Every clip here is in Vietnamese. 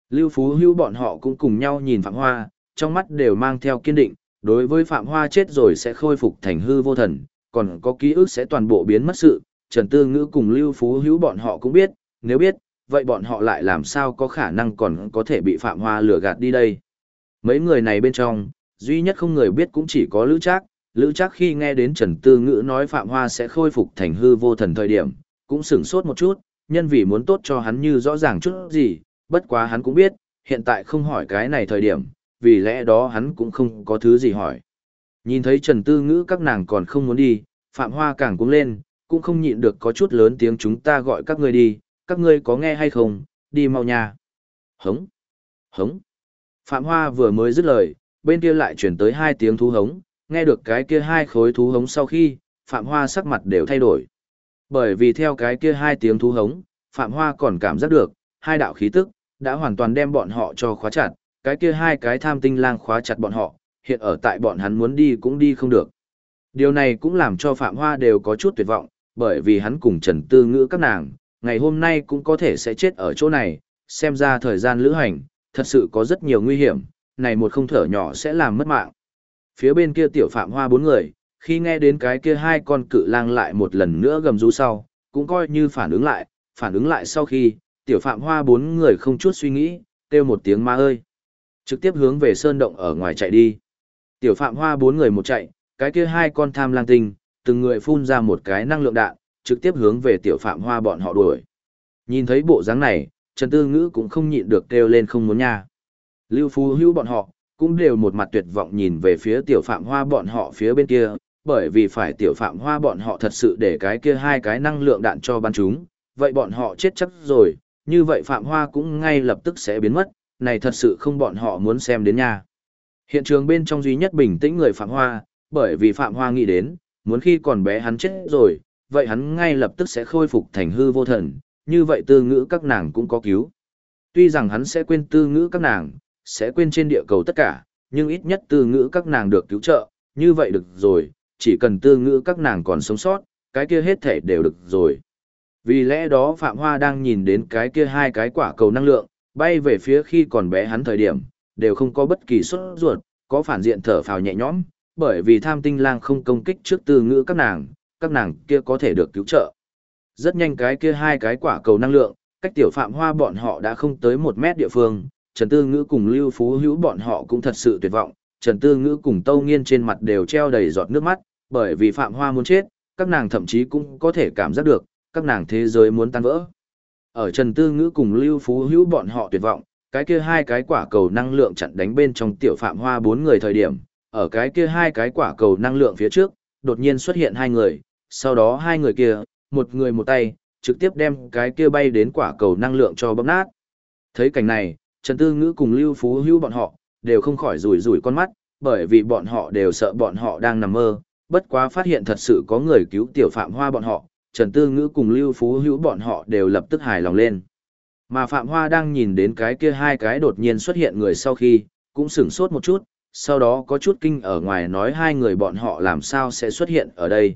Lưu Phú Hữu bọn họ cũng cùng nhau nhìn Phạm Hoa, trong mắt đều mang theo kiên định, đối với Phạm Hoa chết rồi sẽ khôi phục thành hư vô thần, còn có ký ức sẽ toàn bộ biến mất sự, Trần Tư Ngữ cùng Lưu Phú Hữu bọn họ cũng biết, nếu biết, vậy bọn họ lại làm sao có khả năng còn có thể bị Phạm Hoa lừa gạt đi đây. Mấy người này bên trong, duy nhất không người biết cũng chỉ có Lữ Trác khi nghe đến Trần Tư Ngữ nói Phạm Hoa sẽ khôi phục thành hư vô thần thời điểm, cũng sửng sốt một chút, nhân vì muốn tốt cho hắn như rõ ràng chút gì, bất quá hắn cũng biết, hiện tại không hỏi cái này thời điểm, vì lẽ đó hắn cũng không có thứ gì hỏi. Nhìn thấy Trần Tư Ngữ các nàng còn không muốn đi, Phạm Hoa càng cuống lên, cũng không nhịn được có chút lớn tiếng chúng ta gọi các ngươi đi, các ngươi có nghe hay không, đi mau nha. Hống, hống. Phạm Hoa vừa mới dứt lời, bên kia lại chuyển tới 2 tiếng thú hống, nghe được cái kia 2 khối thú hống sau khi, Phạm Hoa sắc mặt đều thay đổi. Bởi vì theo cái kia 2 tiếng thú hống, Phạm Hoa còn cảm giác được, 2 đạo khí tức, đã hoàn toàn đem bọn họ cho khóa chặt, cái kia 2 cái tham tinh lang khóa chặt bọn họ, hiện ở tại bọn hắn muốn đi cũng đi không được. Điều này cũng làm cho Phạm Hoa đều có chút tuyệt vọng, bởi vì hắn cùng Trần Tư Ngữ các nàng, ngày hôm nay cũng có thể sẽ chết ở chỗ này, xem ra thời gian lữ hành, thật sự có rất nhiều nguy hiểm, này một không thở nhỏ sẽ làm mất mạng. Phía bên kia tiểu Phạm Hoa 4 người, khi nghe đến cái kia 2 con cự lang lại một lần nữa gầm rú sau, cũng coi như phản ứng lại sau khi, tiểu Phạm Hoa 4 người không chút suy nghĩ, kêu một tiếng ma ơi. Trực tiếp hướng về sơn động ở ngoài chạy đi. Tiểu Phạm Hoa 4 người một chạy, cái kia 2 con tham lang tinh, từng người phun ra một cái năng lượng đạn, trực tiếp hướng về tiểu Phạm Hoa bọn họ đuổi. Nhìn thấy bộ dáng này, Trần Tư Ngữ cũng không nhịn được kêu lên không muốn nha. Lưu Phú Hữu bọn họ, cũng đều một mặt tuyệt vọng nhìn về phía tiểu Phạm Hoa bọn họ phía bên kia, bởi vì phải tiểu Phạm Hoa bọn họ thật sự để cái kia 2 cái năng lượng đạn cho bắn chúng, vậy bọn họ chết chắc rồi, như vậy Phạm Hoa cũng ngay lập tức sẽ biến mất, này thật sự không bọn họ muốn xem đến nha. Hiện trường bên trong duy nhất bình tĩnh người Phạm Hoa, bởi vì Phạm Hoa nghĩ đến, muốn khi còn bé hắn chết rồi, vậy hắn ngay lập tức sẽ khôi phục thành hư vô thần, như vậy Tư Ngữ các nàng cũng có cứu. Tuy rằng hắn sẽ quên Tư Ngữ các nàng, sẽ quên trên địa cầu tất cả, nhưng ít nhất Tư Ngữ các nàng được cứu trợ, như vậy được rồi, chỉ cần Tư Ngữ các nàng còn sống sót, cái kia hết thể đều được rồi. Vì lẽ đó Phạm Hoa đang nhìn đến cái kia 2 cái quả cầu năng lượng, bay về phía khi còn bé hắn thời điểm, đều không có bất kỳ sốt ruột, có phản diện thở phào nhẹ nhõm, bởi vì tham tinh lang không công kích trước Tư Ngữ các nàng kia có thể được cứu trợ. Rất nhanh cái kia 2 cái quả cầu năng lượng, cách tiểu Phạm Hoa bọn họ đã không tới 1 mét địa phương, Trần Tư Ngữ cùng Lưu Phú Hữu bọn họ cũng thật sự tuyệt vọng, Trần Tư Ngữ cùng Tâu Nghiên trên mặt đều treo đầy giọt nước mắt, bởi vì Phạm Hoa muốn chết, các nàng thậm chí cũng có thể cảm giác được, các nàng thế giới muốn tan vỡ. Ở Trần Tư Ngữ cùng Lưu Phú Hữu bọn họ tuyệt vọng, cái kia 2 cái quả cầu năng lượng chặn đánh bên trong tiểu Phạm Hoa 4 người thời điểm, ở cái kia 2 cái quả cầu năng lượng phía trước, đột nhiên xuất hiện 2 người, sau đó 2 người kia, một người một tay, trực tiếp đem cái kia bay đến quả cầu năng lượng cho bóp nát. Thấy cảnh này, Trần Tư Ngữ cùng Lưu Phú Hữu bọn họ, đều không khỏi rủi rủi con mắt, bởi vì bọn họ đều sợ bọn họ đang nằm mơ, bất quá phát hiện thật sự có người cứu tiểu Phạm Hoa bọn họ, Trần Tư Ngữ cùng Lưu Phú Hữu bọn họ đều lập tức hài lòng lên. Mà Phạm Hoa đang nhìn đến cái kia 2 cái đột nhiên xuất hiện người sau khi, cũng sửng sốt một chút, sau đó có chút kinh ở ngoài nói 2 người bọn họ làm sao sẽ xuất hiện ở đây.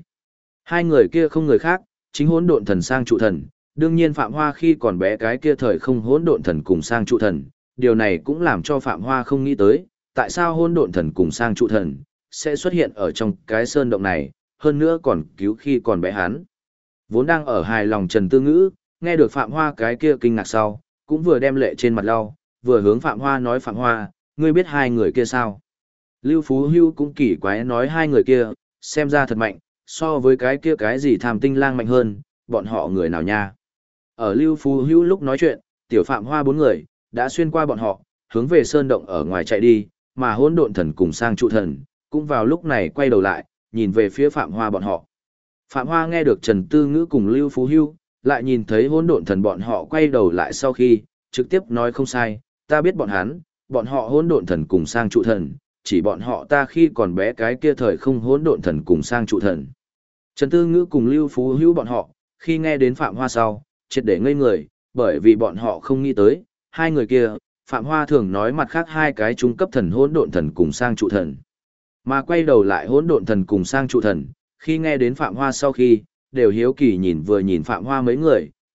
2 người kia không người khác, chính hỗn độn thần sang trụ thần, đương nhiên Phạm Hoa khi còn bé cái kia thời không hỗn độn thần cùng sang trụ thần, điều này cũng làm cho Phạm Hoa không nghĩ tới, tại sao hỗn độn thần cùng sang trụ thần sẽ xuất hiện ở trong cái sơn động này, hơn nữa còn cứu khi còn bé hắn. Vốn đang ở hài lòng Trần Tư Ngữ, nghe được Phạm Hoa cái kia kinh ngạc sau, cũng vừa đem lệ trên mặt lau, vừa hướng Phạm Hoa nói Phạm Hoa, ngươi biết 2 người kia sao? Lưu Phú Hữu cũng kỳ quái nói 2 người kia, xem ra thật mạnh, so với cái kia cái gì tham tinh lang mạnh hơn, bọn họ người nào nha? Ở Lưu Phú Hữu lúc nói chuyện, tiểu Phạm Hoa 4 người, đã xuyên qua bọn họ, hướng về sơn động ở ngoài chạy đi, mà hỗn độn thần cùng sang trụ thần, cũng vào lúc này quay đầu lại, nhìn về phía Phạm Hoa bọn họ. Phạm Hoa nghe được Trần Tư Ngữ cùng Lưu Phú Hữu, lại nhìn thấy hỗn độn thần bọn họ quay đầu lại sau khi, trực tiếp nói không sai, ta biết bọn họ hỗn độn thần cùng sang trụ thần, chỉ bọn họ ta khi còn bé cái kia thời không hỗn độn thần cùng sang trụ thần. Trần Tư Ngữ cùng Lưu Phú Hữu bọn họ, khi nghe đến Phạm Hoa sau, triệt để ngây người, bởi vì bọn họ không nghĩ tới, 2 người kia, Phạm Hoa thường nói mặt khác 2 cái trung cấp thần hỗn độn thần cùng sang trụ thần. Mà quay đầu lại hỗn độn thần cùng sang trụ thần, khi nghe đến Phạm Hoa sau khi, đều hiếu kỳ nhìn vừa nhìn Phạm Hoa mấy người,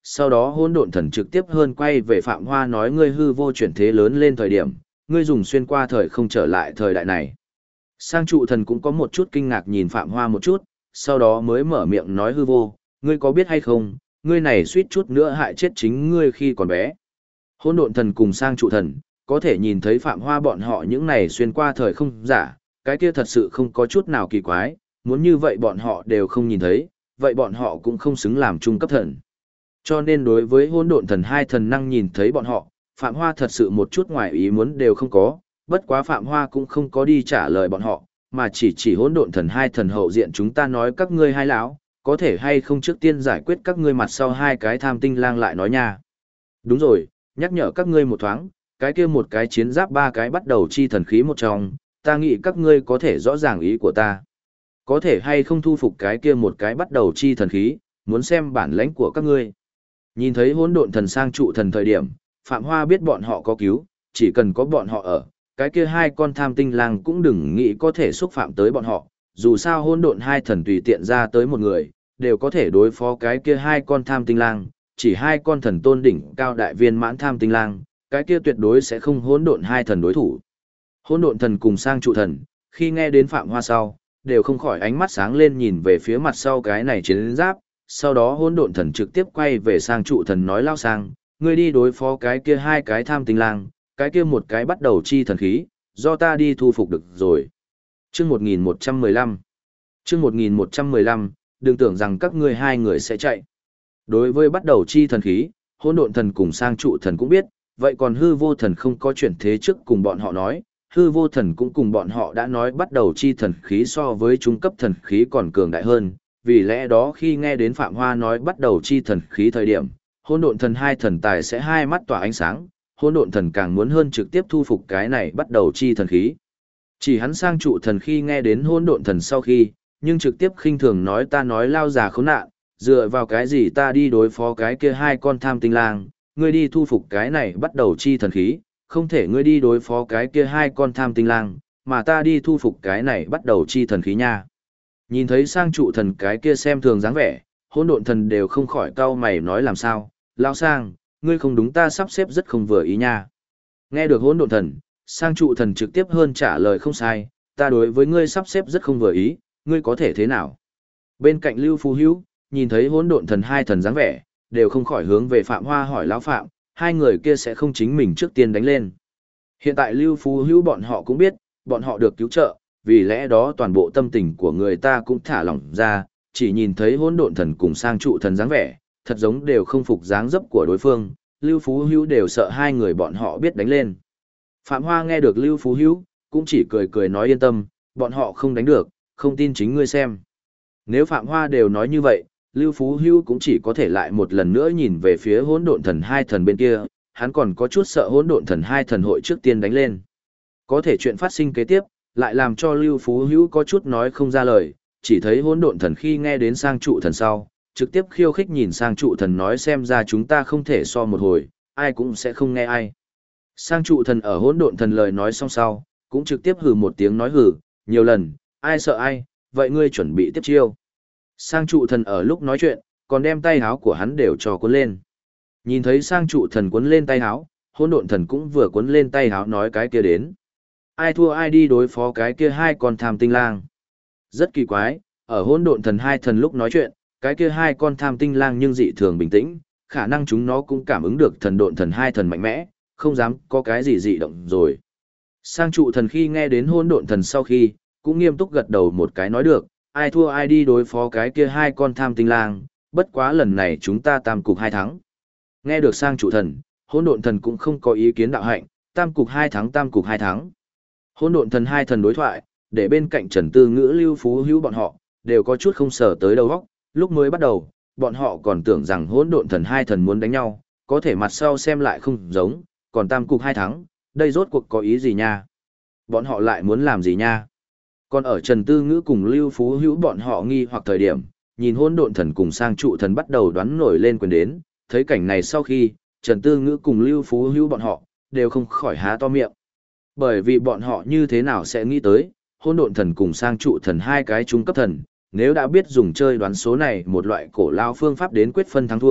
sau đó hỗn độn thần trực tiếp hơn quay về Phạm Hoa nói ngươi hư vô chuyển thế lớn lên thời điểm, ngươi dùng xuyên qua thời không trở lại thời đại này. Sang trụ thần cũng có một chút kinh ngạc nhìn Phạm Hoa một chút, sau đó mới mở miệng nói hư vô, ngươi có biết hay không, ngươi này suýt chút nữa hại chết chính ngươi khi còn bé. Hỗn độn thần cùng sang trụ thần, có thể nhìn thấy Phạm Hoa bọn họ những này xuyên qua thời không giả, cái kia thật sự không có chút nào kỳ quái, muốn như vậy bọn họ đều không nhìn thấy, vậy bọn họ cũng không xứng làm trung cấp thần. Cho nên đối với hỗn độn thần hai thần năng nhìn thấy bọn họ, Phạm Hoa thật sự một chút ngoài ý muốn đều không có, bất quá Phạm Hoa cũng không có đi trả lời bọn họ, mà chỉ hỗn độn thần hai thần hậu diện chúng ta nói các ngươi hai lão, có thể hay không trước tiên giải quyết các ngươi mặt sau hai cái tham tinh lang lại nói nha. Đúng rồi, nhắc nhở các ngươi một thoáng, cái kia một cái chiến giáp ba cái bắt đầu chi thần khí một trong, ta nghĩ các ngươi có thể rõ ràng ý của ta. Có thể hay không thu phục cái kia một cái bắt đầu chi thần khí, muốn xem bản lãnh của các ngươi. Nhìn thấy hỗn độn thần sang trụ thần thời điểm, Phạm Hoa biết bọn họ có cứu, chỉ cần có bọn họ ở, cái kia hai con tham tinh lang cũng đừng nghĩ có thể xúc phạm tới bọn họ, dù sao hỗn độn hai thần tùy tiện ra tới một người, đều có thể đối phó cái kia hai con tham tinh lang, chỉ hai con thần tôn đỉnh cao đại viên mãn tham tinh lang, cái kia tuyệt đối sẽ không hỗn độn hai thần đối thủ. Hỗn độn thần cùng sang trụ thần, khi nghe đến Phạm Hoa sau, đều không khỏi ánh mắt sáng lên nhìn về phía mặt sau cái này chiến giáp, sau đó hỗn độn thần trực tiếp quay về sang trụ thần nói lao sang, ngươi đi đối phó cái kia hai cái tham tinh lang, cái kia một cái bắt đầu chi thần khí, do ta đi thu phục được rồi. Chương 1115 Chương 1115, đừng tưởng rằng các ngươi hai người sẽ chạy. Đối với bắt đầu chi thần khí, hỗn độn thần cùng sang trụ thần cũng biết, vậy còn hư vô thần không có chuyển thế trước cùng bọn họ nói, hư vô thần cũng cùng bọn họ đã nói bắt đầu chi thần khí so với trung cấp thần khí còn cường đại hơn, vì lẽ đó khi nghe đến Phạm Hoa nói bắt đầu chi thần khí thời điểm, hỗn độn thần hai thần tài sẽ hai mắt tỏa ánh sáng, hỗn độn thần càng muốn hơn trực tiếp thu phục cái này bắt đầu chi thần khí. Chỉ hắn sang trụ thần khi nghe đến hỗn độn thần sau khi, nhưng trực tiếp khinh thường nói ta nói lao già khốn nạn, dựa vào cái gì ta đi đối phó cái kia hai con tham tinh lang, ngươi đi thu phục cái này bắt đầu chi thần khí, không thể ngươi đi đối phó cái kia hai con tham tinh lang, mà ta đi thu phục cái này bắt đầu chi thần khí nha. Nhìn thấy sang trụ thần cái kia xem thường dáng vẻ, hỗn độn thần đều không khỏi cau mày nói làm sao, lao sang, ngươi không đúng ta sắp xếp rất không vừa ý nha. Nghe được hỗn độn thần, sang trụ thần trực tiếp hơn trả lời không sai, ta đối với ngươi sắp xếp rất không vừa ý, ngươi có thể thế nào. Bên cạnh Lưu Phú Hữu, nhìn thấy hỗn độn thần hai thần dáng vẻ, đều không khỏi hướng về Phạm Hoa hỏi lão Phạm, hai người kia sẽ không chính mình trước tiên đánh lên. Hiện tại Lưu Phú Hữu bọn họ cũng biết, bọn họ được cứu trợ, vì lẽ đó toàn bộ tâm tình của người ta cũng thả lỏng ra, chỉ nhìn thấy hỗn độn thần cùng sang trụ thần dáng vẻ, thật giống đều không phục dáng dấp của đối phương, Lưu Phú Hữu đều sợ hai người bọn họ biết đánh lên. Phạm Hoa nghe được Lưu Phú Hữu, cũng chỉ cười cười nói yên tâm, bọn họ không đánh được, không tin chính ngươi xem. Nếu Phạm Hoa đều nói như vậy, Lưu Phú Hữu cũng chỉ có thể lại một lần nữa nhìn về phía hỗn độn thần hai thần bên kia, hắn còn có chút sợ hỗn độn thần hai thần hội trước tiên đánh lên. Có thể chuyện phát sinh kế tiếp, lại làm cho Lưu Phú Hữu có chút nói không ra lời, chỉ thấy hỗn độn thần khi nghe đến sang trụ thần sau, trực tiếp khiêu khích nhìn sang trụ thần nói xem ra chúng ta không thể so một hồi, ai cũng sẽ không nghe ai. Sang trụ thần ở hỗn độn thần lời nói xong sau, cũng trực tiếp hừ một tiếng nói hừ, nhiều lần, ai sợ ai, vậy ngươi chuẩn bị tiếp chiêu. Sang trụ thần ở lúc nói chuyện, còn đem tay háo của hắn đều cho cuốn lên. Nhìn thấy sang trụ thần cuốn lên tay háo, hỗn độn thần cũng vừa cuốn lên tay háo nói cái kia đến. Ai thua ai đi đối phó cái kia hai con tham tinh lang. Rất kỳ quái, ở hỗn độn thần hai thần lúc nói chuyện, cái kia hai con tham tinh lang nhưng dị thường bình tĩnh, khả năng chúng nó cũng cảm ứng được thần độn thần hai thần mạnh mẽ, không dám có cái gì dị động rồi. Sang trụ thần khi nghe đến hỗn độn thần sau khi, cũng nghiêm túc gật đầu một cái nói được, ai thua ai đi đối phó cái kia hai con tham tinh lang, bất quá lần này chúng ta tam cục hai thắng. Nghe được sang trụ thần, hỗn độn thần cũng không có ý kiến đạo hạnh, tam cục hai thắng tam cục hai thắng. Hỗn độn thần hai thần đối thoại, để bên cạnh Trần Tư Ngữ Lưu Phú Hữu bọn họ, đều có chút không sở tới đầu óc, lúc mới bắt đầu, bọn họ còn tưởng rằng hỗn độn thần hai thần muốn đánh nhau, có thể mặt sau xem lại không giống, còn tam cục hai thắng, đây rốt cuộc có ý gì nha? Bọn họ lại muốn làm gì nha? Còn ở Trần Tư Ngữ cùng Lưu Phú Hữu bọn họ nghi hoặc thời điểm, nhìn hỗn độn thần cùng sang trụ thần bắt đầu đoán nổi lên quyền đến, thấy cảnh này sau khi, Trần Tư Ngữ cùng Lưu Phú Hữu bọn họ, đều không khỏi há to miệng. Bởi vì bọn họ như thế nào sẽ nghĩ tới, hỗn độn thần cùng sang trụ thần hai cái trung cấp thần, nếu đã biết dùng chơi đoán số này một loại cổ lao phương pháp đến quyết phân thắng thua,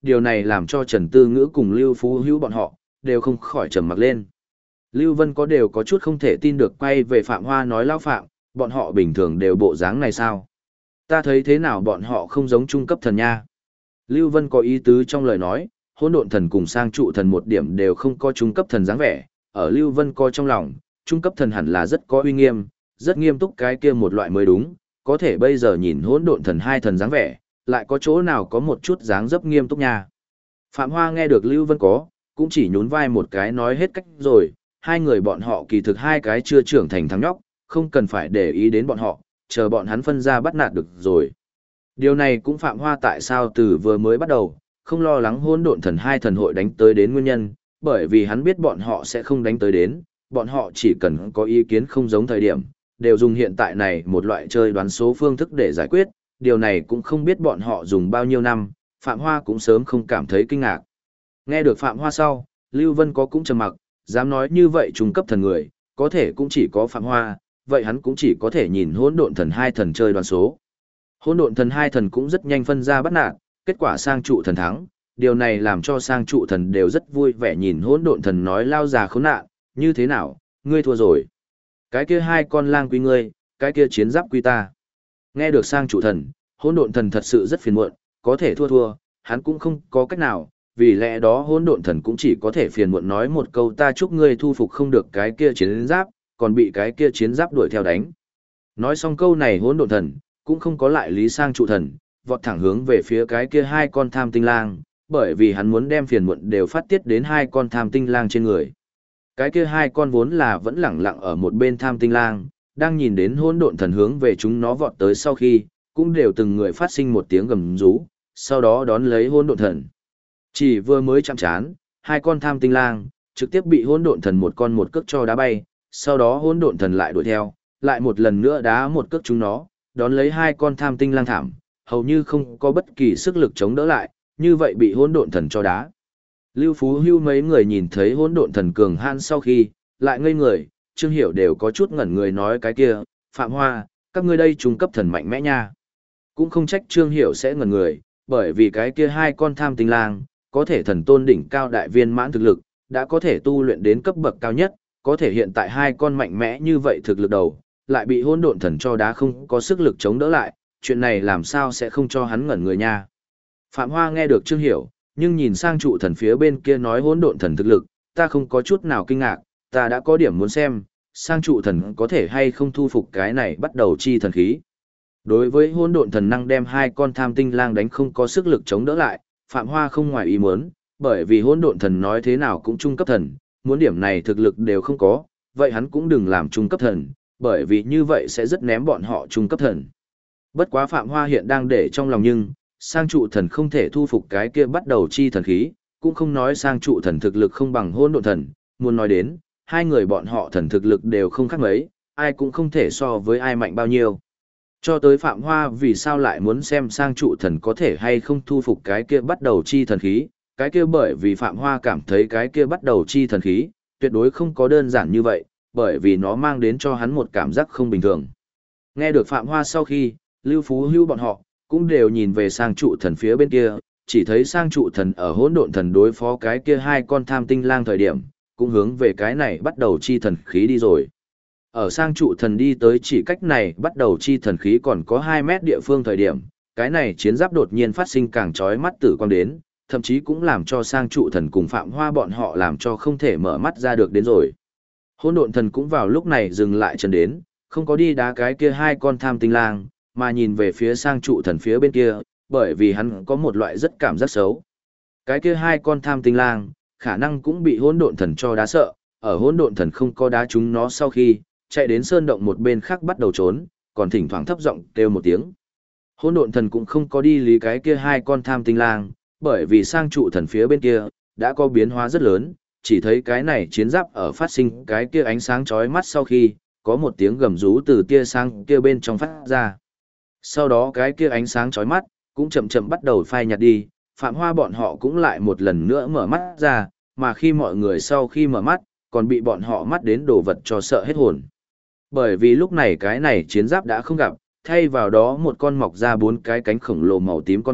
điều này làm cho Trần Tư Ngữ cùng Lưu Phú Hữu bọn họ, đều không khỏi trầm mặc lên. Lưu Vân có đều có chút không thể tin được quay về Phạm Hoa nói lão Phạm, bọn họ bình thường đều bộ dáng này sao? Ta thấy thế nào bọn họ không giống trung cấp thần nha? Lưu Vân có ý tứ trong lời nói, hỗn độn thần cùng sang trụ thần một điểm đều không có trung cấp thần dáng vẻ, ở Lưu Vân coi trong lòng, trung cấp thần hẳn là rất có uy nghiêm, rất nghiêm túc cái kia một loại mới đúng, có thể bây giờ nhìn hỗn độn thần hai thần dáng vẻ, lại có chỗ nào có một chút dáng dấp nghiêm túc nha. Phạm Hoa nghe được Lưu Vân có, cũng chỉ nhún vai một cái nói hết cách rồi, hai người bọn họ kỳ thực hai cái chưa trưởng thành thằng nhóc, không cần phải để ý đến bọn họ, chờ bọn hắn phân ra bắt nạt được rồi. Điều này cũng Phạm Hoa tại sao từ vừa mới bắt đầu, không lo lắng hỗn độn thần hai thần hội đánh tới đến nguyên nhân, bởi vì hắn biết bọn họ sẽ không đánh tới đến, bọn họ chỉ cần có ý kiến không giống thời điểm, đều dùng hiện tại này một loại chơi đoán số phương thức để giải quyết, điều này cũng không biết bọn họ dùng bao nhiêu năm, Phạm Hoa cũng sớm không cảm thấy kinh ngạc. Nghe được Phạm Hoa sau, Lưu Vân có cũng trầm mặc, dám nói như vậy trung cấp thần người, có thể cũng chỉ có Phạm Hoa, vậy hắn cũng chỉ có thể nhìn hỗn độn thần hai thần chơi đoán số. Hỗn độn thần hai thần cũng rất nhanh phân ra bắt nạt, kết quả sang trụ thần thắng, điều này làm cho sang trụ thần đều rất vui vẻ nhìn hỗn độn thần nói lao già khốn nạn, như thế nào, ngươi thua rồi. Cái kia hai con lang quy ngươi, cái kia chiến giáp quy ta. Nghe được sang trụ thần, hỗn độn thần thật sự rất phiền muộn, có thể thua, hắn cũng không có cách nào, vì lẽ đó hỗn độn thần cũng chỉ có thể phiền muộn nói một câu ta chúc ngươi thu phục không được cái kia chiến giáp, còn bị cái kia chiến giáp đuổi theo đánh. Nói xong câu này hỗn độn thần, cũng không có lại lý sang trụ thần, vọt thẳng hướng về phía cái kia hai con tham tinh lang, bởi vì hắn muốn đem phiền muộn đều phát tiết đến hai con tham tinh lang trên người. Cái kia hai con vốn là vẫn lẳng lặng ở một bên tham tinh lang, đang nhìn đến hỗn độn thần hướng về chúng nó vọt tới sau khi, cũng đều từng người phát sinh một tiếng gầm rú, sau đó đón lấy hỗn độn thần. Chỉ vừa mới chạm chán, hai con tham tinh lang trực tiếp bị hỗn độn thần một con một cước cho đá bay, sau đó hỗn độn thần lại đuổi theo, lại một lần nữa đá một cước chúng nó, đón lấy hai con tham tinh lang thảm, hầu như không có bất kỳ sức lực chống đỡ lại, như vậy bị hỗn độn thần cho đá. Lưu Phú Hưu mấy người nhìn thấy hỗn độn thần cường hãn sau khi, lại ngây người, Trương Hiểu đều có chút ngẩn người nói cái kia, Phạm Hoa, các ngươi đây trung cấp thần mạnh mẽ nha. Cũng không trách Trương Hiểu sẽ ngẩn người, bởi vì cái kia hai con tham tinh lang, có thể thần tôn đỉnh cao đại viên mãn thực lực, đã có thể tu luyện đến cấp bậc cao nhất, có thể hiện tại hai con mạnh mẽ như vậy thực lực đầu, lại bị hỗn độn thần cho đá không có sức lực chống đỡ lại, chuyện này làm sao sẽ không cho hắn ngẩn người nha. Phạm Hoa nghe được Trương Hiểu, nhưng nhìn sang trụ thần phía bên kia nói hỗn độn thần thực lực, ta không có chút nào kinh ngạc, ta đã có điểm muốn xem, sang trụ thần có thể hay không thu phục cái này bắt đầu chi thần khí. Đối với hỗn độn thần năng đem hai con tham tinh lang đánh không có sức lực chống đỡ lại, Phạm Hoa không ngoài ý muốn, bởi vì hỗn độn thần nói thế nào cũng trung cấp thần, muốn điểm này thực lực đều không có, vậy hắn cũng đừng làm trung cấp thần, bởi vì như vậy sẽ rất ném bọn họ trung cấp thần. Bất quá Phạm Hoa hiện đang để trong lòng nhưng, sang trụ thần không thể thu phục cái kia bắt đầu chi thần khí, cũng không nói sang trụ thần thực lực không bằng hỗn độn thần, muốn nói đến, hai người bọn họ thần thực lực đều không khác mấy, ai cũng không thể so với ai mạnh bao nhiêu. Cho tới Phạm Hoa vì sao lại muốn xem sang trụ thần có thể hay không thu phục cái kia bắt đầu chi thần khí, cái kia bởi vì Phạm Hoa cảm thấy cái kia bắt đầu chi thần khí, tuyệt đối không có đơn giản như vậy, bởi vì nó mang đến cho hắn một cảm giác không bình thường. Nghe được Phạm Hoa sau khi, Lưu Phú Hưu bọn họ, cũng đều nhìn về sang trụ thần phía bên kia, chỉ thấy sang trụ thần ở hỗn độn thần đối phó cái kia hai con tham tinh lang thời điểm, cũng hướng về cái này bắt đầu chi thần khí đi rồi. Ở sang trụ thần đi tới chỉ cách này bắt đầu chi thần khí còn có 2 mét địa phương thời điểm, cái này chiến giáp đột nhiên phát sinh càng chói mắt tử quang đến, thậm chí cũng làm cho sang trụ thần cùng Phạm Hoa bọn họ làm cho không thể mở mắt ra được đến rồi. Hỗn độn thần cũng vào lúc này dừng lại chân đến, không có đi đá cái kia hai con tham tinh lang, mà nhìn về phía sang trụ thần phía bên kia, bởi vì hắn có một loại rất cảm giác xấu. Cái kia hai con tham tinh lang, khả năng cũng bị hỗn độn thần cho đá sợ, ở hỗn độn thần không có đá chúng nó sau khi, chạy đến sơn động một bên khác bắt đầu trốn, còn thỉnh thoảng thấp giọng kêu một tiếng. Hỗn độn thần cũng không có đi lý cái kia hai con tham tinh lang, bởi vì sang trụ thần phía bên kia, đã có biến hóa rất lớn, chỉ thấy cái này chiến giáp ở phát sinh cái kia ánh sáng chói mắt sau khi, có một tiếng gầm rú từ tia sáng kia bên trong phát ra. Sau đó cái kia ánh sáng chói mắt, cũng chậm chậm bắt đầu phai nhạt đi, Phạm Hoa bọn họ cũng lại một lần nữa mở mắt ra, mà khi mọi người sau khi mở mắt, còn bị bọn họ mắt đến đồ vật cho sợ hết hồn. Bởi vì lúc này cái này chiến giáp đã không gặp, thay vào đó một con mọc ra 4 cái cánh khổng lồ màu tím con cọp,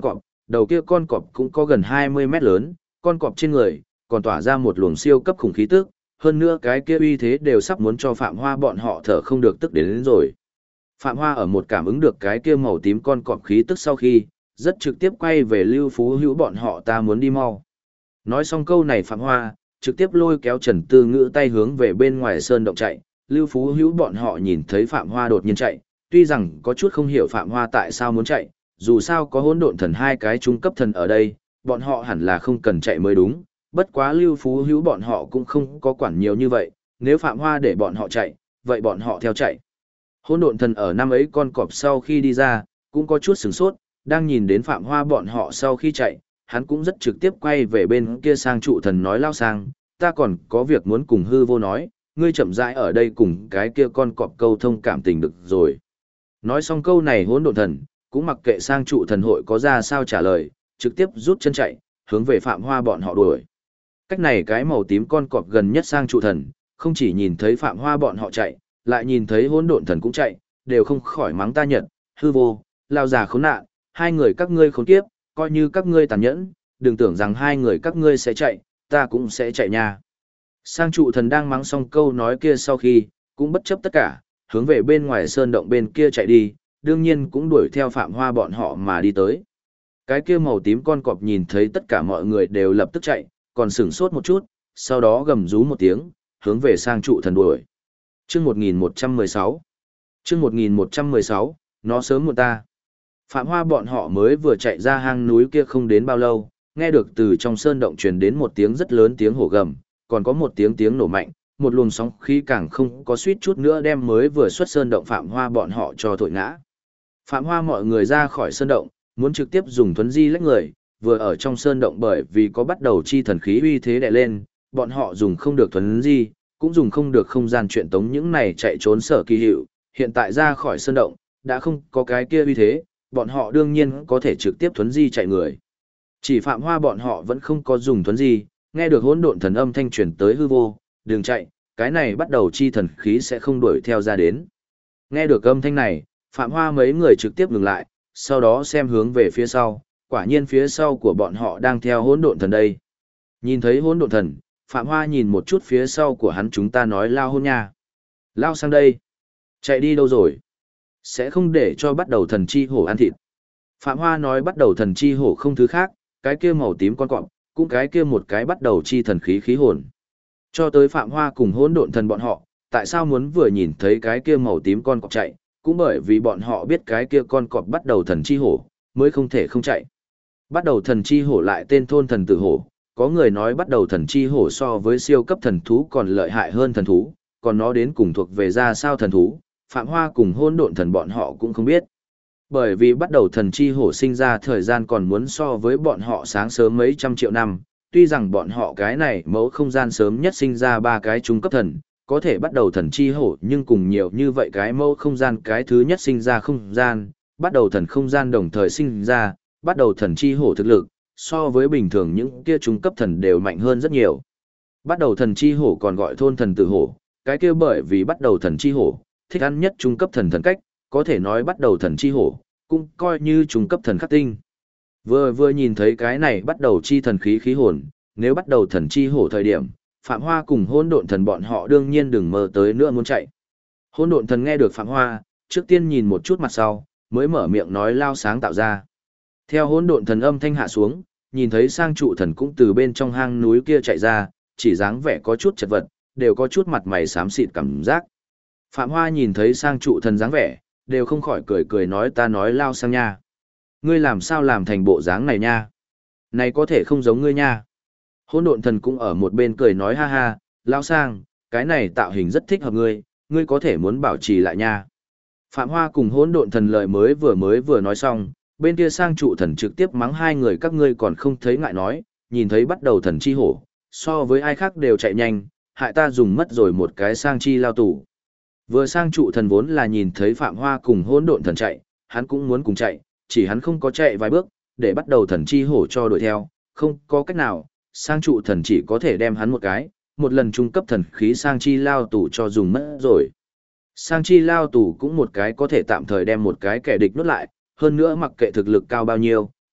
đầu kia con cọp cũng có gần 20 mét lớn, con cọp trên người, còn tỏa ra một luồng siêu cấp khủng khí tức, hơn nữa cái kia uy thế đều sắp muốn cho Phạm Hoa bọn họ thở không được tức đến rồi. Phạm Hoa ở một cảm ứng được cái kia màu tím con cọp khí tức sau khi, rất trực tiếp quay về Lưu Phú Hữu bọn họ ta muốn đi mau. Nói xong câu này Phạm Hoa, trực tiếp lôi kéo Trần Tư Ngữ tay hướng về bên ngoài sơn động chạy, Lưu Phú Hữu bọn họ nhìn thấy Phạm Hoa đột nhiên chạy, tuy rằng có chút không hiểu Phạm Hoa tại sao muốn chạy, dù sao có hỗn độn thần hai cái trung cấp thần ở đây, bọn họ hẳn là không cần chạy mới đúng, bất quá Lưu Phú Hữu bọn họ cũng không có quản nhiều như vậy, nếu Phạm Hoa để bọn họ chạy, vậy bọn họ theo chạy. Hỗn độn thần ở năm ấy con cọp sau khi đi ra, cũng có chút sửng sốt, đang nhìn đến Phạm Hoa bọn họ sau khi chạy, hắn cũng rất trực tiếp quay về bên kia sang trụ thần nói lao sang, ta còn có việc muốn cùng hư vô nói, ngươi chậm rãi ở đây cùng cái kia con cọp câu thông cảm tình được rồi. Nói xong câu này hỗn độn thần, cũng mặc kệ sang trụ thần hội có ra sao trả lời, trực tiếp rút chân chạy, hướng về Phạm Hoa bọn họ đuổi. Cách này cái màu tím con cọp gần nhất sang trụ thần, không chỉ nhìn thấy Phạm Hoa bọn họ chạy, lại nhìn thấy hỗn độn thần cũng chạy, đều không khỏi mắng ta Nhật, hư vô, lao già khốn nạn, hai người các ngươi khốn kiếp, coi như các ngươi tàn nhẫn, đừng tưởng rằng hai người các ngươi sẽ chạy, ta cũng sẽ chạy nha. Sang trụ thần đang mắng xong câu nói kia sau khi, cũng bất chấp tất cả, hướng về bên ngoài sơn động bên kia chạy đi, đương nhiên cũng đuổi theo Phạm Hoa bọn họ mà đi tới. Cái kia màu tím con cọp nhìn thấy tất cả mọi người đều lập tức chạy, còn sửng sốt một chút, sau đó gầm rú một tiếng, hướng về sang trụ thần đuổi. Chương 1116 Chương 1116, nó sớm một ta. Phạm Hoa bọn họ mới vừa chạy ra hang núi kia không đến bao lâu, nghe được từ trong sơn động truyền đến một tiếng rất lớn tiếng hổ gầm, còn có một tiếng nổ mạnh, một luồng sóng khí càng không có suýt chút nữa đem mới vừa xuất sơn động Phạm Hoa bọn họ cho thổi ngã. Phạm Hoa mọi người ra khỏi sơn động, muốn trực tiếp dùng thuấn di lách người, vừa ở trong sơn động bởi vì có bắt đầu chi thần khí uy thế đè lên, bọn họ dùng không được thuấn di, cũng dùng không được không gian chuyện tống những này chạy trốn sở kỳ hiệu, hiện tại ra khỏi sơn động, đã không có cái kia uy thế, bọn họ đương nhiên có thể trực tiếp thuấn di chạy người. Chỉ Phạm Hoa bọn họ vẫn không có dùng thuấn di, nghe được hỗn độn thần âm thanh truyền tới hư vô, đừng chạy, cái này bắt đầu chi thần khí sẽ không đuổi theo ra đến. Nghe được âm thanh này, Phạm Hoa mấy người trực tiếp ngừng lại, sau đó xem hướng về phía sau, quả nhiên phía sau của bọn họ đang theo hỗn độn thần đây. Nhìn thấy hỗn độn thần, Phạm Hoa nhìn một chút phía sau của hắn chúng ta nói lao hôn nha. Lao sang đây. Chạy đi đâu rồi? Sẽ không để cho bắt đầu thần chi hổ ăn thịt. Phạm Hoa nói bắt đầu thần chi hổ không thứ khác, cái kia màu tím con cọp, cũng cái kia một cái bắt đầu chi thần khí khí hồn. Cho tới Phạm Hoa cùng hỗn độn thần bọn họ, tại sao muốn vừa nhìn thấy cái kia màu tím con cọp chạy, cũng bởi vì bọn họ biết cái kia con cọp bắt đầu thần chi hổ, mới không thể không chạy. Bắt đầu thần chi hổ lại tên thôn thần tử hổ, có người nói bắt đầu thần chi hổ so với siêu cấp thần thú còn lợi hại hơn thần thú, còn nó đến cùng thuộc về ra sao thần thú, Phạm Hoa cùng hỗn độn thần bọn họ cũng không biết. Bởi vì bắt đầu thần chi hổ sinh ra thời gian còn muốn so với bọn họ sáng sớm mấy trăm triệu năm, tuy rằng bọn họ cái này mẫu không gian sớm nhất sinh ra ba cái trung cấp thần, có thể bắt đầu thần chi hổ nhưng cùng nhiều như vậy cái mẫu không gian cái thứ nhất sinh ra không gian, bắt đầu thần không gian đồng thời sinh ra, bắt đầu thần chi hổ thực lực, so với bình thường những kia trung cấp thần đều mạnh hơn rất nhiều. Bắt đầu thần chi hổ còn gọi thôn thần tử hổ, cái kia bởi vì bắt đầu thần chi hổ, thích ăn nhất trung cấp thần thần cách, có thể nói bắt đầu thần chi hổ, cũng coi như trung cấp thần khắc tinh. Vừa nhìn thấy cái này bắt đầu chi thần khí khí hồn, nếu bắt đầu thần chi hổ thời điểm, Phạm Hoa cùng hỗn độn thần bọn họ đương nhiên đừng mơ tới nữa muốn chạy. Hỗn độn thần nghe được Phạm Hoa, trước tiên nhìn một chút mặt sau, mới mở miệng nói lao sáng tạo ra. Theo hỗn độn thần âm thanh hạ xuống, nhìn thấy sang trụ thần cũng từ bên trong hang núi kia chạy ra, chỉ dáng vẻ có chút chật vật, đều có chút mặt mày xám xịt cảm giác. Phạm Hoa nhìn thấy sang trụ thần dáng vẻ, đều không khỏi cười cười nói ta nói lao sang nha. Ngươi làm sao làm thành bộ dáng này nha? Này có thể không giống ngươi nha. Hỗn độn thần cũng ở một bên cười nói ha ha, lao sang, cái này tạo hình rất thích hợp ngươi, ngươi có thể muốn bảo trì lại nha. Phạm Hoa cùng hỗn độn thần lời mới vừa nói xong, bên kia sang trụ thần trực tiếp mắng hai người các ngươi còn không thấy ngại nói, nhìn thấy bắt đầu thần chi hổ, so với ai khác đều chạy nhanh, hại ta dùng mất rồi một cái sang chi lao tù. Vừa sang trụ thần vốn là nhìn thấy Phạm Hoa cùng hỗn độn thần chạy, hắn cũng muốn cùng chạy, chỉ hắn không có chạy vài bước, để bắt đầu thần chi hổ cho đuổi theo, không có cách nào, sang trụ thần chỉ có thể đem hắn một lần trung cấp thần khí sang chi lao tù cho dùng mất rồi. Sang chi lao tù cũng một cái có thể tạm thời đem một cái kẻ địch nuốt lại, hơn nữa mặc kệ thực lực cao bao nhiêu,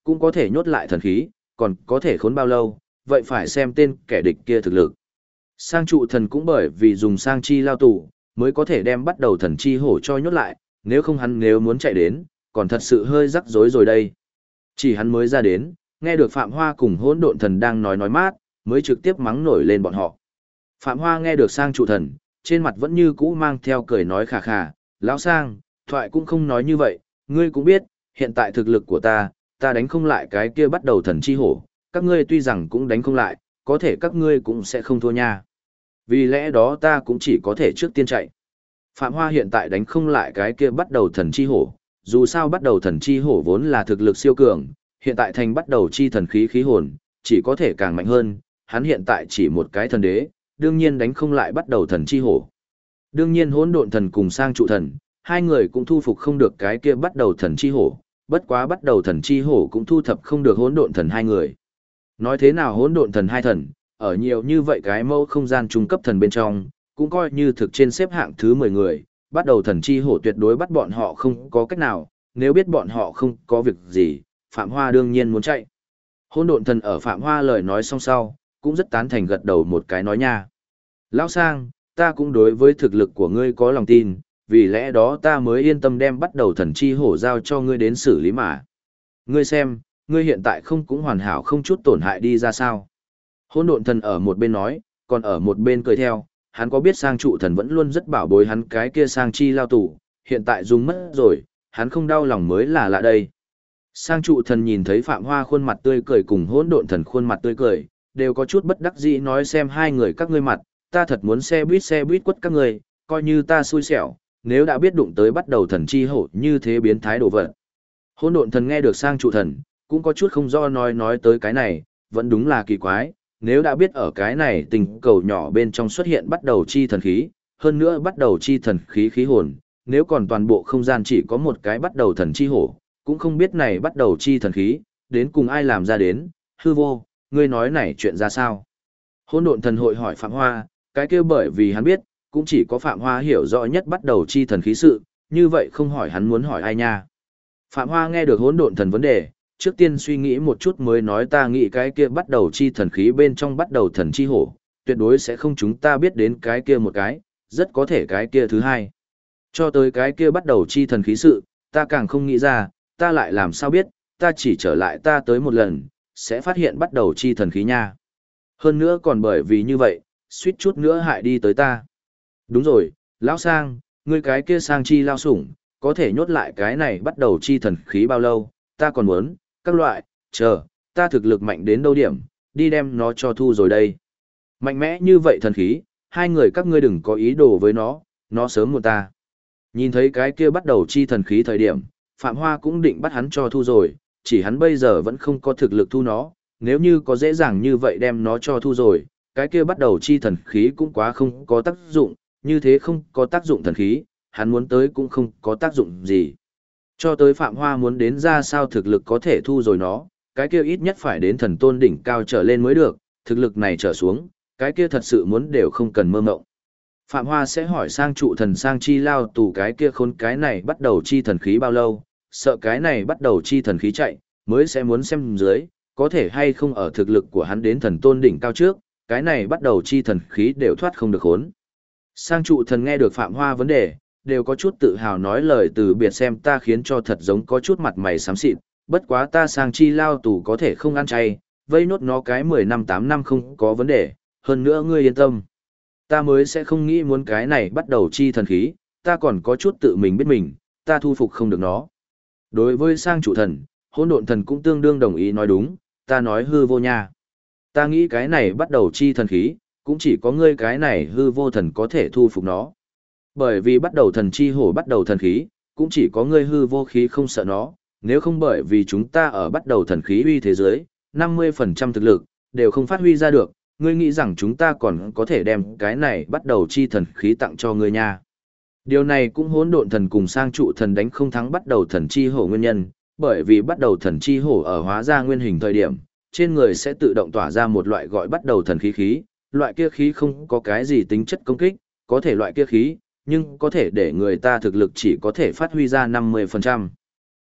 cũng có thể nhốt lại thần khí, còn có thể khốn bao lâu, vậy phải xem tên kẻ địch kia thực lực. Sang trụ thần cũng bởi vì dùng sang chi lao tù, mới có thể đem bắt đầu thần chi hổ cho nhốt lại, nếu không hắn nếu muốn chạy đến, còn thật sự hơi rắc rối rồi đây. Chỉ hắn mới ra đến, nghe được Phạm Hoa cùng hỗn độn thần đang nói mát, mới trực tiếp mắng nổi lên bọn họ. Phạm Hoa nghe được sang trụ thần, trên mặt vẫn như cũ mang theo cười nói khà khà, lão sang, thoại cũng không nói như vậy, ngươi cũng biết, hiện tại thực lực của ta đánh không lại cái kia bắt đầu thần chi hổ, các ngươi tuy rằng cũng đánh không lại, có thể các ngươi cũng sẽ không thua nha. Vì lẽ đó ta cũng chỉ có thể trước tiên chạy. Phạm Hoa hiện tại đánh không lại cái kia bắt đầu thần chi hổ, dù sao bắt đầu thần chi hổ vốn là thực lực siêu cường, hiện tại thành bắt đầu chi thần khí khí hồn, chỉ có thể càng mạnh hơn, hắn hiện tại chỉ một cái thần đế, đương nhiên đánh không lại bắt đầu thần chi hổ. Đương nhiên hỗn độn thần cùng sang trụ thần, hai người cũng thu phục không được cái kia bắt đầu thần chi hổ, bất quá bắt đầu thần chi hổ cũng thu thập không được hỗn độn thần hai người. Nói thế nào hỗn độn thần hai thần, ở nhiều như vậy cái mẫu không gian trung cấp thần bên trong, cũng coi như thực trên xếp hạng thứ 10 người, bắt đầu thần chi hổ tuyệt đối bắt bọn họ không có cách nào, nếu biết bọn họ không có việc gì, Phạm Hoa đương nhiên muốn chạy. Hỗn độn thần ở Phạm Hoa lời nói xong sau, cũng rất tán thành gật đầu một cái nói nha. Lão sang, ta cũng đối với thực lực của ngươi có lòng tin, vì lẽ đó ta mới yên tâm đem bắt đầu thần chi hổ giao cho ngươi đến xử lý mà. Ngươi xem, ngươi hiện tại không cũng hoàn hảo không chút tổn hại đi ra sao. Hỗn độn thần ở một bên nói, còn ở một bên cười theo, hắn có biết sang trụ thần vẫn luôn rất bảo bối hắn cái kia sang chi lao tù, hiện tại dùng mất rồi, hắn không đau lòng mới là lạ đây. Sang trụ thần nhìn thấy Phạm Hoa khuôn mặt tươi cười cùng hỗn độn thần khuôn mặt tươi cười, đều có chút bất đắc dĩ nói xem hai người các ngươi mặt, ta thật muốn xe buýt quất các ngươi, coi như ta xui xẻo, nếu đã biết đụng tới bắt đầu thần chi hổ như thế biến thái đồ vật. Hỗn độn thần nghe được sang trụ thần, cũng có chút không do nói tới cái này, vẫn đúng là kỳ quái, nếu đã biết ở cái này tình cầu nhỏ bên trong xuất hiện bắt đầu chi thần khí, hơn nữa bắt đầu chi thần khí khí hồn, nếu còn toàn bộ không gian chỉ có một cái bắt đầu thần chi hổ, cũng không biết này bắt đầu chi thần khí, đến cùng ai làm ra đến, hư vô, ngươi nói này chuyện ra sao. Hỗn độn thần hội hỏi Phạm Hoa, cái kia bởi vì hắn biết, cũng chỉ có Phạm Hoa hiểu rõ nhất bắt đầu chi thần khí sự, như vậy không hỏi hắn muốn hỏi ai nha. Phạm Hoa nghe được hỗn độn thần vấn đề, trước tiên suy nghĩ một chút mới nói ta nghĩ cái kia bắt đầu chi thần khí bên trong bắt đầu thần chi hổ, tuyệt đối sẽ không chúng ta biết đến cái kia một cái, rất có thể cái kia thứ hai. Cho tới cái kia bắt đầu chi thần khí sự, ta càng không nghĩ ra, ta lại làm sao biết, ta chỉ trở lại ta tới một lần, sẽ phát hiện bắt đầu chi thần khí nha. Hơn nữa còn bởi vì như vậy, suýt chút nữa hại đi tới ta. Đúng rồi, lão sang, ngươi cái kia sang chi lao sủng, có thể nhốt lại cái này bắt đầu chi thần khí bao lâu, ta còn muốn, các loại, chờ, ta thực lực mạnh đến đâu điểm, đi đem nó cho thu rồi đây. Mạnh mẽ như vậy thần khí, hai người các ngươi đừng có ý đồ với nó sớm một ta. Nhìn thấy cái kia bắt đầu chi thần khí thời điểm, Phạm Hoa cũng định bắt hắn cho thu rồi, chỉ hắn bây giờ vẫn không có thực lực thu nó, nếu như có dễ dàng như vậy đem nó cho thu rồi, cái kia bắt đầu chi thần khí cũng quá không có tác dụng, như thế không có tác dụng thần khí, hắn muốn tới cũng không có tác dụng gì. Cho tới Phạm Hoa muốn đến ra sao thực lực có thể thu rồi nó, cái kia ít nhất phải đến thần tôn đỉnh cao trở lên mới được, thực lực này trở xuống, cái kia thật sự muốn đều không cần mơ mộng. Phạm Hoa sẽ hỏi sang trụ thần sang chi lao tù cái kia khốn cái này bắt đầu chi thần khí bao lâu, sợ cái này bắt đầu chi thần khí chạy, mới sẽ muốn xem dưới, có thể hay không ở thực lực của hắn đến thần tôn đỉnh cao trước, cái này bắt đầu chi thần khí đều thoát không được khốn. Sang trụ thần nghe được Phạm Hoa vấn đề, đều có chút tự hào nói lời từ biệt xem ta khiến cho thật giống có chút mặt mày xám xịt, bất quá ta sang chi lao tù có thể không ăn chay, vây nốt nó cái 10 năm 8 năm không có vấn đề, hơn nữa ngươi yên tâm. Ta mới sẽ không nghĩ muốn cái này bắt đầu chi thần khí, ta còn có chút tự mình biết mình, ta thu phục không được nó. Đối với sang trụ thần, hỗn độn thần cũng tương đương đồng ý nói đúng, ta nói hư vô nha. Ta nghĩ cái này bắt đầu chi thần khí, cũng chỉ có ngươi cái này hư vô thần có thể thu phục nó. Bởi vì bắt đầu thần chi hổ bắt đầu thần khí, cũng chỉ có ngươi hư vô khí không sợ nó, nếu không bởi vì chúng ta ở bắt đầu thần khí uy thế giới, 50% thực lực, đều không phát huy ra được, ngươi nghĩ rằng chúng ta còn có thể đem cái này bắt đầu chi thần khí tặng cho ngươi nha. Điều này cũng hỗn độn thần cùng sang trụ thần đánh không thắng bắt đầu thần chi hổ nguyên nhân, bởi vì bắt đầu thần chi hổ ở hóa ra nguyên hình thời điểm, trên người sẽ tự động tỏa ra một loại gọi bắt đầu thần khí khí, loại kia khí không có cái gì tính chất công kích, có thể loại kia khí, nhưng có thể để người ta thực lực chỉ có thể phát huy ra 50%.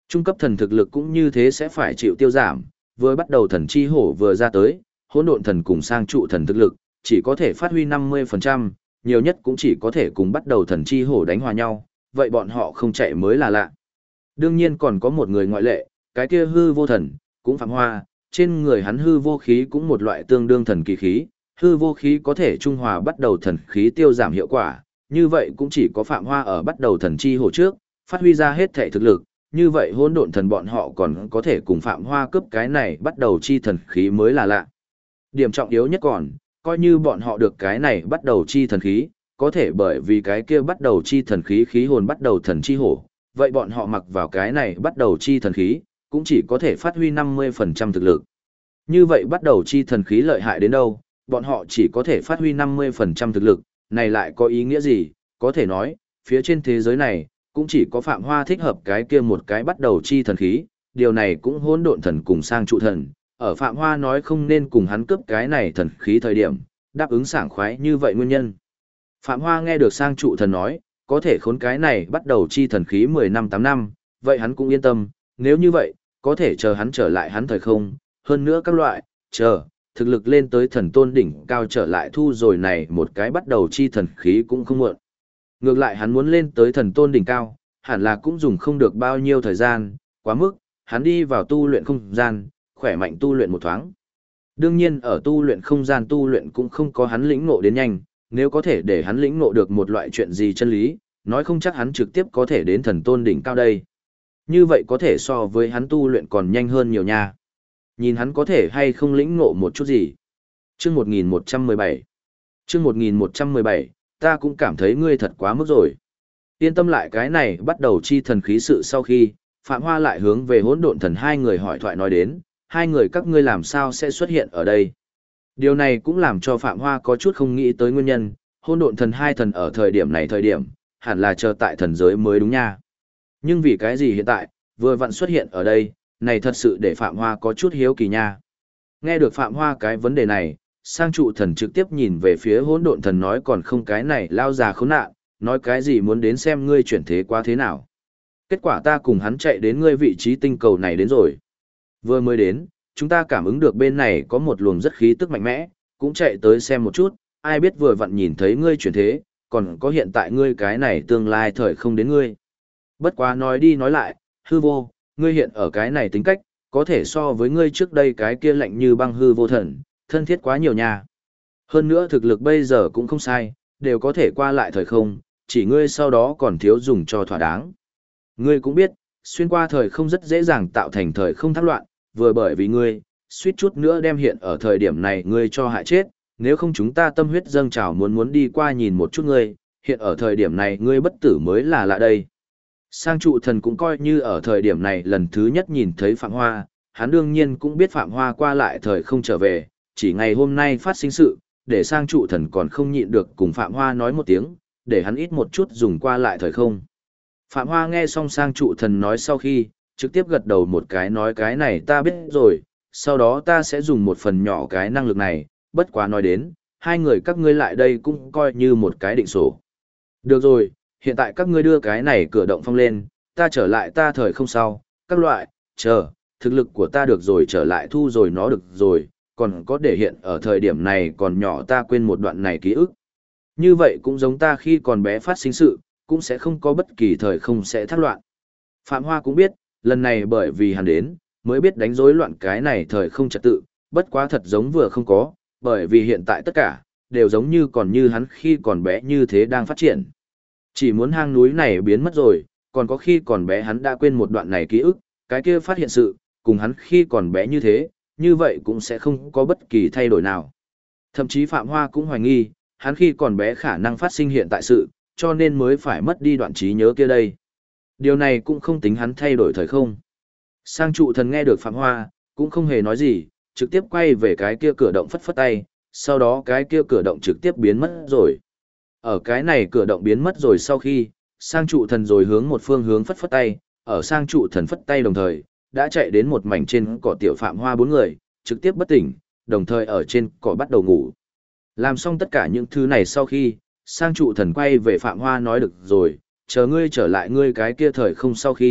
Trung cấp thần thực lực cũng như thế sẽ phải chịu tiêu giảm, vừa bắt đầu thần chi hổ vừa ra tới, hỗn độn thần cùng sang trụ thần thực lực, chỉ có thể phát huy 50%, nhiều nhất cũng chỉ có thể cùng bắt đầu thần chi hổ đánh hòa nhau, vậy bọn họ không chạy mới là lạ. Đương nhiên còn có một người ngoại lệ, cái kia hư vô thần, cũng Phạm Hoa, trên người hắn hư vô khí cũng một loại tương đương thần kỳ khí, hư vô khí có thể trung hòa bắt đầu thần khí tiêu giảm hiệu quả, như vậy cũng chỉ có Phạm Hoa ở bắt đầu thần chi hổ trước, phát huy ra hết thể thực lực, như vậy hỗn độn thần bọn họ còn có thể cùng Phạm Hoa cướp cái này bắt đầu chi thần khí mới là lạ. Điểm trọng yếu nhất còn, coi như bọn họ được cái này bắt đầu chi thần khí, có thể bởi vì cái kia bắt đầu chi thần khí khí hồn bắt đầu thần chi hổ, vậy bọn họ mặc vào cái này bắt đầu chi thần khí, cũng chỉ có thể phát huy 50% thực lực. Như vậy bắt đầu chi thần khí lợi hại đến đâu, bọn họ chỉ có thể phát huy 50% thực lực, này lại có ý nghĩa gì, có thể nói, phía trên thế giới này, cũng chỉ có Phạm Hoa thích hợp cái kia một cái bắt đầu chi thần khí, điều này cũng hỗn độn thần cùng sang trụ thần, ở Phạm Hoa nói không nên cùng hắn cướp cái này thần khí thời điểm, đáp ứng sảng khoái như vậy nguyên nhân. Phạm Hoa nghe được sang trụ thần nói, có thể khốn cái này bắt đầu chi thần khí 10 năm 8 năm, vậy hắn cũng yên tâm, nếu như vậy, có thể chờ hắn trở lại hắn thời không, hơn nữa các loại, thực lực lên tới thần tôn đỉnh cao trở lại thu rồi này một cái bắt đầu chi thần khí cũng không muộn. Ngược lại hắn muốn lên tới thần tôn đỉnh cao, hẳn là cũng dùng không được bao nhiêu thời gian, quá mức, hắn đi vào tu luyện không gian, khỏe mạnh tu luyện một thoáng. Đương nhiên ở tu luyện không gian tu luyện cũng không có hắn lĩnh ngộ đến nhanh, nếu có thể để hắn lĩnh ngộ được một loại chuyện gì chân lý, nói không chắc hắn trực tiếp có thể đến thần tôn đỉnh cao đây. Như vậy có thể so với hắn tu luyện còn nhanh hơn nhiều nha. Nhìn hắn có thể hay không lĩnh ngộ một chút gì. Chương 1117. Chương 1117, ta cũng cảm thấy ngươi thật quá mức rồi. Yên tâm lại cái này bắt đầu chi thần khí sự sau khi, Phạm Hoa lại hướng về hỗn độn thần hai người hỏi thoại nói đến, hai người các ngươi làm sao sẽ xuất hiện ở đây. Điều này cũng làm cho Phạm Hoa có chút không nghĩ tới nguyên nhân, hỗn độn thần hai thần ở thời điểm này hẳn là chờ tại thần giới mới đúng nha. Nhưng vì cái gì hiện tại, vừa vặn xuất hiện ở đây, này thật sự để Phạm Hoa có chút hiếu kỳ nha. Nghe được Phạm Hoa cái vấn đề này, sang trụ thần trực tiếp nhìn về phía hỗn độn thần nói còn không cái này lao già khốn nạn, nói cái gì muốn đến xem ngươi chuyển thế qua thế nào. Kết quả ta cùng hắn chạy đến ngươi vị trí tinh cầu này đến rồi. Vừa mới đến, chúng ta cảm ứng được bên này có một luồng rất khí tức mạnh mẽ, cũng chạy tới xem một chút, ai biết vừa vặn nhìn thấy ngươi chuyển thế, còn có hiện tại ngươi cái này tương lai thời không đến ngươi. Bất quá nói đi nói lại, hư vô, ngươi hiện ở cái này tính cách, có thể so với ngươi trước đây cái kia lạnh như băng hư vô thần, thân thiết quá nhiều nha. Hơn nữa thực lực bây giờ cũng không sai, đều có thể qua lại thời không, chỉ ngươi sau đó còn thiếu dùng cho thỏa đáng. Ngươi cũng biết, xuyên qua thời không rất dễ dàng tạo thành thời không thác loạn, vừa bởi vì ngươi, suýt chút nữa đem hiện ở thời điểm này ngươi cho hại chết, nếu không chúng ta tâm huyết dâng trào muốn đi qua nhìn một chút ngươi, hiện ở thời điểm này ngươi bất tử mới là lạ đây. Sang trụ thần cũng coi như ở thời điểm này lần thứ nhất nhìn thấy Phạm Hoa, hắn đương nhiên cũng biết Phạm Hoa qua lại thời không trở về, chỉ ngày hôm nay phát sinh sự, để sang trụ thần còn không nhịn được cùng Phạm Hoa nói một tiếng, để hắn ít một chút dùng qua lại thời không. Phạm Hoa nghe xong sang trụ thần nói sau khi, trực tiếp gật đầu một cái nói cái này ta biết rồi, sau đó ta sẽ dùng một phần nhỏ cái năng lực này, bất quá nói đến, hai người các ngươi lại đây cũng coi như một cái định sổ. Được rồi, hiện tại các ngươi đưa cái này cửa động phong lên, ta trở lại ta thời không sau, các loại, thực lực của ta được rồi trở lại thu rồi nó được rồi, còn có để hiện ở thời điểm này còn nhỏ ta quên một đoạn này ký ức. Như vậy cũng giống ta khi còn bé phát sinh sự, cũng sẽ không có bất kỳ thời không sẽ thác loạn. Phạm Hoa cũng biết, lần này bởi vì hắn đến, mới biết đánh rối loạn cái này thời không trật tự, bất quá thật giống vừa không có, bởi vì hiện tại tất cả, đều giống như còn như hắn khi còn bé như thế đang phát triển. Chỉ muốn hang núi này biến mất rồi, còn có khi còn bé hắn đã quên một đoạn này ký ức, cái kia phát hiện sự, cùng hắn khi còn bé như thế, như vậy cũng sẽ không có bất kỳ thay đổi nào. Thậm chí Phạm Hoa cũng hoài nghi, hắn khi còn bé khả năng phát sinh hiện tại sự, cho nên mới phải mất đi đoạn trí nhớ kia đây. Điều này cũng không tính hắn thay đổi thời không. Sang trụ thần nghe được Phạm Hoa, cũng không hề nói gì, trực tiếp quay về cái kia cửa động phất phất tay, sau đó cái kia cửa động trực tiếp biến mất rồi. Ở cái này cửa động biến mất rồi sau khi, sang trụ thần rồi hướng một phương hướng phất phất tay, ở sang trụ thần phất tay đồng thời, đã chạy đến một mảnh trên cỏ tiểu Phạm Hoa bốn người, trực tiếp bất tỉnh, đồng thời ở trên cỏ bắt đầu ngủ. Làm xong tất cả những thứ này sau khi, sang trụ thần quay về Phạm Hoa nói được rồi, chờ ngươi trở lại ngươi cái kia thời không sau khi,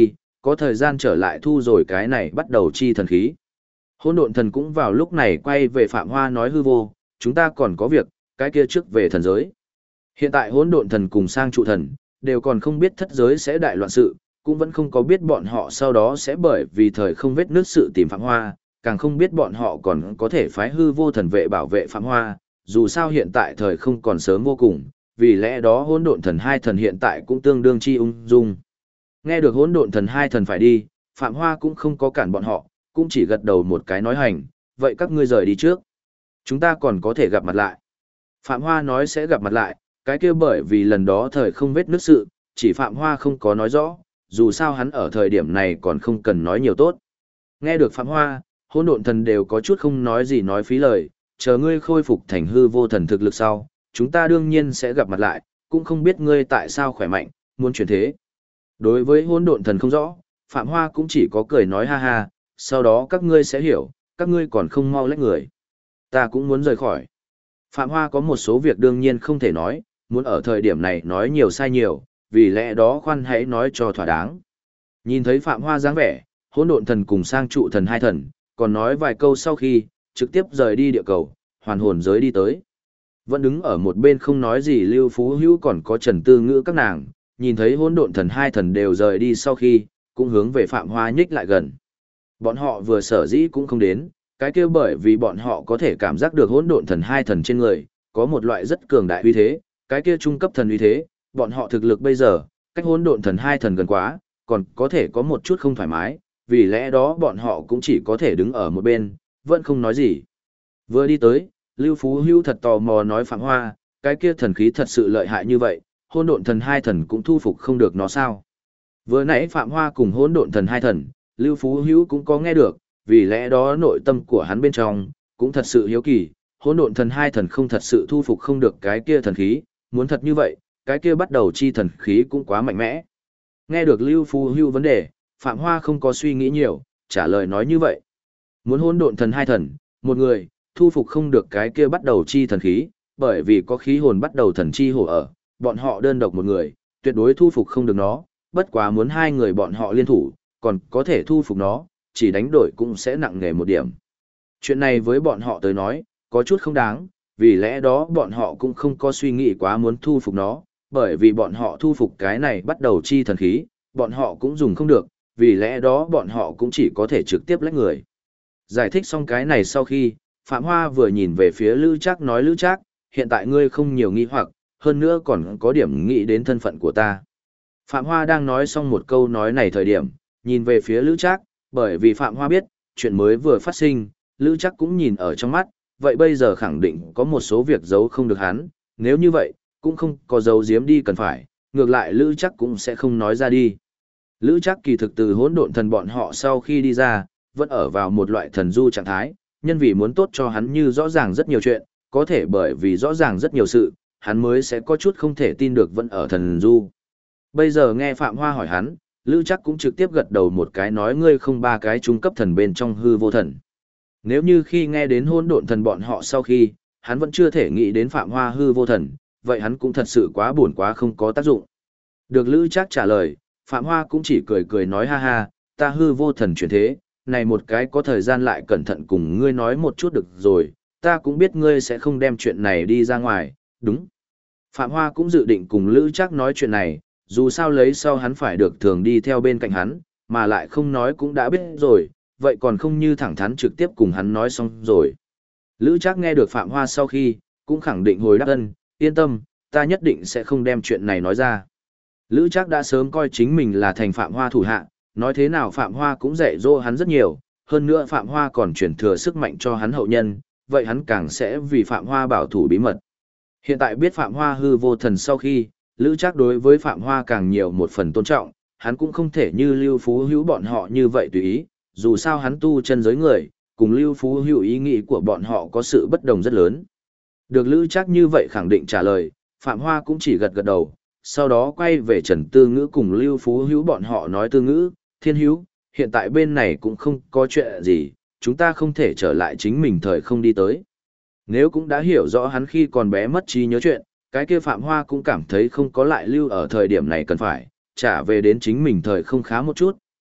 có thời gian trở lại thu rồi cái này bắt đầu chi thần khí. Hỗn độn thần cũng vào lúc này quay về Phạm Hoa nói hư vô, chúng ta còn có việc, cái kia trước về thần giới. Hiện tại hỗn độn thần cùng sang trụ thần, đều còn không biết thất giới sẽ đại loạn sự, cũng vẫn không có biết bọn họ sau đó sẽ bởi vì thời không vết nước sự tìm Phạm Hoa, càng không biết bọn họ còn có thể phái hư vô thần vệ bảo vệ Phạm Hoa, dù sao hiện tại thời không còn sớm vô cùng, vì lẽ đó hỗn độn thần hai thần hiện tại cũng tương đương chi ung dung. Nghe được hỗn độn thần hai thần phải đi, Phạm Hoa cũng không có cản bọn họ, cũng chỉ gật đầu một cái nói hành, vậy các ngươi rời đi trước. Chúng ta còn có thể gặp mặt lại. Phạm Hoa nói sẽ gặp mặt lại, cái kia bởi vì lần đó thời không vết nước sự, chỉ Phạm Hoa không có nói rõ, dù sao hắn ở thời điểm này còn không cần nói nhiều tốt. Nghe được Phạm Hoa, hỗn độn thần đều có chút không nói gì nói phí lời, chờ ngươi khôi phục thành hư vô thần thực lực sau, chúng ta đương nhiên sẽ gặp mặt lại, cũng không biết ngươi tại sao khỏe mạnh, muốn chuyển thế. Đối với hỗn độn thần không rõ, Phạm Hoa cũng chỉ có cười nói ha ha, sau đó các ngươi sẽ hiểu, các ngươi còn không mau lách người. Ta cũng muốn rời khỏi. Phạm Hoa có một số việc đương nhiên không thể nói, muốn ở thời điểm này nói nhiều sai nhiều, vì lẽ đó khoan hãy nói cho thỏa đáng. Nhìn thấy Phạm Hoa dáng vẻ, hỗn độn thần cùng sang trụ thần hai thần, còn nói vài câu sau khi, trực tiếp rời đi địa cầu, hoàn hồn giới đi tới. Vẫn đứng ở một bên không nói gì Lưu Phú Hữu còn có Trần Tư Ngữ các nàng, nhìn thấy hỗn độn thần hai thần đều rời đi sau khi, cũng hướng về Phạm Hoa nhích lại gần. Bọn họ vừa sở dĩ cũng không đến, cái kia bởi vì bọn họ có thể cảm giác được hỗn độn thần hai thần trên người, có một loại rất cường đại uy thế, cái kia trung cấp thần uy thế, bọn họ thực lực bây giờ, cách hỗn độn thần hai thần gần quá, còn có thể có một chút không thoải mái, vì lẽ đó bọn họ cũng chỉ có thể đứng ở một bên, vẫn không nói gì. Vừa đi tới, Lưu Phú Hữu thật tò mò nói Phạm Hoa, cái kia thần khí thật sự lợi hại như vậy, hỗn độn thần hai thần cũng thu phục không được nó sao. Vừa nãy Phạm Hoa cùng hỗn độn thần hai thần, Lưu Phú Hữu cũng có nghe được, vì lẽ đó nội tâm của hắn bên trong, cũng thật sự hiếu kỳ, hỗn độn thần hai thần không thật sự thu phục không được cái kia thần khí, muốn thật như vậy, cái kia bắt đầu chi thần khí cũng quá mạnh mẽ. Nghe được Lưu Phú Hữu vấn đề, Phạm Hoa không có suy nghĩ nhiều, trả lời nói như vậy. Muốn hỗn độn thần hai thần, một người, thu phục không được cái kia bắt đầu chi thần khí, bởi vì có khí hồn bắt đầu thần chi hổ ở, bọn họ đơn độc một người, tuyệt đối thu phục không được nó, bất quá muốn hai người bọn họ liên thủ, còn có thể thu phục nó, chỉ đánh đổi cũng sẽ nặng nề một điểm. Chuyện này với bọn họ tới nói, có chút không đáng, vì lẽ đó bọn họ cũng không có suy nghĩ quá muốn thu phục nó, bởi vì bọn họ thu phục cái này bắt đầu chi thần khí, bọn họ cũng dùng không được, vì lẽ đó bọn họ cũng chỉ có thể trực tiếp lách người. Giải thích xong cái này sau khi, Phạm Hoa vừa nhìn về phía Lữ Trác nói Lữ Trác, hiện tại ngươi không nhiều nghi hoặc, hơn nữa còn có điểm nghĩ đến thân phận của ta. Phạm Hoa đang nói xong một câu nói này thời điểm, nhìn về phía Lữ Trác, bởi vì Phạm Hoa biết, chuyện mới vừa phát sinh, Lữ Trác cũng nhìn ở trong mắt, vậy bây giờ khẳng định có một số việc giấu không được hắn, nếu như vậy, cũng không có giấu giếm đi cần phải, ngược lại Lữ Trác cũng sẽ không nói ra đi. Lữ Trác kỳ thực từ hỗn độn thần bọn họ sau khi đi ra, vẫn ở vào một loại thần du trạng thái, nhân vì muốn tốt cho hắn như rõ ràng rất nhiều chuyện, có thể bởi vì rõ ràng rất nhiều sự, hắn mới sẽ có chút không thể tin được vẫn ở thần du. Bây giờ nghe Phạm Hoa hỏi hắn, Lữ Trác cũng trực tiếp gật đầu một cái nói ngươi không ba cái trung cấp thần bên trong hư vô thần. Nếu như khi nghe đến hỗn độn thần bọn họ sau khi, hắn vẫn chưa thể nghĩ đến Phạm Hoa hư vô thần, vậy hắn cũng thật sự quá buồn quá không có tác dụng. Được Lữ Trác trả lời, Phạm Hoa cũng chỉ cười cười nói ha ha, ta hư vô thần chuyển thế, này một cái có thời gian lại cẩn thận cùng ngươi nói một chút được rồi, ta cũng biết ngươi sẽ không đem chuyện này đi ra ngoài, đúng. Phạm Hoa cũng dự định cùng Lữ Trác nói chuyện này, dù sao lấy sau hắn phải được thường đi theo bên cạnh hắn, mà lại không nói cũng đã biết rồi, vậy còn không như thẳng thắn trực tiếp cùng hắn nói xong rồi. Lữ Trác nghe được Phạm Hoa sau khi, cũng khẳng định hồi đáp ân, yên tâm, ta nhất định sẽ không đem chuyện này nói ra. Lữ Trác đã sớm coi chính mình là thành Phạm Hoa thủ hạ, nói thế nào Phạm Hoa cũng dạy dỗ hắn rất nhiều, hơn nữa Phạm Hoa còn chuyển thừa sức mạnh cho hắn hậu nhân, vậy hắn càng sẽ vì Phạm Hoa bảo thủ bí mật. Hiện tại biết Phạm Hoa hư vô thần sau khi, Lữ Trác đối với Phạm Hoa càng nhiều một phần tôn trọng, hắn cũng không thể như Lưu Phú Hữu bọn họ như vậy tùy ý, dù sao hắn tu chân giới người, cùng Lưu Phú Hữu ý nghĩ của bọn họ có sự bất đồng rất lớn. Được Lữ Trác như vậy khẳng định trả lời, Phạm Hoa cũng chỉ gật gật đầu, sau đó quay về Trần Tư Ngữ cùng Lưu Phú Hữu bọn họ nói Tư Ngữ, Thiên Hữu, hiện tại bên này cũng không có chuyện gì, chúng ta không thể trở lại chính mình thời không đi tới. Nếu cũng đã hiểu rõ hắn khi còn bé mất trí nhớ chuyện, cái kia Phạm Hoa cũng cảm thấy không có lại lưu ở thời điểm này cần phải, trả về đến chính mình thời không khá một chút,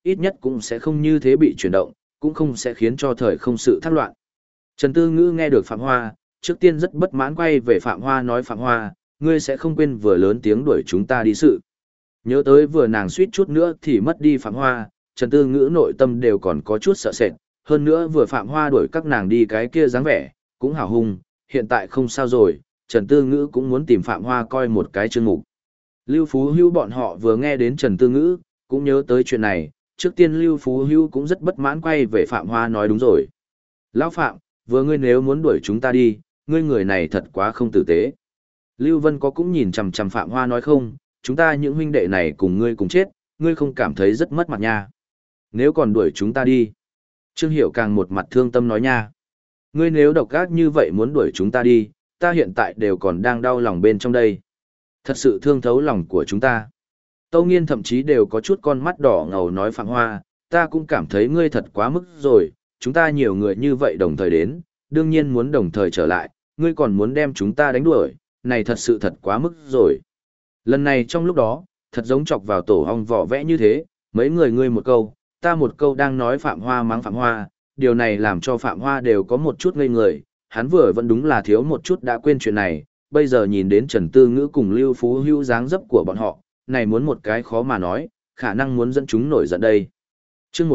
ít nhất cũng sẽ không như thế bị chuyển động, cũng không sẽ khiến cho thời không sự thác loạn. Trần Tư Ngữ nghe được Phạm Hoa, trước tiên rất bất mãn quay về Phạm Hoa nói Phạm Hoa, ngươi sẽ không quên vừa lớn tiếng đuổi chúng ta đi sự. Nhớ tới vừa nàng suýt chút nữa thì mất đi Phạm Hoa, Trần Tư Ngữ nội tâm đều còn có chút sợ sệt, hơn nữa vừa Phạm Hoa đuổi các nàng đi cái kia dáng vẻ, cũng hào hung, hiện tại không sao rồi, Trần Tư Ngữ cũng muốn tìm Phạm Hoa coi một cái chương mục. Lưu Phú Hữu bọn họ vừa nghe đến Trần Tư Ngữ, cũng nhớ tới chuyện này, trước tiên Lưu Phú Hữu cũng rất bất mãn quay về Phạm Hoa nói đúng rồi. Lão Phạm, vừa ngươi nếu muốn đuổi chúng ta đi, ngươi người này thật quá không tử tế. Lưu Vân có cũng nhìn chằm chằm Phạm Hoa nói không, chúng ta những huynh đệ này cùng ngươi cùng chết, ngươi không cảm thấy rất mất mặt nha. Nếu còn đuổi chúng ta đi. Trương Hiểu càng một mặt thương tâm nói nha. Ngươi nếu độc ác như vậy muốn đuổi chúng ta đi, ta hiện tại đều còn đang đau lòng bên trong đây. Thật sự thương thấu lòng của chúng ta. Tâu Nghiên thậm chí đều có chút con mắt đỏ ngầu nói Phạm Hoa, ta cũng cảm thấy ngươi thật quá mức rồi, chúng ta nhiều người như vậy đồng thời đến, đương nhiên muốn đồng thời trở lại, ngươi còn muốn đem chúng ta đánh đuổi, này thật sự thật quá mức rồi. Lần này trong lúc đó, thật giống chọc vào tổ ong vỏ vẽ như thế, mấy người ngươi một câu, ta một câu đang nói Phạm Hoa mắng Phạm Hoa, điều này làm cho Phạm Hoa đều có một chút ngây người, hắn vừa vẫn đúng là thiếu một chút đã quên chuyện này, bây giờ nhìn đến Trần Tư Ngữ cùng Lưu Phú Hữu dáng dấp của bọn họ, này muốn một cái khó mà nói, khả năng muốn dẫn chúng nổi giận đây. Chương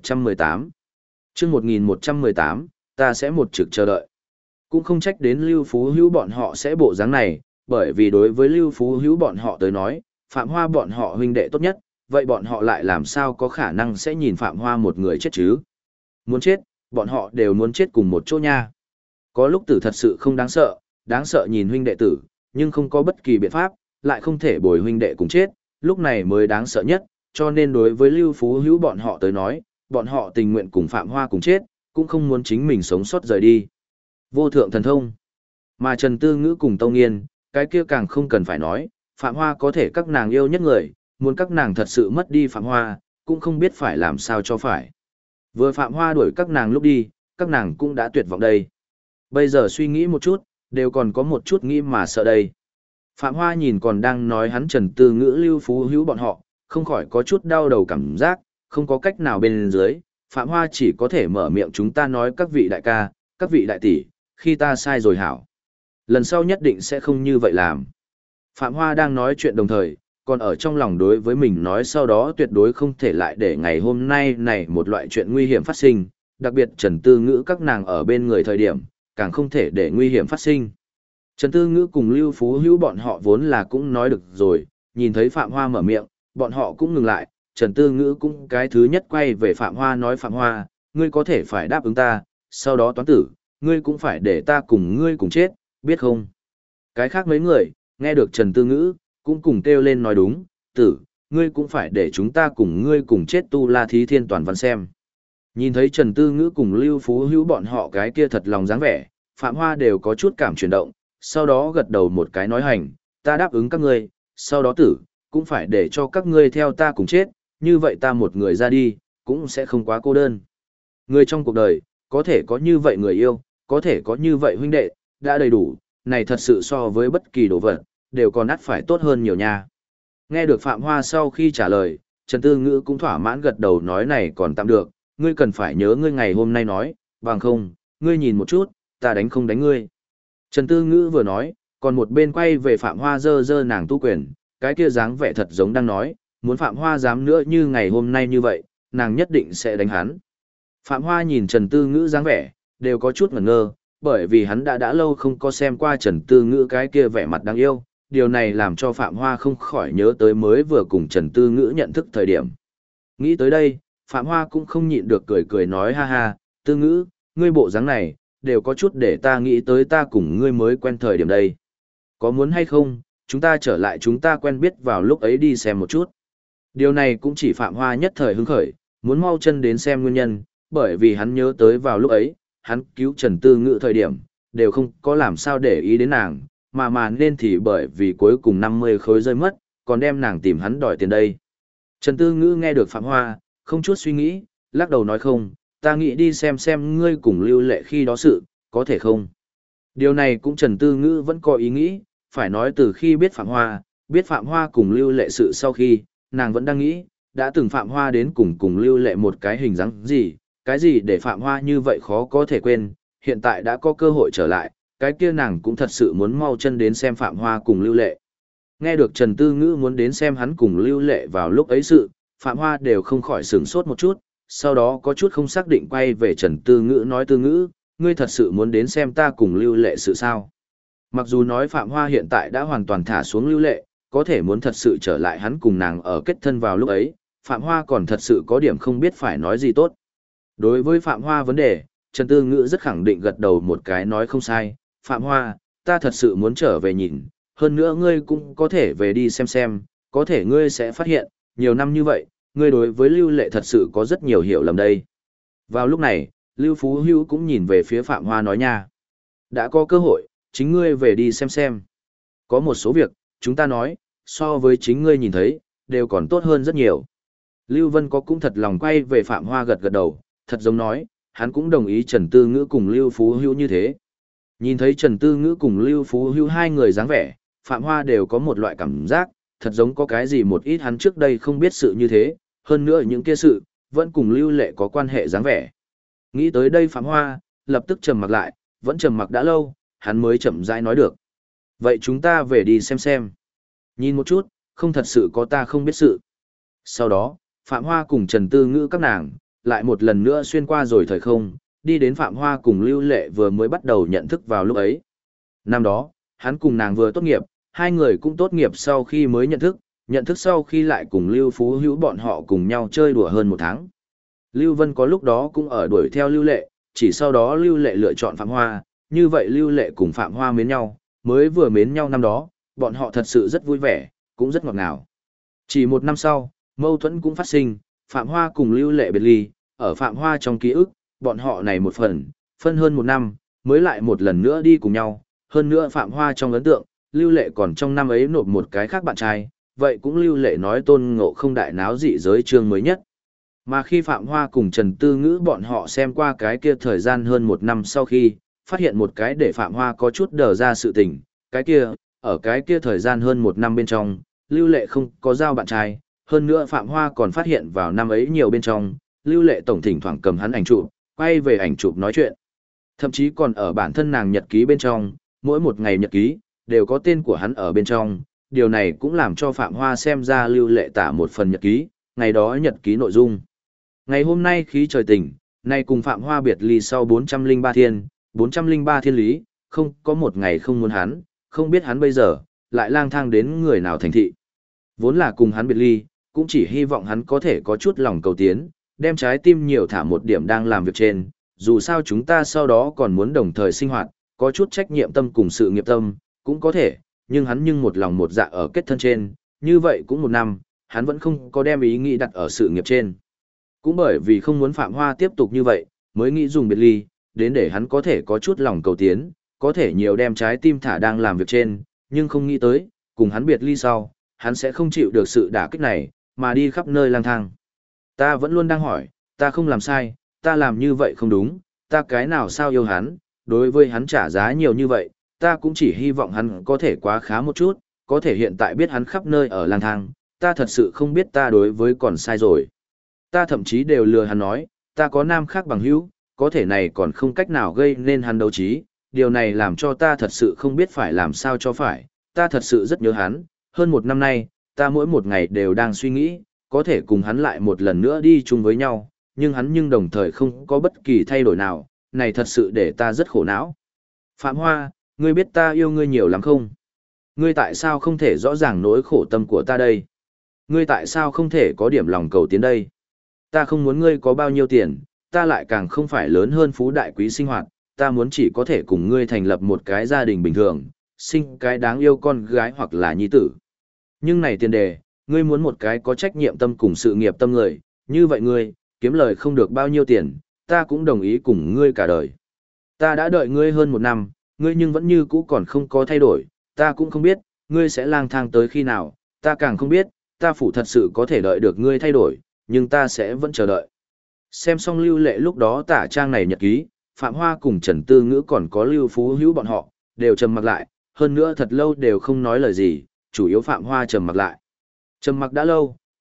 1118 Chương 1118, ta sẽ một trực chờ đợi. Cũng không trách đến Lưu Phú Hữu bọn họ sẽ bộ dáng này, bởi vì đối với Lưu Phú Hữu bọn họ tới nói, Phạm Hoa bọn họ huynh đệ tốt nhất, vậy bọn họ lại làm sao có khả năng sẽ nhìn Phạm Hoa một người chết chứ? Muốn chết, bọn họ đều muốn chết cùng một chỗ nha. Có lúc tử thật sự không đáng sợ nhìn huynh đệ tử, nhưng không có bất kỳ biện pháp, lại không thể bồi huynh đệ cùng chết, lúc này mới đáng sợ nhất, cho nên đối với Lưu Phú Hữu bọn họ tới nói, bọn họ tình nguyện cùng Phạm Hoa cùng chết, cũng không muốn chính mình sống sót rời đi. Vô thượng thần thông. Mà Trần Tư Ngữ cùng Tâu Nghiên, cái kia càng không cần phải nói, Phạm Hoa có thể các nàng yêu nhất người, muốn các nàng thật sự mất đi Phạm Hoa, cũng không biết phải làm sao cho phải. Vừa Phạm Hoa đuổi các nàng lúc đi, các nàng cũng đã tuyệt vọng đây. Bây giờ suy nghĩ một chút, đều còn có một chút nghĩ mà sợ đây. Phạm Hoa nhìn còn đang nói hắn Trần Tư Ngữ Lưu Phú Hữu bọn họ, không khỏi có chút đau đầu cảm giác, không có cách nào bên dưới, Phạm Hoa chỉ có thể mở miệng chúng ta nói các vị đại ca, các vị đại tỷ, khi ta sai rồi hảo. Lần sau nhất định sẽ không như vậy làm. Phạm Hoa đang nói chuyện đồng thời, còn ở trong lòng đối với mình nói sau đó tuyệt đối không thể lại để ngày hôm nay này một loại chuyện nguy hiểm phát sinh, đặc biệt Trần Tư Ngữ các nàng ở bên người thời điểm, càng không thể để nguy hiểm phát sinh. Trần Tư Ngữ cùng Lưu Phú Hữu bọn họ vốn là cũng nói được rồi, nhìn thấy Phạm Hoa mở miệng, bọn họ cũng ngừng lại, Trần Tư Ngữ cũng cái thứ nhất quay về Phạm Hoa nói Phạm Hoa, ngươi có thể phải đáp ứng ta, sau đó toán tử, ngươi cũng phải để ta cùng ngươi cùng chết, biết không? Cái khác mấy người, nghe được Trần Tư Ngữ, cũng cùng kêu lên nói đúng, tử, ngươi cũng phải để chúng ta cùng ngươi cùng chết tu la thí thiên toàn văn xem. Nhìn thấy Trần Tư Ngữ cùng Lưu Phú Hữu bọn họ cái kia thật lòng dáng vẻ, Phạm Hoa đều có chút cảm chuyển động, sau đó gật đầu một cái nói hành, ta đáp ứng các ngươi, sau đó tử, cũng phải để cho các ngươi theo ta cùng chết, như vậy ta một người ra đi, cũng sẽ không quá cô đơn. Người trong cuộc đời, có thể có như vậy người yêu, có thể có như vậy huynh đệ, đã đầy đủ, này thật sự so với bất kỳ đồ vật, đều còn ắt phải tốt hơn nhiều nha. Nghe được Phạm Hoa sau khi trả lời, Trần Tư Ngữ cũng thỏa mãn gật đầu nói này còn tạm được, ngươi cần phải nhớ ngươi ngày hôm nay nói, bằng không, ngươi nhìn một chút, ta đánh không đánh ngươi. Trần Tư Ngữ vừa nói, còn một bên quay về Phạm Hoa dơ dơ nàng tu quyền, cái kia dáng vẻ thật giống đang nói, muốn Phạm Hoa dám nữa như ngày hôm nay như vậy, nàng nhất định sẽ đánh hắn. Phạm Hoa nhìn Trần Tư Ngữ dáng vẻ, đều có chút ngẩn ngơ, bởi vì hắn đã lâu không có xem qua Trần Tư Ngữ cái kia vẻ mặt đáng yêu, điều này làm cho Phạm Hoa không khỏi nhớ tới mới vừa cùng Trần Tư Ngữ nhận thức thời điểm. Nghĩ tới đây, Phạm Hoa cũng không nhịn được cười cười nói ha ha, Tư Ngữ, ngươi bộ dáng này, đều có chút để ta nghĩ tới ta cùng ngươi mới quen thời điểm đây. Có muốn hay không, chúng ta trở lại chúng ta quen biết vào lúc ấy đi xem một chút. Điều này cũng chỉ Phạm Hoa nhất thời hứng khởi, muốn mau chân đến xem nguyên nhân, bởi vì hắn nhớ tới vào lúc ấy, hắn cứu Trần Tư Ngữ thời điểm, đều không có làm sao để ý đến nàng, mà nên thì bởi vì cuối cùng 50 khối rơi mất, còn đem nàng tìm hắn đòi tiền đây. Trần Tư Ngữ nghe được Phạm Hoa, không chút suy nghĩ, lắc đầu nói không, ta nghĩ đi xem ngươi cùng Lưu Lệ khi đó sự, có thể không? Điều này cũng Trần Tư Ngữ vẫn có ý nghĩ, phải nói từ khi biết Phạm Hoa cùng Lưu Lệ sự sau khi, nàng vẫn đang nghĩ, đã từng Phạm Hoa đến cùng Lưu Lệ một cái hình dáng gì, cái gì để Phạm Hoa như vậy khó có thể quên, hiện tại đã có cơ hội trở lại, cái kia nàng cũng thật sự muốn mau chân đến xem Phạm Hoa cùng Lưu Lệ. Nghe được Trần Tư Ngữ muốn đến xem hắn cùng Lưu Lệ vào lúc ấy sự, Phạm Hoa đều không khỏi sửng sốt một chút, sau đó có chút không xác định quay về Trần Tư Ngữ nói Tư Ngữ, ngươi thật sự muốn đến xem ta cùng Lưu Lệ sự sao? Mặc dù nói Phạm Hoa hiện tại đã hoàn toàn thả xuống Lưu Lệ, có thể muốn thật sự trở lại hắn cùng nàng ở kết thân vào lúc ấy, Phạm Hoa còn thật sự có điểm không biết phải nói gì tốt. Đối với Phạm Hoa vấn đề, Trần Tư Ngữ rất khẳng định gật đầu một cái nói không sai, Phạm Hoa, ta thật sự muốn trở về nhìn, hơn nữa ngươi cũng có thể về đi xem, có thể ngươi sẽ phát hiện, nhiều năm như vậy, ngươi đối với Lưu Lệ thật sự có rất nhiều hiểu lầm đây. Vào lúc này, Lưu Phú Hữu cũng nhìn về phía Phạm Hoa nói nha, đã có cơ hội, chính ngươi về đi xem. Có một số việc, chúng ta nói, so với chính ngươi nhìn thấy, đều còn tốt hơn rất nhiều. Lưu Vân có cũng thật lòng quay về Phạm Hoa gật gật đầu, thật giống nói, hắn cũng đồng ý Trần Tư Ngữ cùng Lưu Phú Hữu như thế. Nhìn thấy Trần Tư Ngữ cùng Lưu Phú Hữu hai người dáng vẻ, Phạm Hoa đều có một loại cảm giác, thật giống có cái gì một ít hắn trước đây không biết sự như thế, hơn nữa những kia sự, vẫn cùng Lưu Lệ có quan hệ dáng vẻ. Nghĩ tới đây Phạm Hoa, lập tức trầm mặc lại, vẫn trầm mặc đã lâu, hắn mới chậm rãi nói được. Vậy chúng ta về đi xem. Nhìn một chút, không thật sự có ta không biết sự. Sau đó, Phạm Hoa cùng Trần Tư Ngữ các nàng, lại một lần nữa xuyên qua rồi thời không, đi đến Phạm Hoa cùng Lưu Lệ vừa mới bắt đầu nhận thức vào lúc ấy. Năm đó, hắn cùng nàng vừa tốt nghiệp, hai người cũng tốt nghiệp sau khi mới nhận thức sau khi lại cùng Lưu Phú Hữu bọn họ cùng nhau chơi đùa hơn một tháng. Lưu Vân có lúc đó cũng ở đuổi theo Lưu Lệ, chỉ sau đó Lưu Lệ lựa chọn Phạm Hoa, như vậy Lưu Lệ cùng Phạm Hoa mến nhau, mới vừa mến nhau năm đó, bọn họ thật sự rất vui vẻ, cũng rất ngọt ngào. Chỉ một năm sau, mâu thuẫn cũng phát sinh, Phạm Hoa cùng Lưu Lệ biệt ly, ở Phạm Hoa trong ký ức, bọn họ này một phân hơn một năm, mới lại một lần nữa đi cùng nhau, hơn nữa Phạm Hoa trong ấn tượng, Lưu Lệ còn trong năm ấy nộp một cái khác bạn trai, vậy cũng Lưu Lệ nói Tôn Ngộ Không đại náo dị giới chương mới nhất. Mà khi Phạm Hoa cùng Trần Tư Ngữ bọn họ xem qua cái kia thời gian hơn một năm sau khi, phát hiện một cái để Phạm Hoa có chút đờ ra sự tình, cái kia, ở cái kia thời gian hơn một năm bên trong, Lưu Lệ không có giao bạn trai, hơn nữa Phạm Hoa còn phát hiện vào năm ấy nhiều bên trong, Lưu Lệ tổng thỉnh thoảng cầm hắn ảnh chụp, quay về ảnh chụp nói chuyện. Thậm chí còn ở bản thân nàng nhật ký bên trong, mỗi một ngày nhật ký, đều có tên của hắn ở bên trong, điều này cũng làm cho Phạm Hoa xem ra Lưu Lệ tả một phần nhật ký, ngày đó nhật ký nội dung. Ngày hôm nay khí trời tỉnh, nay cùng Phạm Hoa biệt ly sau 403 thiên lý, không có một ngày không muốn hắn, không biết hắn bây giờ, lại lang thang đến người nào thành thị. Vốn là cùng hắn biệt ly, cũng chỉ hy vọng hắn có thể có chút lòng cầu tiến, đem trái tim nhiều thả một điểm đang làm việc trên, dù sao chúng ta sau đó còn muốn đồng thời sinh hoạt, có chút trách nhiệm tâm cùng sự nghiệp tâm, cũng có thể, nhưng hắn một lòng một dạ ở kết thân trên, như vậy cũng một năm, hắn vẫn không có đem ý nghĩ đặt ở sự nghiệp trên. Cũng bởi vì không muốn Phạm Hoa tiếp tục như vậy, mới nghĩ dùng biệt ly, đến để hắn có thể có chút lòng cầu tiến, có thể nhiều đem trái tim thả đang làm việc trên, nhưng không nghĩ tới, cùng hắn biệt ly sau, hắn sẽ không chịu được sự đả kích này, mà đi khắp nơi lang thang. Ta vẫn luôn đang hỏi, ta không làm sai, ta làm như vậy không đúng, ta cái nào sao yêu hắn, đối với hắn trả giá nhiều như vậy, ta cũng chỉ hy vọng hắn có thể quá khá một chút, có thể hiện tại biết hắn khắp nơi ở lang thang, ta thật sự không biết ta đối với còn sai rồi. Ta thậm chí đều lừa hắn nói, ta có nam khác bằng hữu, có thể này còn không cách nào gây nên hắn đấu trí, điều này làm cho ta thật sự không biết phải làm sao cho phải, ta thật sự rất nhớ hắn, hơn một năm nay, ta mỗi một ngày đều đang suy nghĩ, có thể cùng hắn lại một lần nữa đi chung với nhau, nhưng hắn đồng thời không có bất kỳ thay đổi nào, này thật sự để ta rất khổ não. Phạm Hoa, ngươi biết ta yêu ngươi nhiều lắm không? Ngươi tại sao không thể rõ ràng nỗi khổ tâm của ta đây? Ngươi tại sao không thể có điểm lòng cầu tiến đây? Ta không muốn ngươi có bao nhiêu tiền, ta lại càng không phải lớn hơn phú đại quý sinh hoạt, ta muốn chỉ có thể cùng ngươi thành lập một cái gia đình bình thường, sinh cái đáng yêu con gái hoặc là nhi tử. Nhưng này tiền đề, ngươi muốn một cái có trách nhiệm tâm cùng sự nghiệp tâm người, như vậy ngươi, kiếm lời không được bao nhiêu tiền, ta cũng đồng ý cùng ngươi cả đời. Ta đã đợi ngươi hơn một năm, ngươi nhưng vẫn như cũ còn không có thay đổi, ta cũng không biết, ngươi sẽ lang thang tới khi nào, ta càng không biết, ta phủ thật sự có thể đợi được ngươi thay đổi, nhưng ta sẽ vẫn chờ đợi. Xem xong Lưu Lệ lúc đó tả trang này nhật ký, Phạm Hoa cùng Trần Tư Ngữ còn có Lưu Phú Hữu bọn họ, đều trầm mặc lại, hơn nữa thật lâu đều không nói lời gì, chủ yếu Phạm Hoa trầm mặc lại. Trầm mặc đã lâu,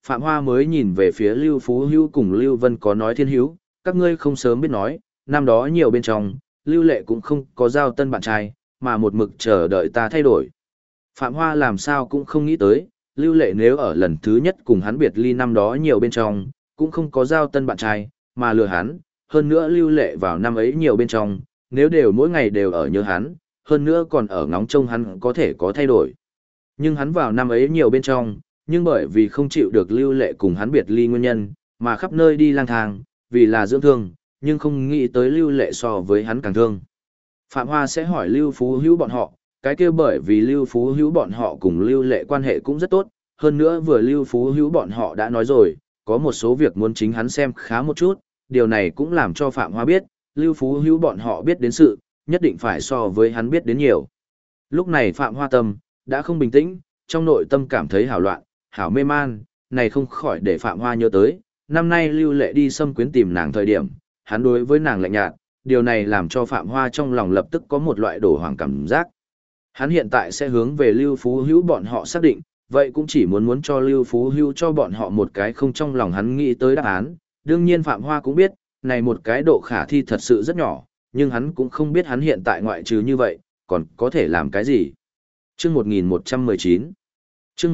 Phạm Hoa mới nhìn về phía Lưu Phú Hữu cùng Lưu Vân có nói thiên hữu, các ngươi không sớm biết nói, năm đó nhiều bên trong, Lưu Lệ cũng không có giao tân bạn trai, mà một mực chờ đợi ta thay đổi. Phạm Hoa làm sao cũng không nghĩ tới, Lưu Lệ nếu ở lần thứ nhất cùng hắn biệt ly năm đó nhiều bên trong, cũng không có giao tân bạn trai, mà lừa hắn, hơn nữa Lưu Lệ vào năm ấy nhiều bên trong, nếu đều mỗi ngày đều ở nhớ hắn, hơn nữa còn ở ngóng trông hắn có thể có thay đổi. Nhưng hắn vào năm ấy nhiều bên trong, nhưng bởi vì không chịu được Lưu Lệ cùng hắn biệt ly nguyên nhân, mà khắp nơi đi lang thang, vì là dưỡng thương, nhưng không nghĩ tới Lưu Lệ so với hắn càng thương. Phạm Hoa sẽ hỏi Lưu Phú Hữu bọn họ, cái kia bởi vì Lưu Phú Hữu bọn họ cùng Lưu Lệ quan hệ cũng rất tốt, hơn nữa vừa Lưu Phú Hữu bọn họ đã nói rồi, có một số việc muốn chính hắn xem khá một chút, điều này cũng làm cho Phạm Hoa biết, Lưu Phú Hữu bọn họ biết đến sự, nhất định phải so với hắn biết đến nhiều. Lúc này Phạm Hoa tâm, đã không bình tĩnh, trong nội tâm cảm thấy hảo loạn, hảo mê man, này không khỏi để Phạm Hoa nhớ tới, năm nay Lưu Lệ đi xâm quyến tìm nàng thời điểm, hắn đối với nàng lạnh nhạt, điều này làm cho Phạm Hoa trong lòng lập tức có một loại đổ hoàng cảm giác. Hắn hiện tại sẽ hướng về Lưu Phú Hữu bọn họ xác định, vậy cũng chỉ muốn cho Lưu Phú Hữu cho bọn họ một cái không trong lòng hắn nghĩ tới đáp án. Đương nhiên Phạm Hoa cũng biết, này một cái độ khả thi thật sự rất nhỏ, nhưng hắn cũng không biết hắn hiện tại ngoại trừ như vậy, còn có thể làm cái gì. Chương 1119 Chương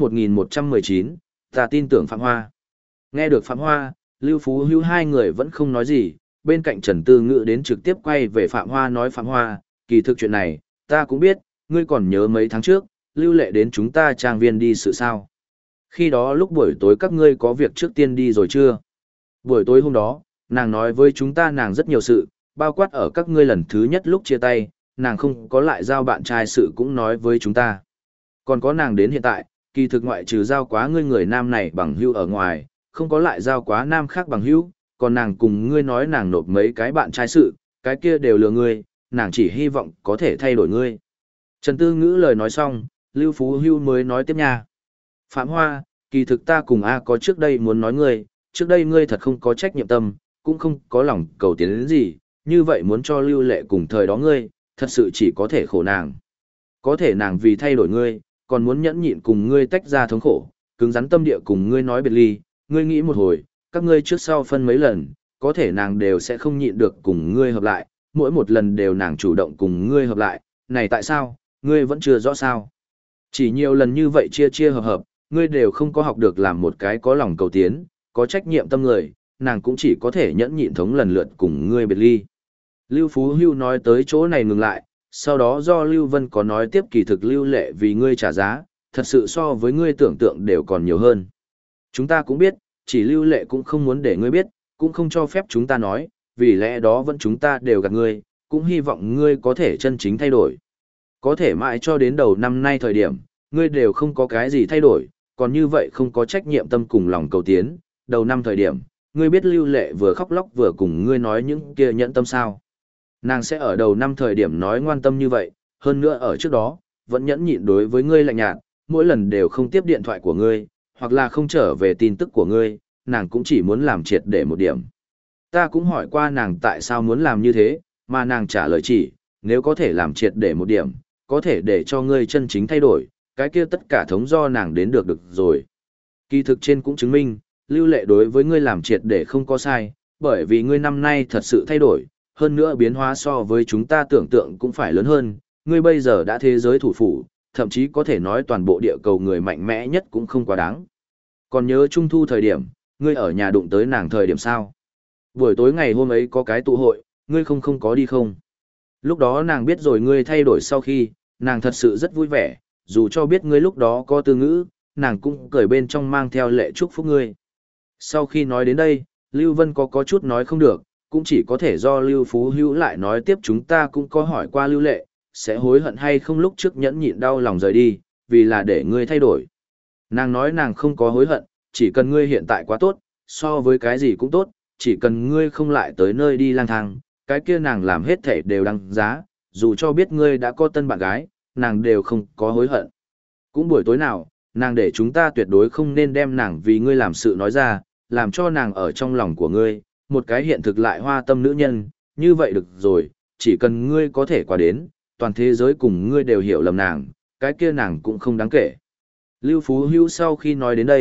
1119, ta tin tưởng Phạm Hoa. Nghe được Phạm Hoa, Lưu Phú Hữu hai người vẫn không nói gì, bên cạnh Trần Tư Ngữ đến trực tiếp quay về Phạm Hoa nói Phạm Hoa, kỳ thực chuyện này, ta cũng biết, ngươi còn nhớ mấy tháng trước, Lưu Lệ đến chúng ta trang viên đi sự sao. Khi đó lúc buổi tối các ngươi có việc trước tiên đi rồi chưa? Buổi tối hôm đó, nàng nói với chúng ta nàng rất nhiều sự, bao quát ở các ngươi lần thứ nhất lúc chia tay, nàng không có lại giao bạn trai sự cũng nói với chúng ta. Còn có nàng đến hiện tại, kỳ thực ngoại trừ giao quá ngươi người nam này bằng hữu ở ngoài, không có lại giao quá nam khác bằng hữu, còn nàng cùng ngươi nói nàng nộp mấy cái bạn trai sự, cái kia đều lừa ngươi, nàng chỉ hy vọng có thể thay đổi ngươi. Trần Tư Ngữ lời nói xong, Lưu Phú Hữu mới nói tiếp nha. Phạm Hoa, kỳ thực ta cùng A có trước đây muốn nói ngươi, trước đây ngươi thật không có trách nhiệm tâm, cũng không có lòng cầu tiến đến gì, như vậy muốn cho Lưu Lệ cùng thời đó ngươi, thật sự chỉ có thể khổ nàng. Có thể nàng vì thay đổi ngươi, còn muốn nhẫn nhịn cùng ngươi tách ra thống khổ, cứng rắn tâm địa cùng ngươi nói biệt ly, ngươi nghĩ một hồi, các ngươi trước sau phân mấy lần, có thể nàng đều sẽ không nhịn được cùng ngươi hợp lại, mỗi một lần đều nàng chủ động cùng ngươi hợp lại, này tại sao, ngươi vẫn chưa rõ sao. Chỉ nhiều lần như vậy chia chia hợp hợp, ngươi đều không có học được làm một cái có lòng cầu tiến, có trách nhiệm tâm người, nàng cũng chỉ có thể nhẫn nhịn thống lần lượt cùng ngươi biệt ly. Lưu Phú Hưu nói tới chỗ này ngừng lại, sau đó do Lưu Vân có nói tiếp kỳ thực Lưu Lệ vì ngươi trả giá, thật sự so với ngươi tưởng tượng đều còn nhiều hơn. Chúng ta cũng biết, chỉ Lưu Lệ cũng không muốn để ngươi biết, cũng không cho phép chúng ta nói, vì lẽ đó vẫn chúng ta đều gạt ngươi, cũng hy vọng ngươi có thể chân chính thay đổi. Có thể mãi cho đến đầu năm nay thời điểm, ngươi đều không có cái gì thay đổi, còn như vậy không có trách nhiệm tâm cùng lòng cầu tiến, đầu năm thời điểm, ngươi biết Lưu Lệ vừa khóc lóc vừa cùng ngươi nói những kia nhẫn tâm sao. Nàng sẽ ở đầu năm thời điểm nói ngoan tâm như vậy, hơn nữa ở trước đó, vẫn nhẫn nhịn đối với ngươi lạnh nhạt, mỗi lần đều không tiếp điện thoại của ngươi, hoặc là không trở về tin tức của ngươi, nàng cũng chỉ muốn làm triệt để một điểm. Ta cũng hỏi qua nàng tại sao muốn làm như thế, mà nàng trả lời chỉ, nếu có thể làm triệt để một điểm, có thể để cho ngươi chân chính thay đổi, cái kia tất cả thống do nàng đến được rồi. Kỳ thực trên cũng chứng minh, Lưu Lệ đối với ngươi làm triệt để không có sai, bởi vì ngươi năm nay thật sự thay đổi, hơn nữa biến hóa so với chúng ta tưởng tượng cũng phải lớn hơn, ngươi bây giờ đã thế giới thủ phủ, thậm chí có thể nói toàn bộ địa cầu người mạnh mẽ nhất cũng không quá đáng. Còn nhớ trung thu thời điểm, ngươi ở nhà đụng tới nàng thời điểm sao? Buổi tối ngày hôm ấy có cái tụ hội, ngươi không có đi không? Lúc đó nàng biết rồi ngươi thay đổi sau khi, nàng thật sự rất vui vẻ, dù cho biết ngươi lúc đó có tư ngữ, nàng cũng cười bên trong mang theo lệ chúc phúc ngươi. Sau khi nói đến đây, Lưu Vân có chút nói không được, cũng chỉ có thể do Lưu Phú Hữu lại nói tiếp chúng ta cũng có hỏi qua Lưu Lệ, sẽ hối hận hay không lúc trước nhẫn nhịn đau lòng rời đi, vì là để ngươi thay đổi. Nàng nói nàng không có hối hận, chỉ cần ngươi hiện tại quá tốt, so với cái gì cũng tốt, chỉ cần ngươi không lại tới nơi đi lang thang, cái kia nàng làm hết thể đều đăng giá, dù cho biết ngươi đã có tân bạn gái, nàng đều không có hối hận. Cũng buổi tối nào, nàng để chúng ta tuyệt đối không nên đem nàng vì ngươi làm sự nói ra, làm cho nàng ở trong lòng của ngươi, một cái hiện thực lại hoa tâm nữ nhân, như vậy được rồi, chỉ cần ngươi có thể qua đến, toàn thế giới cùng ngươi đều hiểu lầm nàng, cái kia nàng cũng không đáng kể. Lưu Phú Hữu sau khi nói đến đây,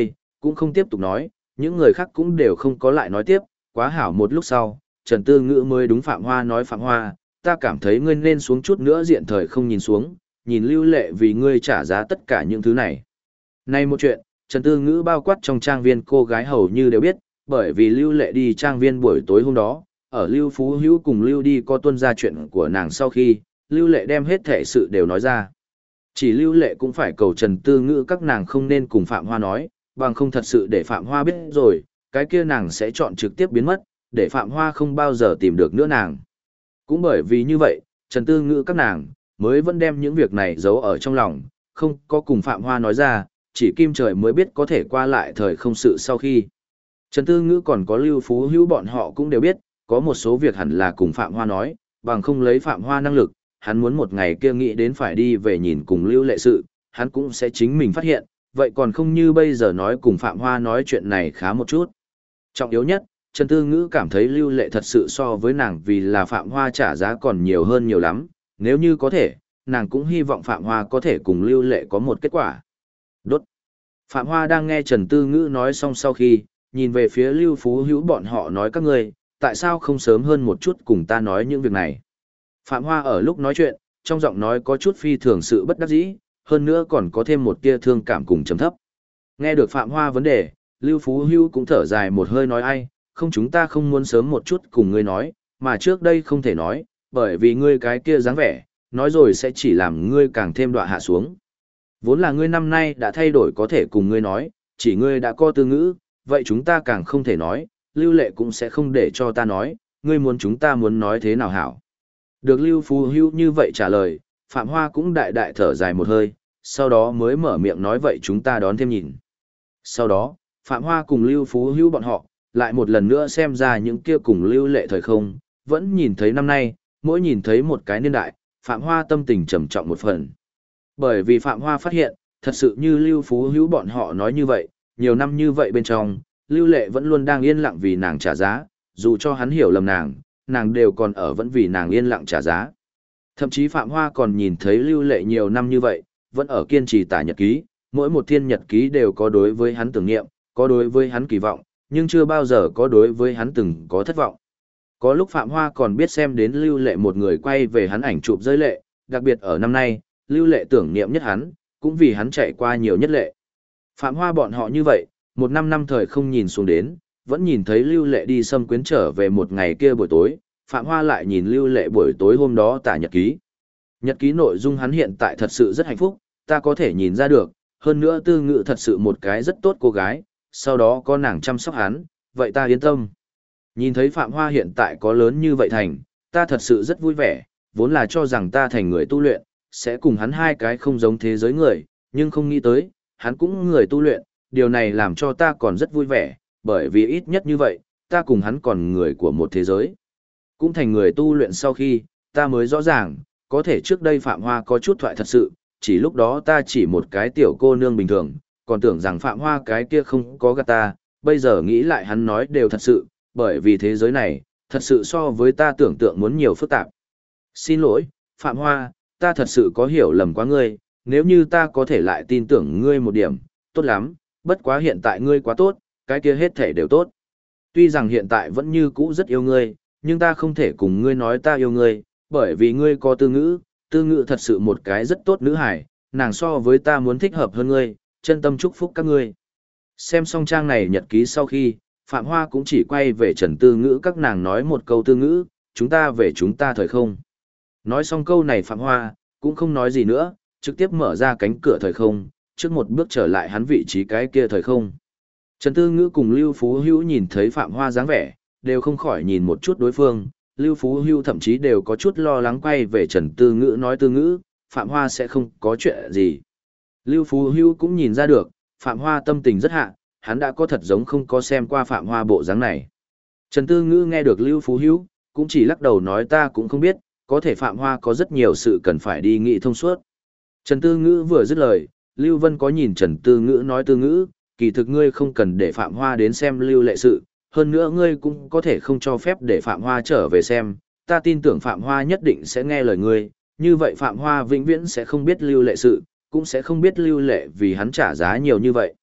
cũng không tiếp tục nói, những người khác cũng đều không có lại nói tiếp, quá hảo một lúc sau, Trần Tư Ngữ mới đúng Phạm Hoa nói Phạm Hoa, ta cảm thấy ngươi nên xuống chút nữa diện thời không nhìn xuống, nhìn Lưu Lệ vì ngươi trả giá tất cả những thứ này. Này một chuyện, Trần Tư Ngữ bao quát trong trang viên cô gái hầu như đều biết, bởi vì Lưu Lệ đi trang viên buổi tối hôm đó, ở Lưu Phú Hữu cùng Lưu đi có tuân ra chuyện của nàng sau khi, Lưu Lệ đem hết thể sự đều nói ra. Chỉ Lưu Lệ cũng phải cầu Trần Tư Ngữ các nàng không nên cùng Phạm Hoa nói, bằng không thật sự để Phạm Hoa biết rồi, cái kia nàng sẽ chọn trực tiếp biến mất, để Phạm Hoa không bao giờ tìm được nữa nàng. Cũng bởi vì như vậy, Trần Tư Ngữ các nàng mới vẫn đem những việc này giấu ở trong lòng, không có cùng Phạm Hoa nói ra, chỉ Kim Trời mới biết có thể qua lại thời không sự sau khi. Trần Tư Ngữ còn có Lưu Phú Hữu bọn họ cũng đều biết, có một số việc hẳn là cùng Phạm Hoa nói, bằng không lấy Phạm Hoa năng lực, hắn muốn một ngày kia nghĩ đến phải đi về nhìn cùng Lưu Lệ sự, hắn cũng sẽ chính mình phát hiện, vậy còn không như bây giờ nói cùng Phạm Hoa nói chuyện này khá một chút. Trọng yếu nhất, Trần Tư Ngữ cảm thấy Lưu Lệ thật sự so với nàng vì là Phạm Hoa trả giá còn nhiều hơn nhiều lắm, nếu như có thể, nàng cũng hy vọng Phạm Hoa có thể cùng Lưu Lệ có một kết quả. Đốt. Phạm Hoa đang nghe Trần Tư Ngữ nói xong sau khi, nhìn về phía Lưu Phú Hữu bọn họ nói các ngươi, tại sao không sớm hơn một chút cùng ta nói những việc này. Phạm Hoa ở lúc nói chuyện, trong giọng nói có chút phi thường sự bất đắc dĩ, hơn nữa còn có thêm một tia thương cảm cùng trầm thấp. Nghe được Phạm Hoa vấn đề, Lưu Phú Hữu cũng thở dài một hơi nói ai, không chúng ta không muốn sớm một chút cùng ngươi nói, mà trước đây không thể nói, bởi vì ngươi cái kia dáng vẻ, nói rồi sẽ chỉ làm ngươi càng thêm đọa hạ xuống. Vốn là ngươi năm nay đã thay đổi có thể cùng ngươi nói, chỉ ngươi đã có Tư Ngữ, vậy chúng ta càng không thể nói, Lưu Lệ cũng sẽ không để cho ta nói, ngươi muốn chúng ta muốn nói thế nào hảo. Được Lưu Phú Hữu như vậy trả lời, Phạm Hoa cũng đại đại thở dài một hơi, sau đó mới mở miệng nói vậy chúng ta đón thêm nhìn. Sau đó, Phạm Hoa cùng Lưu Phú Hữu bọn họ, lại một lần nữa xem ra những kia cùng Lưu Lệ thời không, vẫn nhìn thấy năm nay, mỗi nhìn thấy một cái niên đại, Phạm Hoa tâm tình trầm trọng một phần. Bởi vì Phạm Hoa phát hiện, thật sự như Lưu Phú Hữu bọn họ nói như vậy, nhiều năm như vậy bên trong, Lưu Lệ vẫn luôn đang yên lặng vì nàng trả giá, dù cho hắn hiểu lầm nàng đều còn ở vẫn vì nàng yên lặng trả giá. Thậm chí Phạm Hoa còn nhìn thấy Lưu Lệ nhiều năm như vậy, vẫn ở kiên trì tả nhật ký, mỗi một thiên nhật ký đều có đối với hắn tưởng niệm, có đối với hắn kỳ vọng, nhưng chưa bao giờ có đối với hắn từng có thất vọng. Có lúc Phạm Hoa còn biết xem đến Lưu Lệ một người quay về hắn ảnh chụp rơi lệ, đặc biệt ở năm nay, Lưu Lệ tưởng niệm nhất hắn, cũng vì hắn chạy qua nhiều nhất lệ. Phạm Hoa bọn họ như vậy, một năm thời không nhìn xuống đến, vẫn nhìn thấy Lưu Lệ đi xâm quyến trở về một ngày kia buổi tối, Phạm Hoa lại nhìn Lưu Lệ buổi tối hôm đó tả nhật ký. Nhật ký nội dung hắn hiện tại thật sự rất hạnh phúc, ta có thể nhìn ra được, hơn nữa Tư Ngữ thật sự một cái rất tốt cô gái, sau đó có nàng chăm sóc hắn, vậy ta yên tâm. Nhìn thấy Phạm Hoa hiện tại có lớn như vậy thành, ta thật sự rất vui vẻ, vốn là cho rằng ta thành người tu luyện, sẽ cùng hắn hai cái không giống thế giới người, nhưng không nghĩ tới, hắn cũng người tu luyện, điều này làm cho ta còn rất vui vẻ, bởi vì ít nhất như vậy, ta cùng hắn còn người của một thế giới. Cũng thành người tu luyện sau khi, ta mới rõ ràng, có thể trước đây Phạm Hoa có chút thoại thật sự, chỉ lúc đó ta chỉ một cái tiểu cô nương bình thường, còn tưởng rằng Phạm Hoa cái kia không có gạt ta, bây giờ nghĩ lại hắn nói đều thật sự, bởi vì thế giới này, thật sự so với ta tưởng tượng muốn nhiều phức tạp. Xin lỗi, Phạm Hoa, ta thật sự có hiểu lầm quá ngươi, nếu như ta có thể lại tin tưởng ngươi một điểm, tốt lắm, bất quá hiện tại ngươi quá tốt, cái kia hết thể đều tốt. Tuy rằng hiện tại vẫn như cũ rất yêu ngươi, nhưng ta không thể cùng ngươi nói ta yêu ngươi, bởi vì ngươi có Tư Ngữ thật sự một cái rất tốt nữ hải, nàng so với ta muốn thích hợp hơn ngươi, chân tâm chúc phúc các ngươi. Xem xong trang này nhật ký sau khi, Phạm Hoa cũng chỉ quay về Trần Tư Ngữ các nàng nói một câu Tư Ngữ, chúng ta về chúng ta thời không. Nói xong câu này Phạm Hoa, cũng không nói gì nữa, trực tiếp mở ra cánh cửa thời không, trước một bước trở lại hắn vị trí cái kia thời không. Trần Tư Ngữ cùng Lưu Phú Hữu nhìn thấy Phạm Hoa dáng vẻ, đều không khỏi nhìn một chút đối phương, Lưu Phú Hữu thậm chí đều có chút lo lắng quay về Trần Tư Ngữ nói Tư Ngữ, Phạm Hoa sẽ không có chuyện gì. Lưu Phú Hữu cũng nhìn ra được, Phạm Hoa tâm tình rất hạ, hắn đã có thật giống không có xem qua Phạm Hoa bộ dáng này. Trần Tư Ngữ nghe được Lưu Phú Hữu, cũng chỉ lắc đầu nói ta cũng không biết, có thể Phạm Hoa có rất nhiều sự cần phải đi nghị thông suốt. Trần Tư Ngữ vừa dứt lời, Lưu Vân có nhìn Trần Tư Ngữ nói Tư Ngữ, kỳ thực ngươi không cần để Phạm Hoa đến xem Lưu Lệ sự, hơn nữa ngươi cũng có thể không cho phép để Phạm Hoa trở về xem, ta tin tưởng Phạm Hoa nhất định sẽ nghe lời ngươi, như vậy Phạm Hoa vĩnh viễn sẽ không biết Lưu Lệ sự, cũng sẽ không biết Lưu Lệ vì hắn trả giá nhiều như vậy.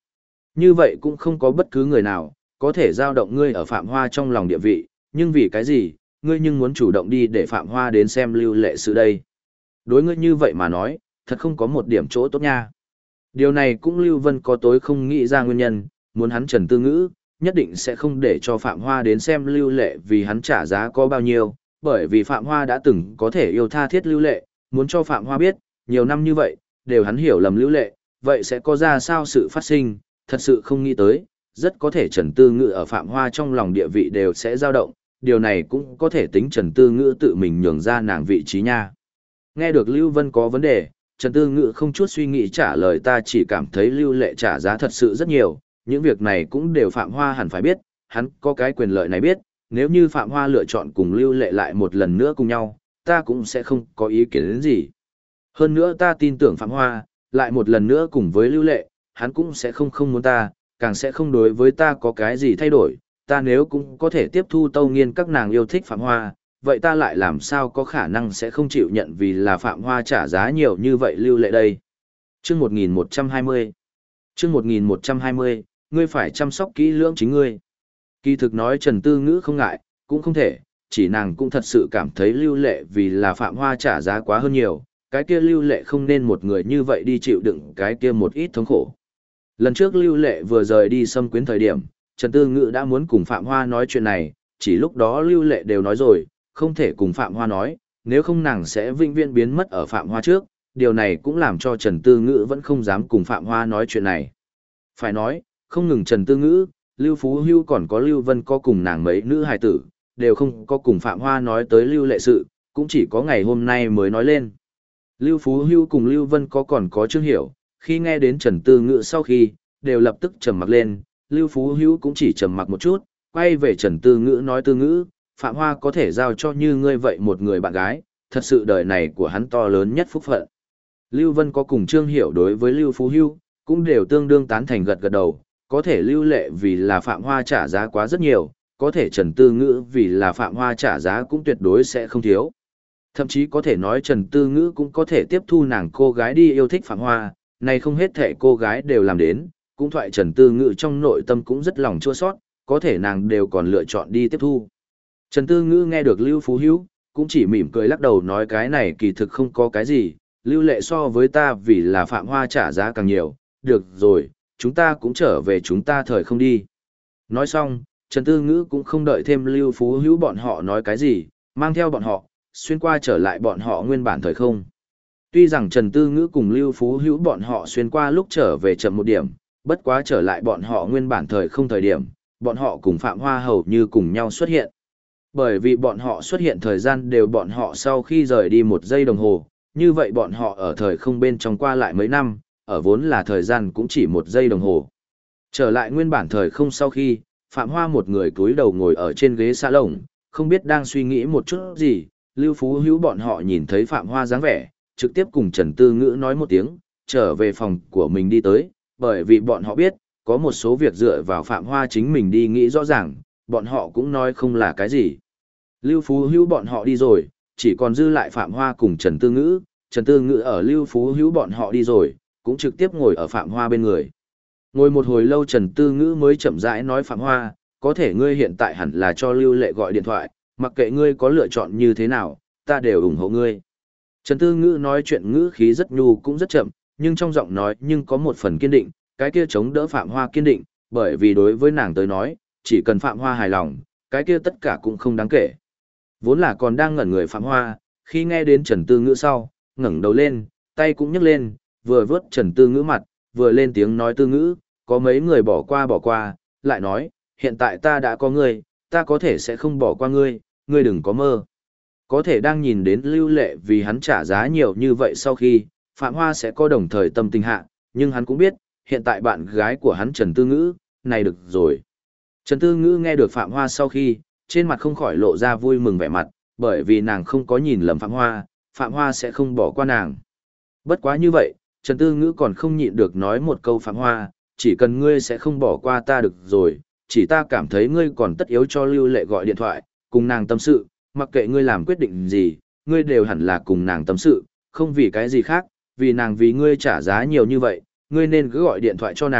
Như vậy cũng không có bất cứ người nào, có thể giao động ngươi ở Phạm Hoa trong lòng địa vị, nhưng vì cái gì, ngươi nhưng muốn chủ động đi để Phạm Hoa đến xem Lưu Lệ Sự đây. Đối ngươi như vậy mà nói, thật không có một điểm chỗ tốt nha. Điều này cũng Lưu Vân có tối không nghĩ ra nguyên nhân, muốn hắn Trần Tư Ngữ, nhất định sẽ không để cho Phạm Hoa đến xem Lưu Lệ vì hắn trả giá có bao nhiêu, bởi vì Phạm Hoa đã từng có thể yêu tha thiết Lưu Lệ, muốn cho Phạm Hoa biết, nhiều năm như vậy, đều hắn hiểu lầm Lưu Lệ, vậy sẽ có ra sao sự phát sinh, thật sự không nghĩ tới, rất có thể Trần Tư Ngữ ở Phạm Hoa trong lòng địa vị đều sẽ dao động, điều này cũng có thể tính Trần Tư Ngữ tự mình nhường ra nàng vị trí nha. Nghe được Lưu Vân có vấn đề, Trần Tư Ngữ không chút suy nghĩ trả lời ta chỉ cảm thấy Lưu Lệ trả giá thật sự rất nhiều, những việc này cũng đều Phạm Hoa hẳn phải biết, hắn có cái quyền lợi này biết, nếu như Phạm Hoa lựa chọn cùng Lưu Lệ lại một lần nữa cùng nhau, ta cũng sẽ không có ý kiến đến gì. Hơn nữa ta tin tưởng Phạm Hoa, lại một lần nữa cùng với Lưu Lệ, hắn cũng sẽ không muốn ta, càng sẽ không đối với ta có cái gì thay đổi, ta nếu cũng có thể tiếp thu Tâu Nghiên các nàng yêu thích Phạm Hoa, vậy ta lại làm sao có khả năng sẽ không chịu nhận vì là Phạm Hoa trả giá nhiều như vậy Lưu Lệ đây. Chương 1120 Chương 1120, ngươi phải chăm sóc kỹ lưỡng chính ngươi. Kỳ thực nói Trần Tư Ngữ không ngại, cũng không thể, chỉ nàng cũng thật sự cảm thấy Lưu Lệ vì là Phạm Hoa trả giá quá hơn nhiều, cái kia Lưu Lệ không nên một người như vậy đi chịu đựng cái kia một ít thống khổ. Lần trước Lưu Lệ vừa rời đi xâm quyến thời điểm, Trần Tư Ngữ đã muốn cùng Phạm Hoa nói chuyện này, chỉ lúc đó Lưu Lệ đều nói rồi, không thể cùng Phạm Hoa nói, nếu không nàng sẽ vĩnh viễn biến mất ở Phạm Hoa trước, điều này cũng làm cho Trần Tư Ngữ vẫn không dám cùng Phạm Hoa nói chuyện này. Phải nói, không ngừng Trần Tư Ngữ, Lưu Phú Hưu còn có Lưu Vân có cùng nàng mấy nữ hài tử, đều không có cùng Phạm Hoa nói tới Lưu Lệ sự, cũng chỉ có ngày hôm nay mới nói lên. Lưu Phú Hưu cùng Lưu Vân có còn có Trương Hiểu, khi nghe đến Trần Tư Ngữ sau khi, đều lập tức trầm mặc lên, Lưu Phú Hưu cũng chỉ trầm mặc một chút, quay về Trần Tư Ngữ nói Tư Ngữ, Phạm Hoa có thể giao cho như ngươi vậy một người bạn gái, thật sự đời này của hắn to lớn nhất phúc phận. Lưu Vân có cùng Trương Hiểu đối với Lưu Phú Hưu, cũng đều tương đương tán thành gật gật đầu, có thể Lưu Lệ vì là Phạm Hoa trả giá quá rất nhiều, có thể Trần Tư Ngữ vì là Phạm Hoa trả giá cũng tuyệt đối sẽ không thiếu. Thậm chí có thể nói Trần Tư Ngữ cũng có thể tiếp thu nàng cô gái đi yêu thích Phạm Hoa, này không hết thể cô gái đều làm đến, cũng thoại Trần Tư Ngữ trong nội tâm cũng rất lòng chua sót, có thể nàng đều còn lựa chọn đi tiếp thu. Trần Tư Ngữ nghe được Lưu Phú Hữu, cũng chỉ mỉm cười lắc đầu nói cái này kỳ thực không có cái gì, Lưu Lệ so với ta vì là Phạm Hoa trả giá càng nhiều, được rồi, chúng ta cũng trở về chúng ta thời không đi. Nói xong, Trần Tư Ngữ cũng không đợi thêm Lưu Phú Hữu bọn họ nói cái gì, mang theo bọn họ, xuyên qua trở lại bọn họ nguyên bản thời không. Tuy rằng Trần Tư Ngữ cùng Lưu Phú Hữu bọn họ xuyên qua lúc trở về chậm một điểm, bất quá trở lại bọn họ nguyên bản thời không thời điểm, bọn họ cùng Phạm Hoa hầu như cùng nhau xuất hiện. Bởi vì bọn họ xuất hiện thời gian đều bọn họ sau khi rời đi 1 giây đồng hồ, như vậy bọn họ ở thời không bên trong qua lại mấy năm, ở vốn là thời gian cũng chỉ 1 giây đồng hồ. Trở lại nguyên bản thời không sau khi, Phạm Hoa một người cúi đầu ngồi ở trên ghế sa lồng, không biết đang suy nghĩ một chút gì, Lưu Phú Hữu bọn họ nhìn thấy Phạm Hoa dáng vẻ, trực tiếp cùng Trần Tư Ngữ nói một tiếng, trở về phòng của mình đi tới, bởi vì bọn họ biết, có một số việc dựa vào Phạm Hoa chính mình đi nghĩ rõ ràng, bọn họ cũng nói không là cái gì. Lưu Phú Hữu bọn họ đi rồi, chỉ còn dư lại Phạm Hoa cùng Trần Tư Ngữ, Trần Tư Ngữ ở Lưu Phú Hữu bọn họ đi rồi, cũng trực tiếp ngồi ở Phạm Hoa bên người. Ngồi một hồi lâu Trần Tư Ngữ mới chậm rãi nói Phạm Hoa, có thể ngươi hiện tại hẳn là cho Lưu Lệ gọi điện thoại, mặc kệ ngươi có lựa chọn như thế nào, ta đều ủng hộ ngươi. Trần Tư Ngữ nói chuyện ngữ khí rất nhu cũng rất chậm, nhưng trong giọng nói nhưng có một phần kiên định, cái kia chống đỡ Phạm Hoa kiên định, bởi vì đối với nàng tới nói, chỉ cần Phạm Hoa hài lòng, cái kia tất cả cũng không đáng kể. Vốn là còn đang ngẩn người Phạm Hoa, khi nghe đến Trần Tư Ngữ sau, ngẩng đầu lên, tay cũng nhấc lên, vừa vớt Trần Tư Ngữ mặt, vừa lên tiếng nói Tư Ngữ, có mấy người bỏ qua, lại nói, hiện tại ta đã có ngươi, ta có thể sẽ không bỏ qua ngươi, ngươi đừng có mơ. Có thể đang nhìn đến Lưu Lệ vì hắn trả giá nhiều như vậy sau khi, Phạm Hoa sẽ có đồng thời tâm tình hạ, nhưng hắn cũng biết, hiện tại bạn gái của hắn Trần Tư Ngữ, này được rồi. Trần Tư Ngữ nghe được Phạm Hoa sau khi, trên mặt không khỏi lộ ra vui mừng vẻ mặt, bởi vì nàng không có nhìn lầm Phạm Hoa sẽ không bỏ qua nàng. Bất quá như vậy, Trần Tư Ngữ còn không nhịn được nói một câu Phạm Hoa, chỉ cần ngươi sẽ không bỏ qua ta được rồi, chỉ ta cảm thấy ngươi còn tất yếu cho Lưu Lệ gọi điện thoại, cùng nàng tâm sự, mặc kệ ngươi làm quyết định gì, ngươi đều hẳn là cùng nàng tâm sự, không vì cái gì khác, vì nàng vì ngươi trả giá nhiều như vậy, ngươi nên cứ gọi điện thoại cho nàng,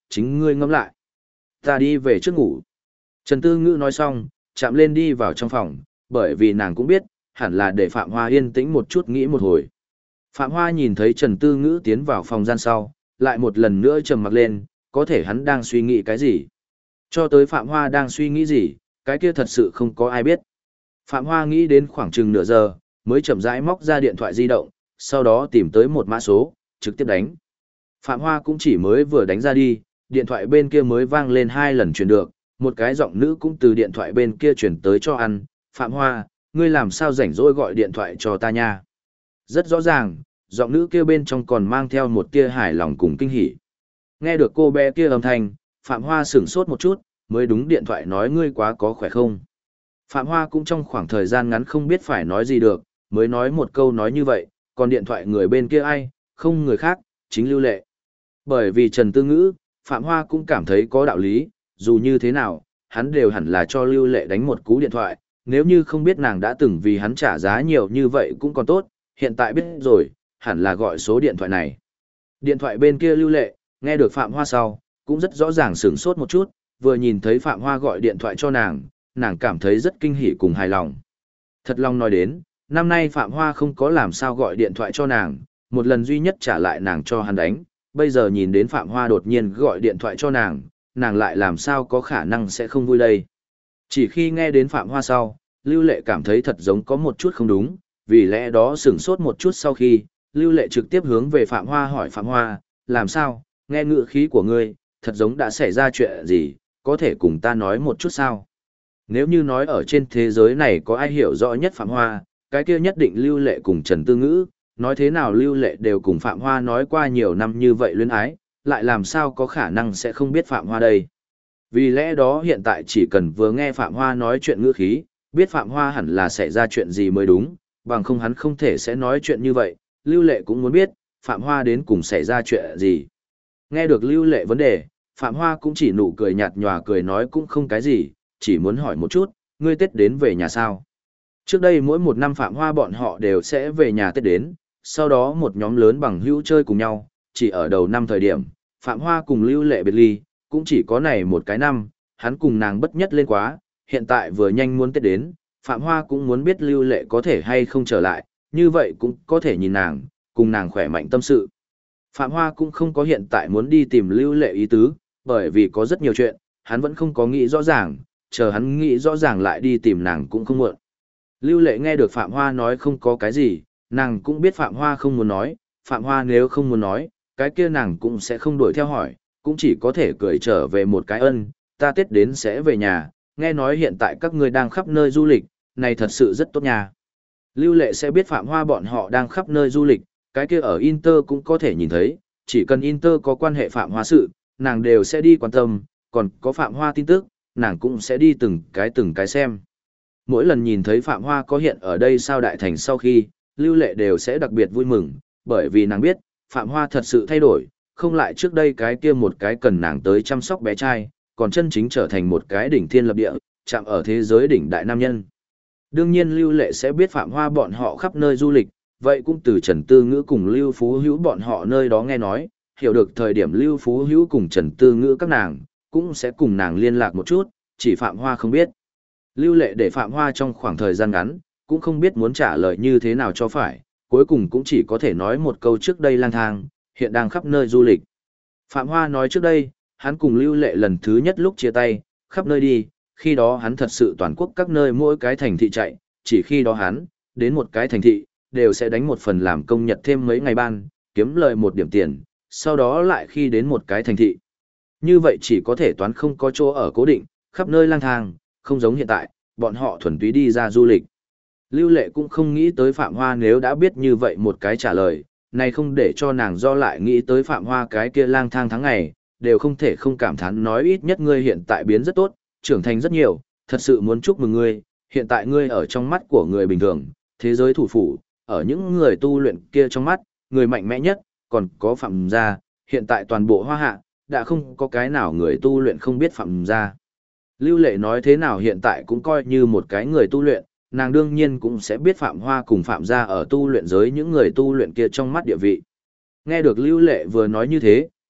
chính ngươi ngẫm lại. Ta đi về trước ngủ. Trần Tư Ngữ nói xong, chạm lên đi vào trong phòng, bởi vì nàng cũng biết, hẳn là để Phạm Hoa yên tĩnh một chút nghĩ một hồi. Phạm Hoa nhìn thấy Trần Tư Ngữ tiến vào phòng gian sau, lại một lần nữa trầm mặc lên, có thể hắn đang suy nghĩ cái gì. Cho tới Phạm Hoa đang suy nghĩ gì, cái kia thật sự không có ai biết. Phạm Hoa nghĩ đến khoảng chừng nửa giờ, mới chậm rãi móc ra điện thoại di động, sau đó tìm tới một mã số, trực tiếp đánh. Phạm Hoa cũng chỉ mới vừa đánh ra đi, điện thoại bên kia mới vang lên 2 lần truyền được, một cái giọng nữ cũng từ điện thoại bên kia chuyển tới cho ăn. Phạm Hoa, ngươi làm sao rảnh rỗi gọi điện thoại cho ta nha? Rất rõ ràng, giọng nữ kia bên trong còn mang theo một tia hài lòng cùng kinh hỉ. Nghe được cô bé kia âm thanh, Phạm Hoa sửng sốt một chút, mới đúng điện thoại nói ngươi quá có khỏe không? Phạm Hoa cũng trong khoảng thời gian ngắn không biết phải nói gì được, mới nói một câu nói như vậy, còn điện thoại người bên kia ai, không người khác, chính Lưu Lệ. Bởi vì Trần Tư Ngữ, Phạm Hoa cũng cảm thấy có đạo lý, dù như thế nào, hắn đều hẳn là cho Lưu Lệ đánh một cú điện thoại, nếu như không biết nàng đã từng vì hắn trả giá nhiều như vậy cũng còn tốt, hiện tại biết rồi, hẳn là gọi số điện thoại này. Điện thoại bên kia Lưu Lệ, nghe được Phạm Hoa sau, cũng rất rõ ràng sửng sốt một chút, vừa nhìn thấy Phạm Hoa gọi điện thoại cho nàng cảm thấy rất kinh hỉ cùng hài lòng. Thật lòng nói đến, năm nay Phạm Hoa không có làm sao gọi điện thoại cho nàng, một lần duy nhất trả lại nàng cho hắn đánh, bây giờ nhìn đến Phạm Hoa đột nhiên gọi điện thoại cho nàng lại làm sao có khả năng sẽ không vui đây. Chỉ khi nghe đến Phạm Hoa sau, Lưu Lệ cảm thấy thật giống có một chút không đúng, vì lẽ đó sửng sốt một chút sau khi, Lưu Lệ trực tiếp hướng về Phạm Hoa hỏi Phạm Hoa, làm sao, nghe ngữ khí của ngươi, thật giống đã xảy ra chuyện gì, có thể cùng ta nói một chút sao? Nếu như nói ở trên thế giới này có ai hiểu rõ nhất Phạm Hoa, cái kia nhất định Lưu Lệ cùng Trần Tư Ngữ, nói thế nào Lưu Lệ đều cùng Phạm Hoa nói qua nhiều năm như vậy luyến ái, lại làm sao có khả năng sẽ không biết Phạm Hoa đây. Vì lẽ đó hiện tại chỉ cần vừa nghe Phạm Hoa nói chuyện ngữ khí, biết Phạm Hoa hẳn là xảy ra chuyện gì mới đúng, bằng không hắn không thể sẽ nói chuyện như vậy, Lưu Lệ cũng muốn biết, Phạm Hoa đến cùng xảy ra chuyện gì. Nghe được Lưu Lệ vấn đề, Phạm Hoa cũng chỉ nụ cười nhạt nhòa cười nói cũng không cái gì, chỉ muốn hỏi một chút, ngươi Tết đến về nhà sao? Trước đây mỗi một năm Phạm Hoa bọn họ đều sẽ về nhà Tết đến, sau đó một nhóm lớn bằng hữu chơi cùng nhau, chỉ ở đầu năm thời điểm, Phạm Hoa cùng Lưu Lệ biệt ly, cũng chỉ có này một cái năm, hắn cùng nàng bất nhất lên quá, hiện tại vừa nhanh muốn Tết đến, Phạm Hoa cũng muốn biết Lưu Lệ có thể hay không trở lại, như vậy cũng có thể nhìn nàng, cùng nàng khỏe mạnh tâm sự. Phạm Hoa cũng không có hiện tại muốn đi tìm Lưu Lệ ý tứ, bởi vì có rất nhiều chuyện, hắn vẫn không có nghĩ rõ ràng, chờ hắn nghĩ rõ ràng lại đi tìm nàng cũng không muộn. Lưu Lệ nghe được Phạm Hoa nói không có cái gì, nàng cũng biết Phạm Hoa không muốn nói, Phạm Hoa nếu không muốn nói, cái kia nàng cũng sẽ không đuổi theo hỏi, cũng chỉ có thể cười trở về một cái ân, ta Tết đến sẽ về nhà, nghe nói hiện tại các ngươi đang khắp nơi du lịch, này thật sự rất tốt nha. Lưu Lệ sẽ biết Phạm Hoa bọn họ đang khắp nơi du lịch, cái kia ở Inter cũng có thể nhìn thấy, chỉ cần Inter có quan hệ Phạm Hoa sự, nàng đều sẽ đi quan tâm, còn có Phạm Hoa tin tức, nàng cũng sẽ đi từng cái xem. Mỗi lần nhìn thấy Phạm Hoa có hiện ở đây sao đại thành sau khi, Lưu Lệ đều sẽ đặc biệt vui mừng, bởi vì nàng biết, Phạm Hoa thật sự thay đổi, không lại trước đây cái kia một cái cần nàng tới chăm sóc bé trai, còn chân chính trở thành một cái đỉnh thiên lập địa, chạm ở thế giới đỉnh đại nam nhân. Đương nhiên Lưu Lệ sẽ biết Phạm Hoa bọn họ khắp nơi du lịch, vậy cũng từ Trần Tư Ngữ cùng Lưu Phú Hữu bọn họ nơi đó nghe nói, hiểu được thời điểm Lưu Phú Hữu cùng Trần Tư Ngữ các nàng, cũng sẽ cùng nàng liên lạc một chút, chỉ Phạm Hoa không biết. Lưu Lệ để Phạm Hoa trong khoảng thời gian ngắn, cũng không biết muốn trả lời như thế nào cho phải, cuối cùng cũng chỉ có thể nói một câu trước đây lang thang, hiện đang khắp nơi du lịch. Phạm Hoa nói trước đây, hắn cùng Lưu Lệ lần thứ nhất lúc chia tay, khắp nơi đi, khi đó hắn thật sự toàn quốc các nơi mỗi cái thành thị chạy, chỉ khi đó hắn, đến một cái thành thị, đều sẽ đánh một phần làm công nhật thêm mấy ngày ban, kiếm lời một điểm tiền, sau đó lại khi đến một cái thành thị. Như vậy chỉ có thể toán không có chỗ ở cố định, khắp nơi lang thang, không giống hiện tại, bọn họ thuần túy đi ra du lịch. Lưu Lệ cũng không nghĩ tới Phạm Hoa nếu đã biết như vậy một cái trả lời, này không để cho nàng do lại nghĩ tới Phạm Hoa cái kia lang thang tháng ngày, đều không thể không cảm thán nói ít nhất ngươi hiện tại biến rất tốt, trưởng thành rất nhiều, thật sự muốn chúc mừng ngươi, hiện tại ngươi ở trong mắt của người bình thường, thế giới thủ phủ, ở những người tu luyện kia trong mắt, người mạnh mẽ nhất, còn có Phạm gia, hiện tại toàn bộ Hoa Hạ, đã không có cái nào người tu luyện không biết Phạm gia. Lưu Lệ nói thế nào hiện tại cũng coi như một cái người tu luyện, nàng đương nhiên cũng sẽ biết Phạm Hoa cùng Phạm gia ở tu luyện giới những người tu luyện kia trong mắt địa vị. Nghe được Lưu Lệ vừa nói như thế,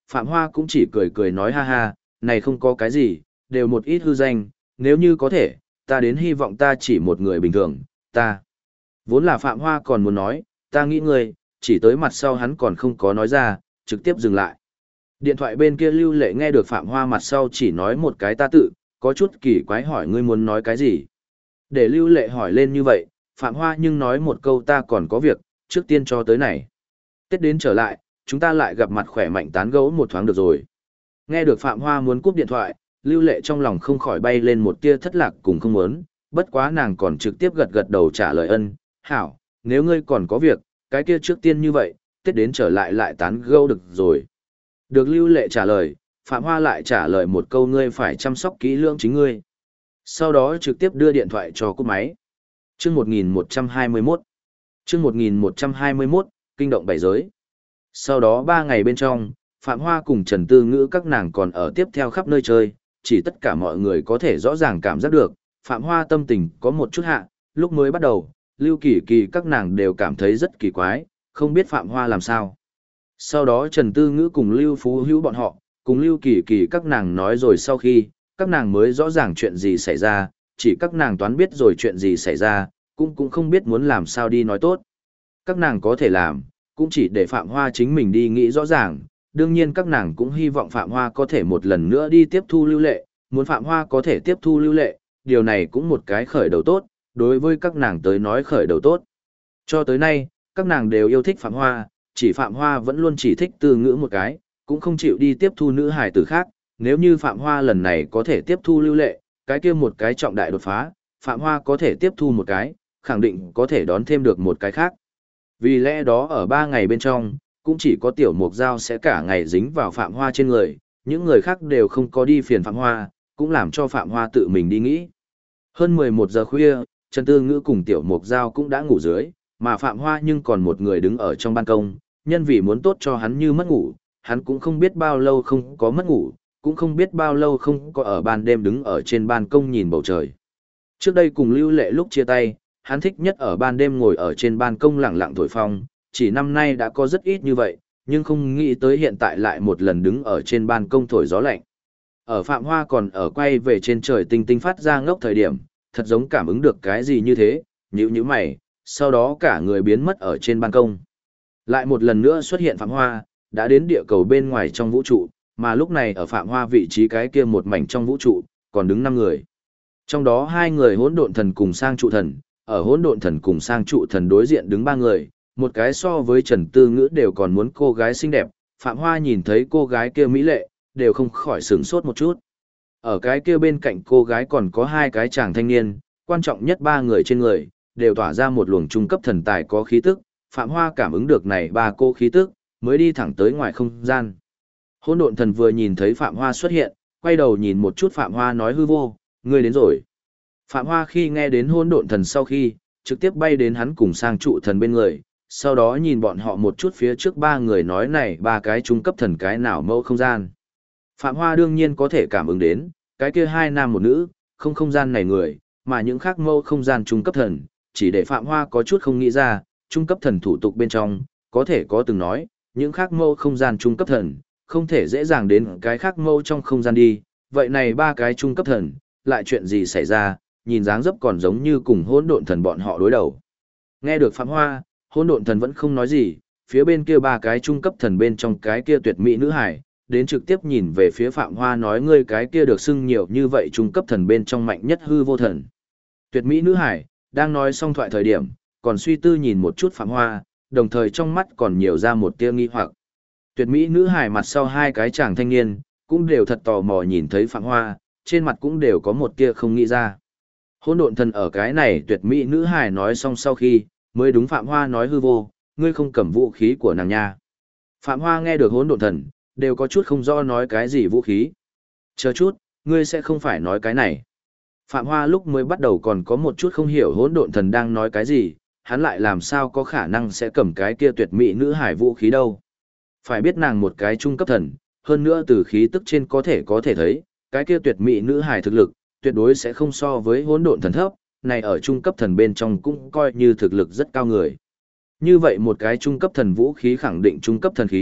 Phạm Hoa cũng chỉ cười cười nói ha ha, này không có cái gì, đều một ít hư danh, nếu như có thể, ta đến hy vọng ta chỉ một người bình thường, ta. Vốn là Phạm Hoa còn muốn nói, ta nghĩ ngươi, chỉ tới mặt sau hắn còn không có nói ra, trực tiếp dừng lại. Điện thoại bên kia Lưu Lệ nghe được Phạm Hoa mặt sau chỉ nói một cái ta tự, có chút kỳ quái hỏi ngươi muốn nói cái gì. Để Lưu Lệ hỏi lên như vậy, Phạm Hoa nhưng nói một câu ta còn có việc, trước tiên cho tới này. Tết đến trở lại, chúng ta lại gặp mặt khỏe mạnh tán gẫu một thoáng được rồi. Nghe được Phạm Hoa muốn cúp điện thoại, Lưu Lệ trong lòng không khỏi bay lên một tia thất lạc cùng không muốn, bất quá nàng còn trực tiếp gật gật đầu trả lời ân, hảo, nếu ngươi còn có việc, cái kia trước tiên như vậy, Tết đến trở lại lại tán gẫu được rồi. Được Lưu Lệ trả lời, Phạm Hoa lại trả lời một câu ngươi phải chăm sóc kỹ lưỡng chính ngươi. Sau đó trực tiếp đưa điện thoại cho cúp máy. Chương 1121 Chương 1121, kinh động bảy giới. Sau đó 3 ngày bên trong, Phạm Hoa cùng Trần Tư Ngữ các nàng còn ở tiếp theo khắp nơi chơi, chỉ tất cả mọi người có thể rõ ràng cảm giác được, Phạm Hoa tâm tình có một chút hạ, lúc mới bắt đầu, Lưu Kỳ Kỳ các nàng đều cảm thấy rất kỳ quái, không biết Phạm Hoa làm sao. Sau đó Trần Tư Ngữ cùng Lưu Phú Hữu bọn họ, cùng Lưu Kỳ Kỳ các nàng nói rồi sau khi, các nàng mới rõ ràng chuyện gì xảy ra, chỉ các nàng toán biết rồi chuyện gì xảy ra, cũng không biết muốn làm sao đi nói tốt. Các nàng có thể làm, cũng chỉ để Phạm Hoa chính mình đi nghĩ rõ ràng, đương nhiên các nàng cũng hy vọng Phạm Hoa có thể một lần nữa đi tiếp thu Lưu Lệ, muốn Phạm Hoa có thể tiếp thu Lưu Lệ, điều này cũng một cái khởi đầu tốt, đối với các nàng tới nói khởi đầu tốt. Cho tới nay, các nàng đều yêu thích Phạm Hoa, chỉ Phạm Hoa vẫn luôn chỉ thích Tư Ngữ một cái, cũng không chịu đi tiếp thu nữ hài tử khác, nếu như Phạm Hoa lần này có thể tiếp thu Lưu Lệ, cái kia một cái trọng đại đột phá, Phạm Hoa có thể tiếp thu một cái, khẳng định có thể đón thêm được một cái khác. Vì lẽ đó ở 3 ngày bên trong, cũng chỉ có Tiểu Mục Giao sẽ cả ngày dính vào Phạm Hoa trên người, những người khác đều không có đi phiền Phạm Hoa, cũng làm cho Phạm Hoa tự mình đi nghĩ. Hơn 11 giờ khuya, Trần Tư Ngữ cùng Tiểu Mục Giao cũng đã ngủ dưới, mà Phạm Hoa nhưng còn một người đứng ở trong ban công, nhân vì muốn tốt cho hắn như mất ngủ, hắn cũng không biết bao lâu không có mất ngủ, cũng không biết bao lâu không có ở ban đêm đứng ở trên ban công nhìn bầu trời. Trước đây cùng Lưu Lệ lúc chia tay, hắn thích nhất ở ban đêm ngồi ở trên ban công lặng lặng thổi phong, chỉ năm nay đã có rất ít như vậy, nhưng không nghĩ tới hiện tại lại một lần đứng ở trên ban công thổi gió lạnh. Ở Phạm Hoa còn ở quay về trên trời tinh tinh phát ra ngốc thời điểm, thật giống cảm ứng được cái gì như thế, nhíu mày, sau đó cả người biến mất ở trên ban công. Lại một lần nữa xuất hiện Phạm Hoa, đã đến địa cầu bên ngoài trong vũ trụ, mà lúc này ở Phạm Hoa vị trí cái kia một mảnh trong vũ trụ, còn đứng 5 người. Trong đó 2 người hỗn độn thần cùng sang trụ thần, ở hỗn độn thần cùng sang trụ thần đối diện đứng 3 người, một cái so với Trần Tư Ngữ đều còn muốn cô gái xinh đẹp, Phạm Hoa nhìn thấy cô gái kia mỹ lệ, đều không khỏi sửng sốt một chút. Ở cái kia bên cạnh cô gái còn có 2 cái chàng thanh niên, quan trọng nhất 3 người trên người, đều tỏa ra một luồng trung cấp thần tài có khí tức, Phạm Hoa cảm ứng được này 3 cô khí tức, mới đi thẳng tới ngoài không gian. Hỗn độn thần vừa nhìn thấy Phạm Hoa xuất hiện, quay đầu nhìn một chút Phạm Hoa nói hư vô, ngươi đến rồi. Phạm Hoa khi nghe đến hỗn độn thần sau khi, trực tiếp bay đến hắn cùng sang trụ thần bên người, sau đó nhìn bọn họ một chút phía trước 3 người nói này 3 cái trung cấp thần cái nào mẫu không gian. Phạm Hoa đương nhiên có thể cảm ứng đến, cái kia 2 nam một nữ, không gian này người, mà những khác mẫu không gian trung cấp thần, chỉ để Phạm Hoa có chút không nghĩ ra, trung cấp thần thủ tục bên trong, có thể có từng nói, những khác mẫu không gian trung cấp thần, không thể dễ dàng đến cái khác mẫu trong không gian đi, vậy này 3 cái trung cấp thần, lại chuyện gì xảy ra, nhìn dáng dấp còn giống như cùng hỗn độn thần bọn họ đối đầu. Nghe được Phạm Hoa, hỗn độn thần vẫn không nói gì, phía bên kia 3 cái trung cấp thần bên trong cái kia tuyệt mỹ nữ hải, đến trực tiếp nhìn về phía Phạm Hoa nói ngươi cái kia được xưng nhiều như vậy trung cấp thần bên trong mạnh nhất hư vô thần. Tuyệt mỹ nữ hải, đang nói xong thoại thời điểm, còn suy tư nhìn một chút Phạm Hoa, đồng thời trong mắt còn nhiều ra một tia nghi hoặc. Tuyệt mỹ nữ hải mặt sau 2 cái chàng thanh niên, cũng đều thật tò mò nhìn thấy Phạm Hoa, trên mặt cũng đều có một tia không nghĩ ra. Hỗn độn thần ở cái này tuyệt mỹ nữ hải nói xong sau khi, mới đúng Phạm Hoa nói hư vô, ngươi không cầm vũ khí của nàng nha. Phạm Hoa nghe được hỗn độn thần, đều có chút không rõ nói cái gì vũ khí. Chờ chút, ngươi sẽ không phải nói cái này. Phạm Hoa lúc mới bắt đầu còn có một chút không hiểu hỗn độn thần đang nói cái gì, hắn lại làm sao có khả năng sẽ cầm cái kia tuyệt mỹ nữ hải vũ khí đâu. Phải biết nàng một cái trung cấp thần, hơn nữa từ khí tức trên có thể thấy, cái kia tuyệt mỹ nữ hải thực lực, tuyệt đối sẽ không so với hỗn độn thần thấp, này ở trung cấp thần bên trong cũng coi như thực lực rất cao người. Như vậy một cái trung cấp thần vũ khí khẳng định trung cấp thần khí,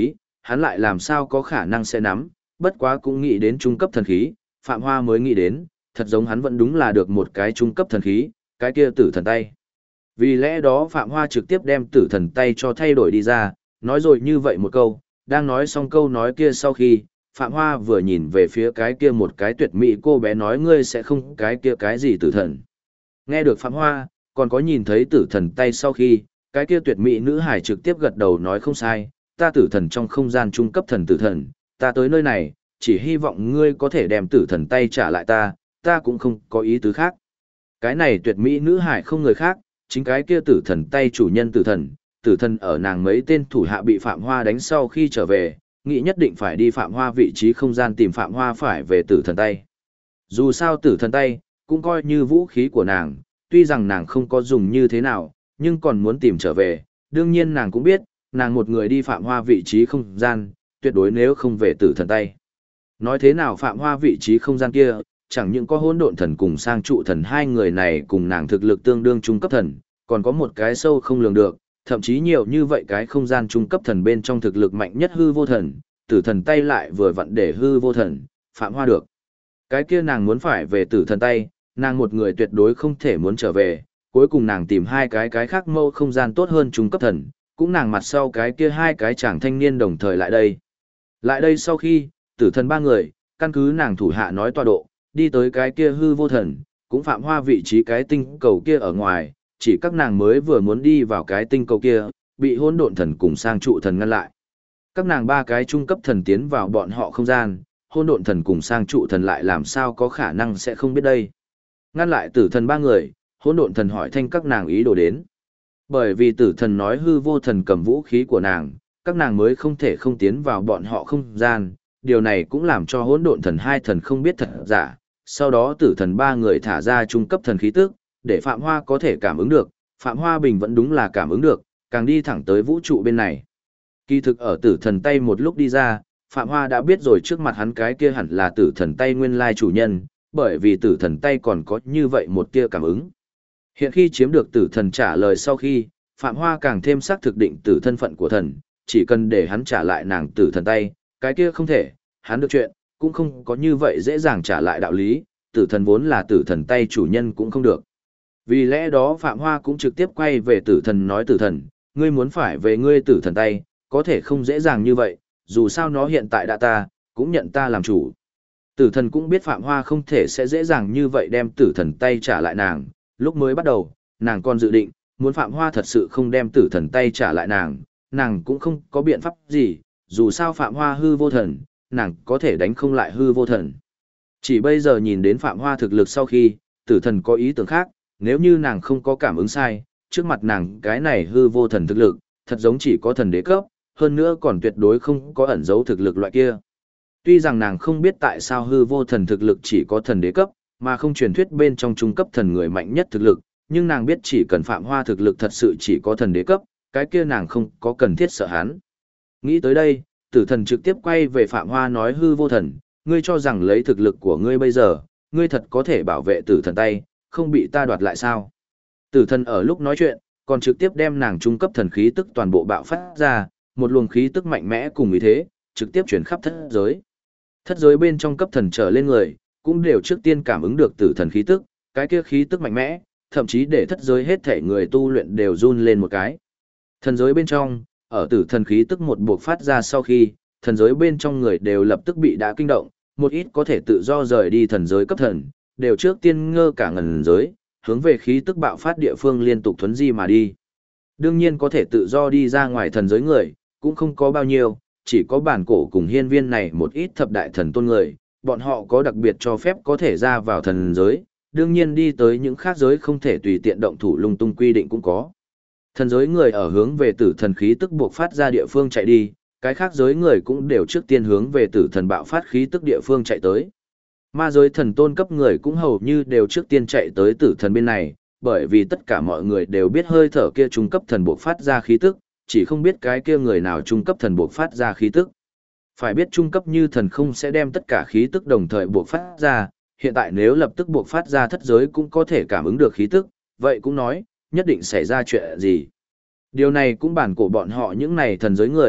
hắn lại làm sao có khả năng sẽ nắm, bất quá cũng nghĩ đến trung cấp thần khí, Phạm Hoa mới nghĩ đến, thật giống hắn vẫn đúng là được một cái trung cấp thần khí, cái kia tử thần tay. Vì lẽ đó Phạm Hoa trực tiếp đem tử thần tay cho thay đổi đi ra, nói rồi như vậy một câu, đang nói xong câu nói kia sau khi, Phạm Hoa vừa nhìn về phía cái kia một cái tuyệt mỹ cô bé nói ngươi sẽ không cái kia cái gì tử thần. Nghe được Phạm Hoa, còn có nhìn thấy tử thần tay sau khi, cái kia tuyệt mỹ nữ hải trực tiếp gật đầu nói không sai, ta tử thần trong không gian trung cấp thần tử thần, ta tới nơi này, chỉ hy vọng ngươi có thể đem tử thần tay trả lại ta cũng không có ý tứ khác. Cái này tuyệt mỹ nữ hải không người khác, chính cái kia tử thần tay chủ nhân tử thần ở nàng mấy tên thủ hạ bị Phạm Hoa đánh sau khi trở về, nghĩ nhất định phải đi Phạm Hoa vị trí không gian tìm Phạm Hoa phải về tử thần tay. Dù sao tử thần tay, cũng coi như vũ khí của nàng, tuy rằng nàng không có dùng như thế nào, nhưng còn muốn tìm trở về, đương nhiên nàng cũng biết, nàng một người đi Phạm Hoa vị trí không gian, tuyệt đối nếu không về tử thần tay. Nói thế nào Phạm Hoa vị trí không gian kia, chẳng những có hỗn độn thần cùng sang trụ thần hai người này cùng nàng thực lực tương đương trung cấp thần, còn có một cái sâu không lường được, thậm chí nhiều như vậy cái không gian trung cấp thần bên trong thực lực mạnh nhất hư vô thần, tử thần tay lại vừa vặn để hư vô thần, Phạm Hoa được. Cái kia nàng muốn phải về tử thần tay, nàng một người tuyệt đối không thể muốn trở về, cuối cùng nàng tìm hai cái khác mâu không gian tốt hơn trung cấp thần, cũng nàng mặt sau cái kia hai cái chàng thanh niên đồng thời lại đây. Lại đây sau khi, tử thần ba người, căn cứ nàng thủ hạ nói tọa độ, đi tới cái kia hư vô thần, cũng Phạm Hoa vị trí cái tinh cầu kia ở ngoài, chỉ các nàng mới vừa muốn đi vào cái tinh cầu kia, bị hỗn độn thần cùng sang trụ thần ngăn lại. Các nàng ba cái trung cấp thần tiến vào bọn họ không gian, hỗn độn thần cùng sang trụ thần lại làm sao có khả năng sẽ không biết đây. Ngăn lại tử thần ba người, hỗn độn thần hỏi thanh các nàng ý đồ đến. Bởi vì tử thần nói hư vô thần cầm vũ khí của nàng, các nàng mới không thể không tiến vào bọn họ không gian, điều này cũng làm cho hỗn độn thần hai thần không biết thật giả. Sau đó tử thần ba người thả ra trung cấp thần khí tức, để Phạm Hoa có thể cảm ứng được, Phạm Hoa Bình vẫn đúng là cảm ứng được, càng đi thẳng tới vũ trụ bên này. Kỳ thực ở tử thần tay một lúc đi ra, Phạm Hoa đã biết rồi trước mặt hắn cái kia hẳn là tử thần tay nguyên lai chủ nhân, bởi vì tử thần tay còn có như vậy một tia cảm ứng. Hiện khi chiếm được tử thần trả lời sau khi, Phạm Hoa càng thêm xác thực định tử thân phận của thần, chỉ cần để hắn trả lại nàng tử thần tay, cái kia không thể, hắn được chuyện, cũng không có như vậy dễ dàng trả lại đạo lý, tử thần vốn là tử thần tay chủ nhân cũng không được. Vì lẽ đó Phạm Hoa cũng trực tiếp quay về tử thần nói tử thần, ngươi muốn phải về ngươi tử thần tay, có thể không dễ dàng như vậy, dù sao nó hiện tại đã ta, cũng nhận ta làm chủ. Tử thần cũng biết Phạm Hoa không thể sẽ dễ dàng như vậy đem tử thần tay trả lại nàng, lúc mới bắt đầu, nàng còn dự định, muốn Phạm Hoa thật sự không đem tử thần tay trả lại nàng cũng không có biện pháp gì, dù sao Phạm Hoa hư vô thần, nàng có thể đánh không lại hư vô thần. Chỉ bây giờ nhìn đến Phạm Hoa thực lực sau khi, tử thần có ý tưởng khác, nếu như nàng không có cảm ứng sai, trước mặt nàng cái này hư vô thần thực lực, thật giống chỉ có thần đế cấp, hơn nữa còn tuyệt đối không có ẩn dấu thực lực loại kia. Tuy rằng nàng không biết tại sao hư vô thần thực lực chỉ có thần đế cấp, mà không truyền thuyết bên trong trung cấp thần người mạnh nhất thực lực, nhưng nàng biết chỉ cần Phạm Hoa thực lực thật sự chỉ có thần đế cấp, cái kia nàng không có cần thiết sợ hắn. Nghĩ tới đây, tử thần trực tiếp quay về Phạm Hoa nói hư vô thần, ngươi cho rằng lấy thực lực của ngươi bây giờ, ngươi thật có thể bảo vệ tử thần tay, không bị ta đoạt lại sao? Tử thần ở lúc nói chuyện, còn trực tiếp đem nàng trung cấp thần khí tức toàn bộ bạo phát ra, một luồng khí tức mạnh mẽ cùng ý thế, trực tiếp chuyển khắp thất giới. Thất giới bên trong cấp thần trở lên người, cũng đều trước tiên cảm ứng được tử thần khí tức, cái kia khí tức mạnh mẽ, thậm chí để thất giới hết thể người tu luyện đều run lên một cái. Thần giới bên trong, ở tử thần khí tức một buộc phát ra sau khi, thần giới bên trong người đều lập tức bị đã kinh động, một ít có thể tự do rời đi thần giới cấp thần, đều trước tiên ngơ cả ngần giới, hướng về khí tức bạo phát địa phương liên tục thuấn di mà đi. Đương nhiên có thể tự do đi ra ngoài thần giới người, cũng không có bao nhiêu, chỉ có bản cổ cùng hiên viên này một ít thập đại thần tôn người, bọn họ có đặc biệt cho phép có thể ra vào thần giới, đương nhiên đi tới những khác giới không thể tùy tiện động thủ lung tung quy định cũng có. Thần giới người ở hướng về tử thần khí tức buộc phát ra địa phương chạy đi, cái khác giới người cũng đều trước tiên hướng về tử thần bạo phát khí tức địa phương chạy tới. Ma giới thần tôn cấp người cũng hầu như đều trước tiên chạy tới tử thần bên này, bởi vì tất cả mọi người đều biết hơi thở kia trung cấp thần buộc phát ra khí tức, chỉ không biết cái kia người nào trung cấp thần buộc phát ra khí tức. Phải biết trung cấp như thần không sẽ đem tất cả khí tức đồng thời buộc phát ra, hiện tại nếu lập tức buộc phát ra thất giới cũng có thể cảm ứng được khí tức, vậy cũng nói, nhất định xảy ra chuyện gì. Điều này cũng bản cổ bọn họ những này thần giới người,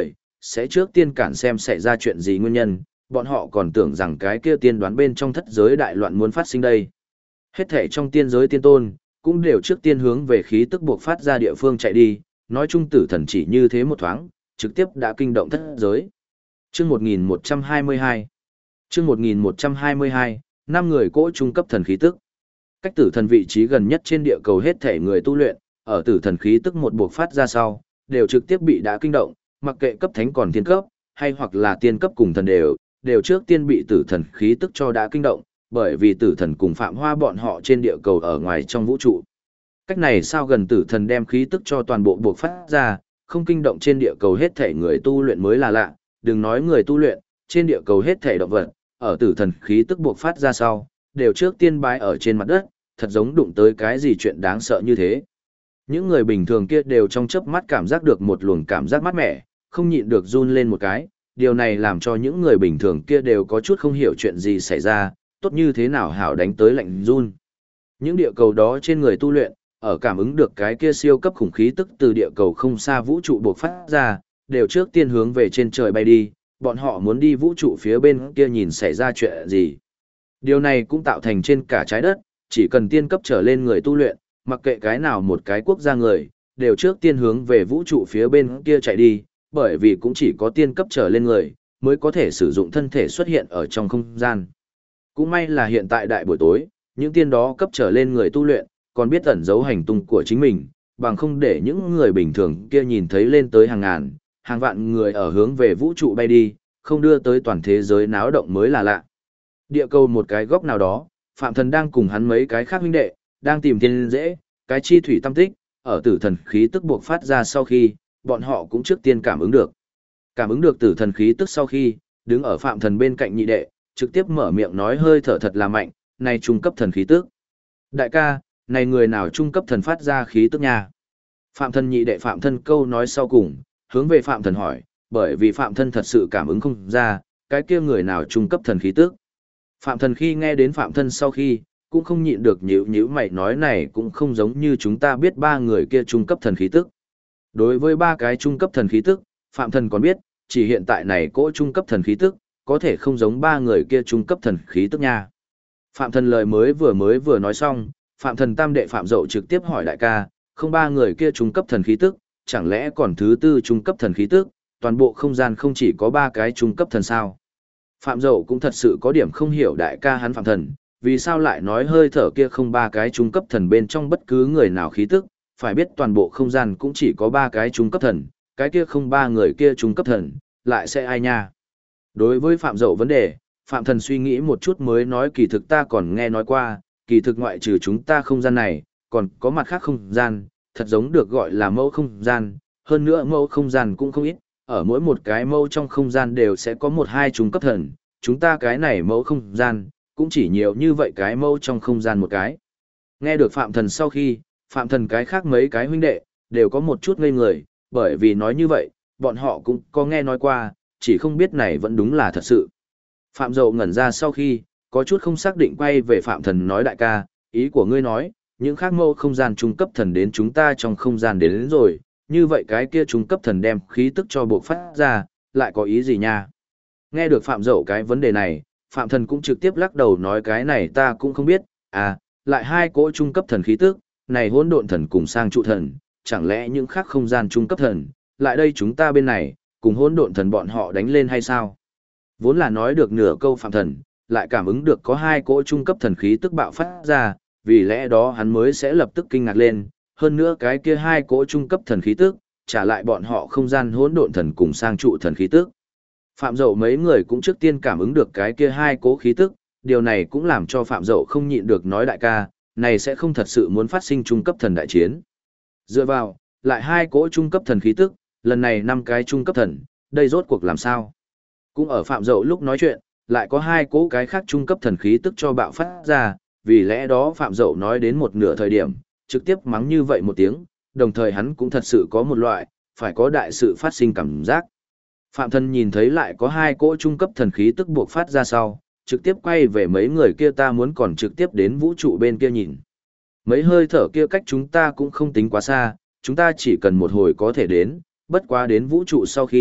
sẽ trước tiên cản xem xảy ra chuyện gì nguyên nhân, bọn họ còn tưởng rằng cái kia tiên đoán bên trong thất giới đại loạn muốn phát sinh đây. Hết thể trong tiên giới tiên tôn, cũng đều trước tiên hướng về khí tức buộc phát ra địa phương chạy đi, nói chung tử thần chỉ như thế một thoáng, trực tiếp đã kinh động thất giới. Chương 1122 Chương 1122, 5 người cỗ trung cấp thần khí tức. Cách tử thần vị trí gần nhất trên địa cầu hết thể người tu luyện, ở tử thần khí tức một buộc phát ra sau, đều trực tiếp bị đã kinh động, mặc kệ cấp thánh còn tiên cấp, hay hoặc là tiên cấp cùng thần đều trước tiên bị tử thần khí tức cho đã kinh động, bởi vì tử thần cùng Phạm Hoa bọn họ trên địa cầu ở ngoài trong vũ trụ. Cách này sao gần tử thần đem khí tức cho toàn bộ buộc phát ra, không kinh động trên địa cầu hết thể người tu luyện mới là lạ, đừng nói người tu luyện, trên địa cầu hết thể động vật, ở tử thần khí tức buộc phát ra sau, đều trước tiên bái ở trên mặt đất, thật giống đụng tới cái gì chuyện đáng sợ như thế. Những người bình thường kia đều trong chớp mắt cảm giác được một luồng cảm giác mát mẻ, không nhịn được run lên một cái, điều này làm cho những người bình thường kia đều có chút không hiểu chuyện gì xảy ra, tốt như thế nào hảo đánh tới lạnh run. Những địa cầu đó trên người tu luyện, ở cảm ứng được cái kia siêu cấp khủng khí tức từ địa cầu không xa vũ trụ bộc phát ra, đều trước tiên hướng về trên trời bay đi, bọn họ muốn đi vũ trụ phía bên kia nhìn xảy ra chuyện gì. Điều này cũng tạo thành trên cả trái đất, chỉ cần tiên cấp trở lên người tu luyện, mặc kệ cái nào một cái quốc gia người, đều trước tiên hướng về vũ trụ phía bên kia chạy đi, bởi vì cũng chỉ có tiên cấp trở lên người, mới có thể sử dụng thân thể xuất hiện ở trong không gian. Cũng may là hiện tại đại buổi tối, những tiên đó cấp trở lên người tu luyện, còn biết ẩn giấu hành tung của chính mình, bằng không để những người bình thường kia nhìn thấy lên tới hàng ngàn, hàng vạn người ở hướng về vũ trụ bay đi, không đưa tới toàn thế giới náo động mới là lạ. Địa cầu một cái góc nào đó, Phạm Thần đang cùng hắn mấy cái khác huynh đệ, đang tìm tiên dễ, cái chi thủy tâm tích, ở tử thần khí tức buộc phát ra sau khi, bọn họ cũng trước tiên cảm ứng được. Cảm ứng được tử thần khí tức sau khi, đứng ở Phạm Thần bên cạnh nhị đệ, trực tiếp mở miệng nói hơi thở thật là mạnh, này trung cấp thần khí tức. Đại ca, này người nào trung cấp thần phát ra khí tức nha? Phạm Thần nhị đệ Phạm Thân câu nói sau cùng, hướng về Phạm Thần hỏi, bởi vì Phạm Thân thật sự cảm ứng không ra, cái kia người nào trung cấp thần khí tức. Phạm Thần khi nghe đến Phạm Thân sau khi, cũng không nhịn được nhíu mày nói này cũng không giống như chúng ta biết ba người kia trung cấp thần khí tức. Đối với ba cái trung cấp thần khí tức, Phạm Thần còn biết, chỉ hiện tại này cỗ trung cấp thần khí tức, có thể không giống ba người kia trung cấp thần khí tức nha. Phạm Thần lời mới vừa nói xong, Phạm Thần tam đệ Phạm Dậu trực tiếp hỏi đại ca, không ba người kia trung cấp thần khí tức, chẳng lẽ còn thứ tư trung cấp thần khí tức, toàn bộ không gian không chỉ có ba cái trung cấp thần sao? Phạm Dậu cũng thật sự có điểm không hiểu đại ca hắn Phạm Thần, vì sao lại nói hơi thở kia không ba cái trung cấp thần bên trong bất cứ người nào khí tức, phải biết toàn bộ không gian cũng chỉ có ba cái trung cấp thần, cái kia không ba người kia trung cấp thần, lại sẽ ai nha? Đối với Phạm Dậu vấn đề, Phạm Thần suy nghĩ một chút mới nói kỳ thực ta còn nghe nói qua, kỳ thực ngoại trừ chúng ta không gian này, còn có mặt khác không gian, thật giống được gọi là mẫu không gian, hơn nữa mẫu không gian cũng không ít, ở mỗi một cái mẫu trong không gian đều sẽ có một hai trung cấp thần, chúng ta cái này mẫu không gian, cũng chỉ nhiều như vậy cái mẫu trong không gian một cái. Nghe được Phạm Thần sau khi, Phạm Thần cái khác mấy cái huynh đệ, đều có một chút ngây người, bởi vì nói như vậy, bọn họ cũng có nghe nói qua, chỉ không biết này vẫn đúng là thật sự. Phạm Dậu ngẩn ra sau khi, có chút không xác định quay về Phạm Thần nói đại ca, ý của ngươi nói, những khác mẫu không gian trung cấp thần đến chúng ta trong không gian đến rồi, như vậy cái kia trung cấp thần đem khí tức cho buộc phát ra, lại có ý gì nha? Nghe được Phạm Dậu cái vấn đề này, Phạm Thần cũng trực tiếp lắc đầu nói cái này ta cũng không biết, à, lại hai cỗ trung cấp thần khí tức, này hỗn độn thần cùng sang trụ thần, chẳng lẽ những khác không gian trung cấp thần, lại đây chúng ta bên này, cùng hỗn độn thần bọn họ đánh lên hay sao? Vốn là nói được nửa câu Phạm Thần, lại cảm ứng được có hai cỗ trung cấp thần khí tức bạo phát ra, vì lẽ đó hắn mới sẽ lập tức kinh ngạc lên, hơn nữa cái kia hai cỗ trung cấp thần khí tức, trả lại bọn họ không gian hỗn độn thần cùng sang trụ thần khí tức. Phạm Dậu mấy người cũng trước tiên cảm ứng được cái kia hai cỗ khí tức, điều này cũng làm cho Phạm Dậu không nhịn được nói đại ca, này sẽ không thật sự muốn phát sinh trung cấp thần đại chiến. Dựa vào, lại hai cỗ trung cấp thần khí tức, lần này năm cái trung cấp thần, đây rốt cuộc làm sao? Cũng ở Phạm Dậu lúc nói chuyện, lại có hai cỗ cái khác trung cấp thần khí tức cho bạo phát ra, vì lẽ đó Phạm Dậu nói đến một nửa thời điểm, trực tiếp mắng như vậy một tiếng, đồng thời hắn cũng thật sự có một loại, phải có đại sự phát sinh cảm giác. Phạm Thần nhìn thấy lại có hai cỗ trung cấp thần khí tức buộc phát ra sau, trực tiếp quay về mấy người kia ta muốn còn trực tiếp đến vũ trụ bên kia nhìn. Mấy hơi thở kia cách chúng ta cũng không tính quá xa, chúng ta chỉ cần một hồi có thể đến, bất quá đến vũ trụ sau khi,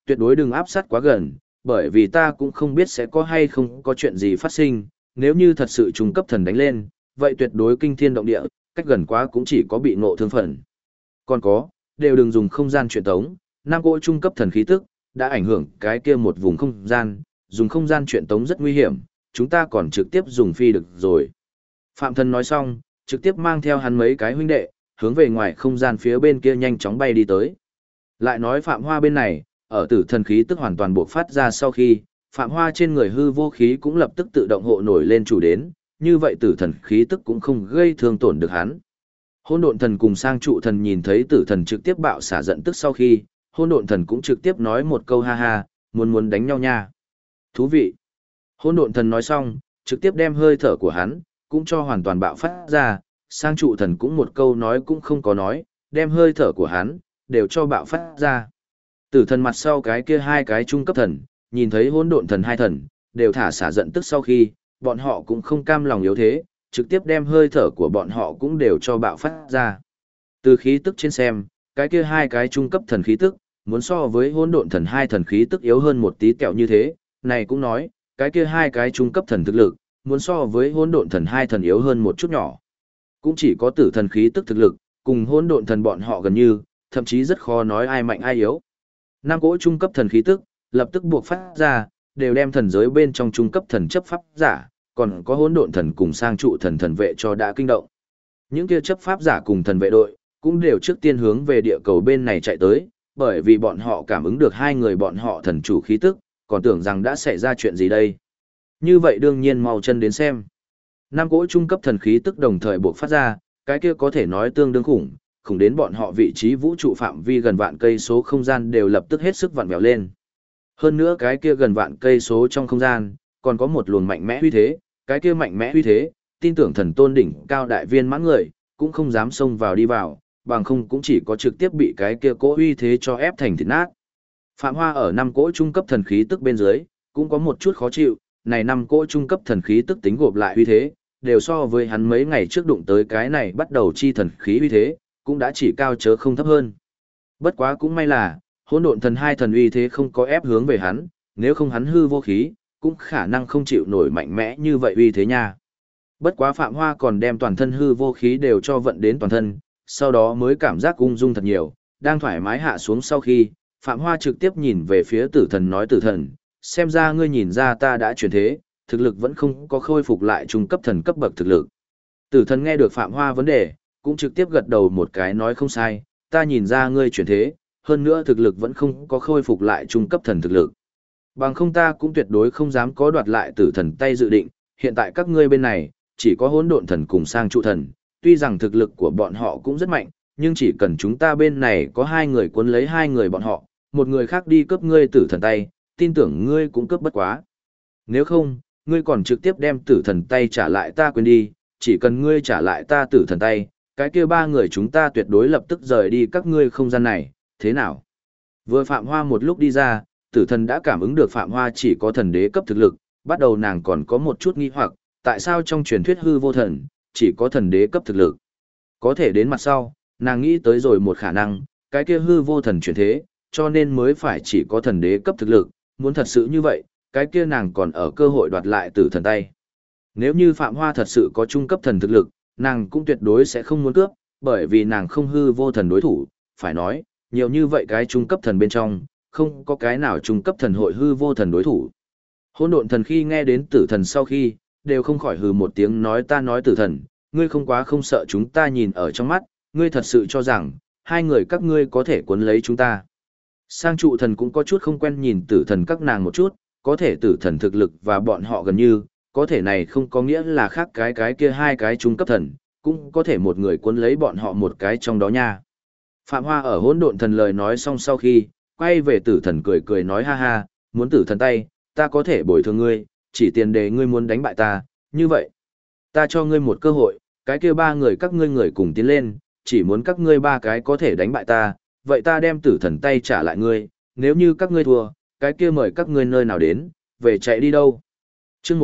tuyệt đối đừng áp sát quá gần, bởi vì ta cũng không biết sẽ có hay không có chuyện gì phát sinh, nếu như thật sự trung cấp thần đánh lên, vậy tuyệt đối kinh thiên động địa, cách gần quá cũng chỉ có bị ngộ thương phần. Còn có, đều đừng dùng không gian truyền tống, năm cỗ trung cấp thần khí tức, đã ảnh hưởng cái kia một vùng không gian, dùng không gian truyền tống rất nguy hiểm, chúng ta còn trực tiếp dùng phi được rồi. Phạm Thần nói xong, trực tiếp mang theo hắn mấy cái huynh đệ, hướng về ngoài không gian phía bên kia nhanh chóng bay đi tới. Lại nói Phạm Hoa bên này, ở tử thần khí tức hoàn toàn buộc phát ra sau khi, Phạm Hoa trên người hư vô khí cũng lập tức tự động hộ nổi lên chủ đến, như vậy tử thần khí tức cũng không gây thương tổn được hắn. Hôn độn thần cùng sang trụ thần nhìn thấy tử thần trực tiếp bạo xả giận tức sau khi, hôn độn thần cũng trực tiếp nói một câu ha ha, muốn đánh nhau nha. Thú vị. Hôn độn thần nói xong, trực tiếp đem hơi thở của hắn, cũng cho hoàn toàn bạo phát ra, sang trụ thần cũng một câu nói cũng không có nói, đem hơi thở của hắn, đều cho bạo phát ra. Tử thần mặt sau cái kia hai cái trung cấp thần, nhìn thấy hôn độn thần hai thần, đều thả xả giận tức sau khi, bọn họ cũng không cam lòng yếu thế, trực tiếp đem hơi thở của bọn họ cũng đều cho bạo phát ra. Từ khí tức trên xem, cái kia hai cái trung cấp thần khí tức, muốn so với hôn độn thần hai thần khí tức yếu hơn một tí kẹo như thế, này cũng nói, cái kia hai cái trung cấp thần thực lực, muốn so với hôn độn thần hai thần yếu hơn một chút nhỏ. Cũng chỉ có tử thần khí tức thực lực, cùng hôn độn thần bọn họ gần như, thậm chí rất khó nói ai mạnh ai yếu. Năm cỗ trung cấp thần khí tức, lập tức buộc phát ra, đều đem thần giới bên trong trung cấp thần chấp pháp giả, còn có hỗn độn thần cùng sang trụ thần thần vệ cho đã kinh động. Những kia chấp pháp giả cùng thần vệ đội, cũng đều trước tiên hướng về địa cầu bên này chạy tới, bởi vì bọn họ cảm ứng được hai người bọn họ thần chủ khí tức, còn tưởng rằng đã xảy ra chuyện gì đây. Như vậy đương nhiên mau chân đến xem. Năm cỗ trung cấp thần khí tức đồng thời buộc phát ra, cái kia có thể nói tương đương khủng, khủng đến bọn họ vị trí vũ trụ phạm vi gần vạn cây số không gian đều lập tức hết sức vặn vẹo lên. Hơn nữa cái kia gần vạn cây số trong không gian, còn có một luồng mạnh mẽ uy thế, cái kia mạnh mẽ uy thế, tin tưởng thần tôn đỉnh cao đại viên mãn người, cũng không dám xông vào đi vào, bằng không cũng chỉ có trực tiếp bị cái kia cỗ uy thế cho ép thành thịt nát. Phạm Hoa ở năm cỗ trung cấp thần khí tức bên dưới, cũng có một chút khó chịu, này năm cỗ trung cấp thần khí tức tính gộp lại uy thế, đều so với hắn mấy ngày trước đụng tới cái này bắt đầu chi thần khí uy thế, cũng đã chỉ cao chớ không thấp hơn. Bất quá cũng may là, hỗn độn thần hai thần uy thế không có ép hướng về hắn, nếu không hắn hư vô khí, cũng khả năng không chịu nổi mạnh mẽ như vậy uy thế nha. Bất quá Phạm Hoa còn đem toàn thân hư vô khí đều cho vận đến toàn thân, sau đó mới cảm giác ung dung thật nhiều, đang thoải mái hạ xuống sau khi, Phạm Hoa trực tiếp nhìn về phía tử thần nói tử thần, xem ra ngươi nhìn ra ta đã chuyển thế, thực lực vẫn không có khôi phục lại trung cấp thần cấp bậc thực lực. Tử thần nghe được Phạm Hoa vấn đề, cũng trực tiếp gật đầu một cái nói không sai, ta nhìn ra ngươi chuyển thế, hơn nữa thực lực vẫn không có khôi phục lại trung cấp thần thực lực. Bằng không ta cũng tuyệt đối không dám có đoạt lại tử thần tay dự định, hiện tại các ngươi bên này, chỉ có hỗn độn thần cùng sang trụ thần, tuy rằng thực lực của bọn họ cũng rất mạnh, nhưng chỉ cần chúng ta bên này có hai người cuốn lấy hai người bọn họ, một người khác đi cướp ngươi tử thần tay, tin tưởng ngươi cũng cướp bất quá. Nếu không, ngươi còn trực tiếp đem tử thần tay trả lại ta quên đi, chỉ cần ngươi trả lại ta tử thần tay, cái kia ba người chúng ta tuyệt đối lập tức rời đi các ngươi không gian này, thế nào? Vừa Phạm Hoa một lúc đi ra, tử thần đã cảm ứng được Phạm Hoa chỉ có thần đế cấp thực lực, bắt đầu nàng còn có một chút nghi hoặc, tại sao trong truyền thuyết hư vô thần, chỉ có thần đế cấp thực lực. Có thể đến mặt sau, nàng nghĩ tới rồi một khả năng, cái kia hư vô thần chuyển thế, cho nên mới phải chỉ có thần đế cấp thực lực, muốn thật sự như vậy, cái kia nàng còn ở cơ hội đoạt lại tử thần tay. Nếu như Phạm Hoa thật sự có trung cấp thần thực lực, nàng cũng tuyệt đối sẽ không muốn cướp, bởi vì nàng không hư vô thần đối thủ, phải nói, nhiều như vậy cái trung cấp thần bên trong, không có cái nào trung cấp thần hội hư vô thần đối thủ. Hỗn độn thần khi nghe đến tử thần sau khi, đều không khỏi hừ một tiếng nói ta nói tử thần, ngươi không quá không sợ chúng ta nhìn ở trong mắt, ngươi thật sự cho rằng, hai người các ngươi có thể cuốn lấy chúng ta. Sang trụ thần cũng có chút không quen nhìn tử thần các nàng một chút, có thể tử thần thực lực và bọn họ gần như, có thể này không có nghĩa là khác cái kia hai cái trung cấp thần, cũng có thể một người cuốn lấy bọn họ một cái trong đó nha. Phạm Hoa ở hỗn độn thần lời nói xong sau khi, quay về tử thần cười cười nói ha ha, muốn tử thần tay, ta có thể bồi thường ngươi, chỉ tiền đề ngươi muốn đánh bại ta, như vậy. Ta cho ngươi một cơ hội, cái kia ba người các ngươi người cùng tiến lên, chỉ muốn các ngươi ba cái có thể đánh bại ta, vậy ta đem tử thần tay trả lại ngươi, nếu như các ngươi thua, cái kia mời các ngươi nơi nào đến, về chạy đi đâu. Chương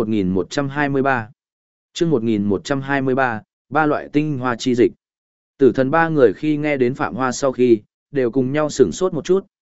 1123 Chương 1123, ba loại tinh hoa chi dịch. Tử thần ba người khi nghe đến Phạm Hoa sau khi, đều cùng nhau sửng sốt một chút,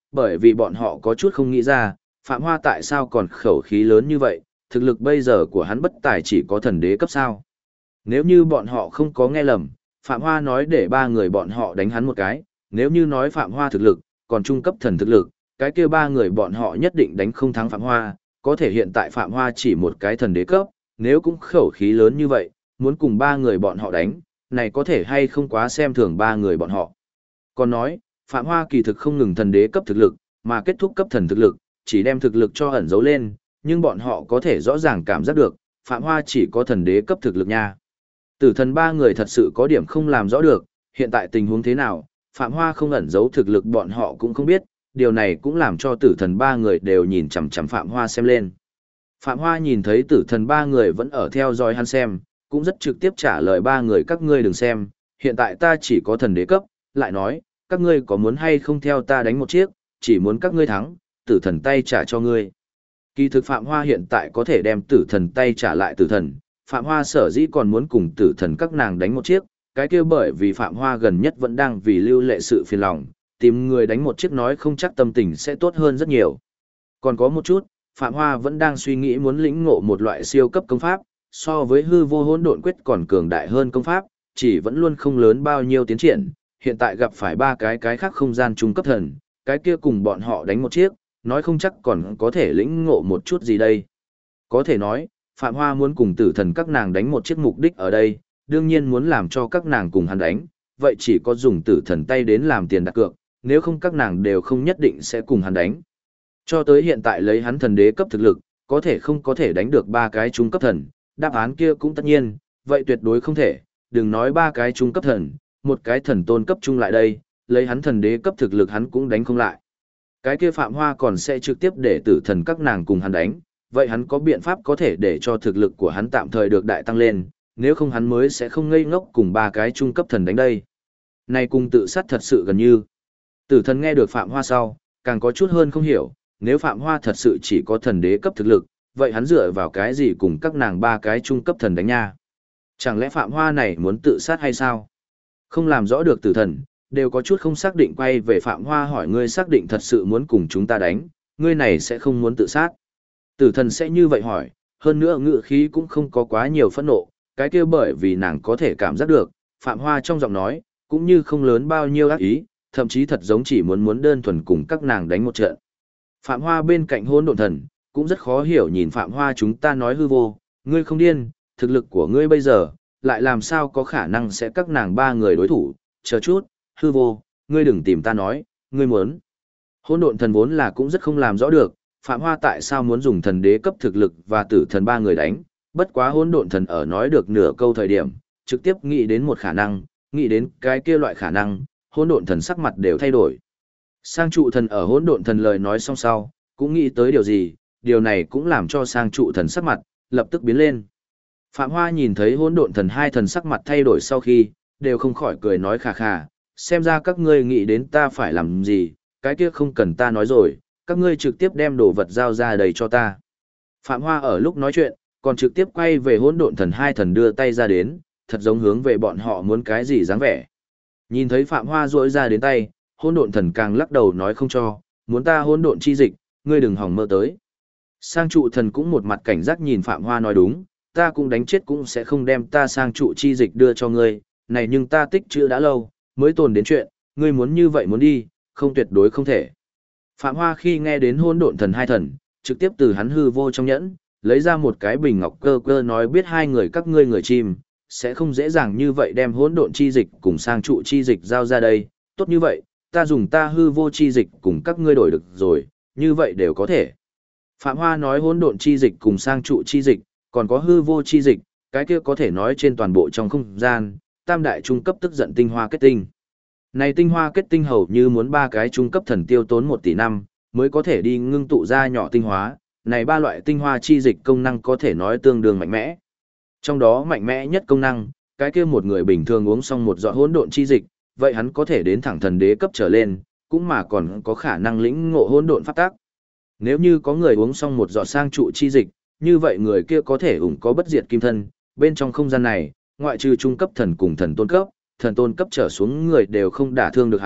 bởi vì bọn họ có chút không nghĩ ra, Phạm Hoa tại sao còn khẩu khí lớn như vậy, thực lực bây giờ của hắn bất tài chỉ có thần đế cấp sao. Nếu như bọn họ không có nghe lầm, Phạm Hoa nói để ba người bọn họ đánh hắn một cái, nếu như nói Phạm Hoa thực lực, còn trung cấp thần thực lực, cái kia ba người bọn họ nhất định đánh không thắng Phạm Hoa, có thể hiện tại Phạm Hoa chỉ một cái thần đế cấp, nếu cũng khẩu khí lớn như vậy, muốn cùng ba người bọn họ đánh, này có thể hay không quá xem thường ba người bọn họ. Còn nói, Phạm Hoa kỳ thực không ngừng thần đế cấp thực lực, mà kết thúc cấp thần thực lực, chỉ đem thực lực cho ẩn giấu lên, nhưng bọn họ có thể rõ ràng cảm giác được, Phạm Hoa chỉ có thần đế cấp thực lực nha. Tử thần ba người thật sự có điểm không làm rõ được, hiện tại tình huống thế nào, Phạm Hoa không ẩn giấu thực lực bọn họ cũng không biết, điều này cũng làm cho tử thần ba người đều nhìn chằm chằm Phạm Hoa xem lên. Phạm Hoa nhìn thấy tử thần ba người vẫn ở theo dõi hắn xem, cũng rất trực tiếp trả lời ba người các ngươi đừng xem, hiện tại ta chỉ có thần đế cấp, lại nói, các ngươi có muốn hay không theo ta đánh một chiếc, chỉ muốn các ngươi thắng, tử thần tay trả cho ngươi. Kỳ thực Phạm Hoa hiện tại có thể đem tử thần tay trả lại tử thần, Phạm Hoa sở dĩ còn muốn cùng tử thần các nàng đánh một chiếc, cái kia bởi vì Phạm Hoa gần nhất vẫn đang vì lưu lệ sự phiền lòng, tìm người đánh một chiếc nói không chắc tâm tình sẽ tốt hơn rất nhiều. Còn có một chút, Phạm Hoa vẫn đang suy nghĩ muốn lĩnh ngộ một loại siêu cấp công pháp, so với hư vô hỗn độn quyết còn cường đại hơn công pháp, chỉ vẫn luôn không lớn bao nhiêu tiến triển, hiện tại gặp phải ba cái khác không gian trung cấp thần, cái kia cùng bọn họ đánh một chiếc, nói không chắc còn có thể lĩnh ngộ một chút gì đây. Có thể nói, Phạm Hoa muốn cùng tử thần các nàng đánh một chiếc mục đích ở đây, đương nhiên muốn làm cho các nàng cùng hắn đánh, vậy chỉ có dùng tử thần tay đến làm tiền đặt cược, nếu không các nàng đều không nhất định sẽ cùng hắn đánh. Cho tới hiện tại lấy hắn thần đế cấp thực lực, có thể không có thể đánh được ba cái trung cấp thần, đáp án kia cũng tất nhiên, vậy tuyệt đối không thể, đừng nói ba cái trung cấp thần, một cái thần tôn cấp trung lại đây, lấy hắn thần đế cấp thực lực hắn cũng đánh không lại. Cái kia Phạm Hoa còn sẽ trực tiếp để tử thần các nàng cùng hắn đánh, vậy hắn có biện pháp có thể để cho thực lực của hắn tạm thời được đại tăng lên, nếu không hắn mới sẽ không ngây ngốc cùng ba cái trung cấp thần đánh đây. Này cùng tự sát thật sự gần như. Tử thần nghe được Phạm Hoa sau, càng có chút hơn không hiểu, nếu Phạm Hoa thật sự chỉ có thần đế cấp thực lực, vậy hắn dựa vào cái gì cùng các nàng ba cái trung cấp thần đánh nha? Chẳng lẽ Phạm Hoa này muốn tự sát hay sao? Không làm rõ được tử thần, đều có chút không xác định quay về Phạm Hoa hỏi ngươi xác định thật sự muốn cùng chúng ta đánh, ngươi này sẽ không muốn tự sát. Tử thần sẽ như vậy hỏi, hơn nữa ngữ khí cũng không có quá nhiều phẫn nộ, cái kia bởi vì nàng có thể cảm giác được, Phạm Hoa trong giọng nói, cũng như không lớn bao nhiêu ác ý, thậm chí thật giống chỉ muốn đơn thuần cùng các nàng đánh một trận. Phạm Hoa bên cạnh hỗn độn thần, cũng rất khó hiểu nhìn Phạm Hoa chúng ta nói hư vô, ngươi không điên, thực lực của ngươi bây giờ, lại làm sao có khả năng sẽ các nàng ba người đối thủ, chờ chút, hư vô, ngươi đừng tìm ta nói, ngươi muốn. Hỗn độn thần vốn là cũng rất không làm rõ được, Phạm Hoa tại sao muốn dùng thần đế cấp thực lực và tử thần ba người đánh, bất quá hỗn độn thần ở nói được nửa câu thời điểm, trực tiếp nghĩ đến một khả năng, nghĩ đến cái kia loại khả năng, hỗn độn thần sắc mặt đều thay đổi. Sang trụ thần ở hỗn độn thần lời nói xong sau, cũng nghĩ tới điều gì, điều này cũng làm cho sang trụ thần sắc mặt, lập tức biến lên. Phạm Hoa nhìn thấy hỗn độn thần hai thần sắc mặt thay đổi sau khi, đều không khỏi cười nói khà khà, xem ra các ngươi nghĩ đến ta phải làm gì, cái kia không cần ta nói rồi, các ngươi trực tiếp đem đồ vật giao ra đầy cho ta. Phạm Hoa ở lúc nói chuyện, còn trực tiếp quay về hỗn độn thần hai thần đưa tay ra đến, thật giống hướng về bọn họ muốn cái gì dáng vẻ. Nhìn thấy Phạm Hoa duỗi ra đến tay, hỗn độn thần càng lắc đầu nói không cho, muốn ta hỗn độn chi dịch, ngươi đừng hòng mơ tới. Sang trụ thần cũng một mặt cảnh giác nhìn Phạm Hoa nói đúng, ta cũng đánh chết cũng sẽ không đem ta sang trụ chi dịch đưa cho ngươi, này nhưng ta tích trữ đã lâu, mới tồn đến chuyện, ngươi muốn như vậy muốn đi, không tuyệt đối không thể. Phạm Hoa khi nghe đến hỗn độn thần hai thần, trực tiếp từ hắn hư vô trong nhẫn, lấy ra một cái bình ngọc cơ cơ nói biết hai người các ngươi người chim, sẽ không dễ dàng như vậy đem hỗn độn chi dịch cùng sang trụ chi dịch giao ra đây, tốt như vậy, ta dùng ta hư vô chi dịch cùng các ngươi đổi được rồi, như vậy đều có thể. Phạm Hoa nói hỗn độn chi dịch cùng sang trụ chi dịch, còn có hư vô chi dịch, cái kia có thể nói trên toàn bộ trong không gian, tam đại trung cấp tức giận tinh hoa kết tinh. Này tinh hoa kết tinh hầu như muốn ba cái trung cấp thần tiêu tốn 1 tỷ năm, mới có thể đi ngưng tụ ra nhỏ tinh hóa, này ba loại tinh hoa chi dịch công năng có thể nói tương đương mạnh mẽ. Trong đó mạnh mẽ nhất công năng, cái kia một người bình thường uống xong một giọt hỗn độn chi dịch, vậy hắn có thể đến thẳng thần đế cấp trở lên, cũng mà còn có khả năng lĩnh ngộ hỗn độn pháp tắc. Nếu như có người uống xong một giọt sang trụ chi dịch, như vậy người kia có thể có bất diệt kim thân, bên trong không gian này, ngoại trừ trung cấp thần cùng thần tôn cấp trở xuống người đều không đả thương được hắn,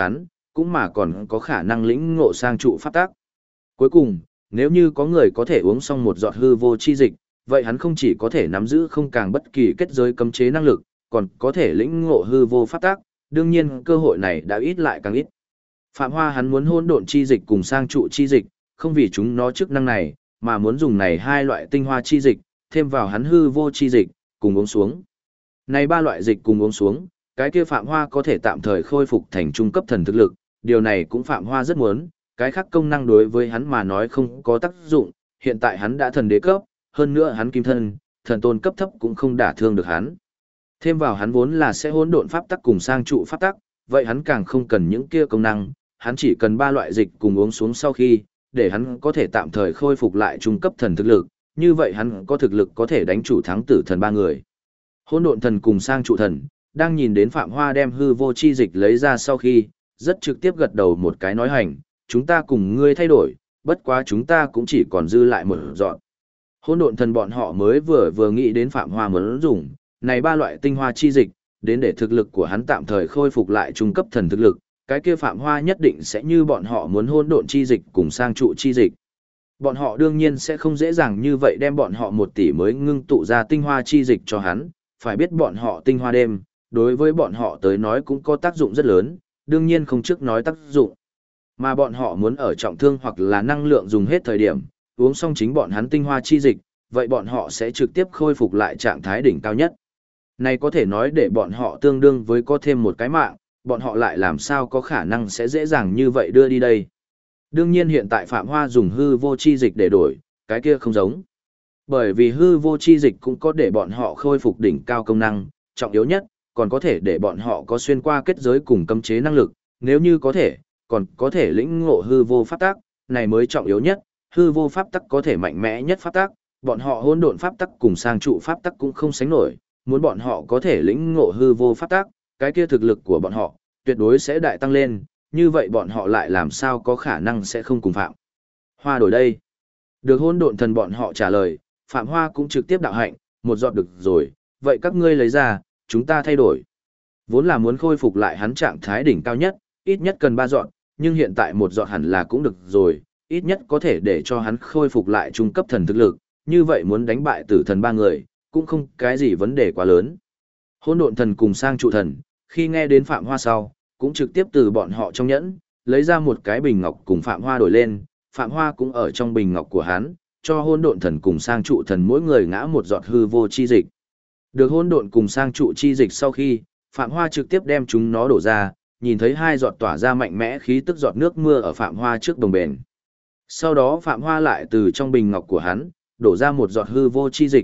cũng mà còn có khả năng lĩnh ngộ sang trụ pháp tắc. Cuối cùng, nếu như có người có thể uống xong một giọt hư vô chi dịch, vậy hắn không chỉ có thể nắm giữ không càng bất kỳ kết giới cấm chế năng lực, còn có thể lĩnh ngộ hư vô pháp tắc, đương nhiên cơ hội này đã ít lại càng ít. Phạm Hoa hắn muốn hỗn độn chi dịch cùng sang trụ chi dịch, không vì chúng nó chức năng này, mà muốn dùng này hai loại tinh hoa chi dịch, thêm vào hắn hư vô chi dịch, cùng uống xuống. Này ba loại dịch cùng uống xuống, cái kia Phạm Hoa có thể tạm thời khôi phục thành trung cấp thần thực lực, điều này cũng Phạm Hoa rất muốn, cái khác công năng đối với hắn mà nói không có tác dụng, hiện tại hắn đã thần đế cấp, hơn nữa hắn kim thân, thần tôn cấp thấp cũng không đả thương được hắn. Thêm vào hắn vốn là sẽ hỗn độn pháp tắc cùng sang trụ pháp tắc, vậy hắn càng không cần những kia công năng, hắn chỉ cần ba loại dịch cùng uống xuống sau khi, để hắn có thể tạm thời khôi phục lại trung cấp thần thực lực, như vậy hắn có thực lực có thể đánh chủ thắng tử thần ba người. Hỗn độn thần cùng sang trụ thần, đang nhìn đến Phạm Hoa đem hư vô chi dịch lấy ra sau khi, rất trực tiếp gật đầu một cái nói hành, chúng ta cùng ngươi thay đổi, bất quá chúng ta cũng chỉ còn dư lại một dọn. Hỗn độn thần bọn họ mới vừa nghĩ đến Phạm Hoa muốn dùng, này ba loại tinh hoa chi dịch, đến để thực lực của hắn tạm thời khôi phục lại trung cấp thần thực lực, cái kia Phạm Hoa nhất định sẽ như bọn họ muốn hỗn độn chi dịch cùng sang trụ chi dịch. Bọn họ đương nhiên sẽ không dễ dàng như vậy đem bọn họ 1 tỷ mới ngưng tụ ra tinh hoa chi dịch cho hắn, phải biết bọn họ tinh hoa đêm, đối với bọn họ tới nói cũng có tác dụng rất lớn, đương nhiên không trước nói tác dụng. Mà bọn họ muốn ở trọng thương hoặc là năng lượng dùng hết thời điểm, uống xong chính bọn hắn tinh hoa chi dịch, vậy bọn họ sẽ trực tiếp khôi phục lại trạng thái đỉnh cao nhất. Này có thể nói để bọn họ tương đương với có thêm một cái mạng, bọn họ lại làm sao có khả năng sẽ dễ dàng như vậy đưa đi đây. Đương nhiên hiện tại Phạm Hoa dùng hư vô chi dịch để đổi, cái kia không giống. Bởi vì hư vô chi dịch cũng có để bọn họ khôi phục đỉnh cao công năng, trọng yếu nhất, còn có thể để bọn họ có xuyên qua kết giới cùng cấm chế năng lực, nếu như có thể, còn có thể lĩnh ngộ hư vô pháp tắc, này mới trọng yếu nhất, hư vô pháp tắc có thể mạnh mẽ nhất pháp tắc, bọn họ hỗn độn pháp tắc cùng sang trụ pháp tắc cũng không sánh nổi, muốn bọn họ có thể lĩnh ngộ hư vô pháp tắc, cái kia thực lực của bọn họ tuyệt đối sẽ đại tăng lên, như vậy bọn họ lại làm sao có khả năng sẽ không cùng Phạm Hoa đổi đây. Được hỗn độn thần bọn họ trả lời, Phạm Hoa cũng trực tiếp đạo hạnh, một giọt được rồi, vậy các ngươi lấy ra, chúng ta thay đổi. Vốn là muốn khôi phục lại hắn trạng thái đỉnh cao nhất, ít nhất cần 3 giọt, nhưng hiện tại một giọt hẳn là cũng được rồi, ít nhất có thể để cho hắn khôi phục lại trung cấp thần thực lực, như vậy muốn đánh bại tử thần 3 người, cũng không cái gì vấn đề quá lớn. Hỗn độn thần cùng sang trụ thần, khi nghe đến Phạm Hoa sau, cũng trực tiếp từ bọn họ trong nhẫn, lấy ra một cái bình ngọc cùng Phạm Hoa đổi lên, Phạm Hoa cũng ở trong bình ngọc của hắn, cho hỗn độn thần cùng sang trụ thần mỗi người ngã một giọt hư vô chi dịch. Được hỗn độn cùng sang trụ chi dịch sau khi, Phạm Hoa trực tiếp đem chúng nó đổ ra, nhìn thấy 2 giọt tỏa ra mạnh mẽ khí tức giọt nước mưa ở Phạm Hoa trước đồng bền. Sau đó Phạm Hoa lại từ trong bình ngọc của hắn, đổ ra một giọt hư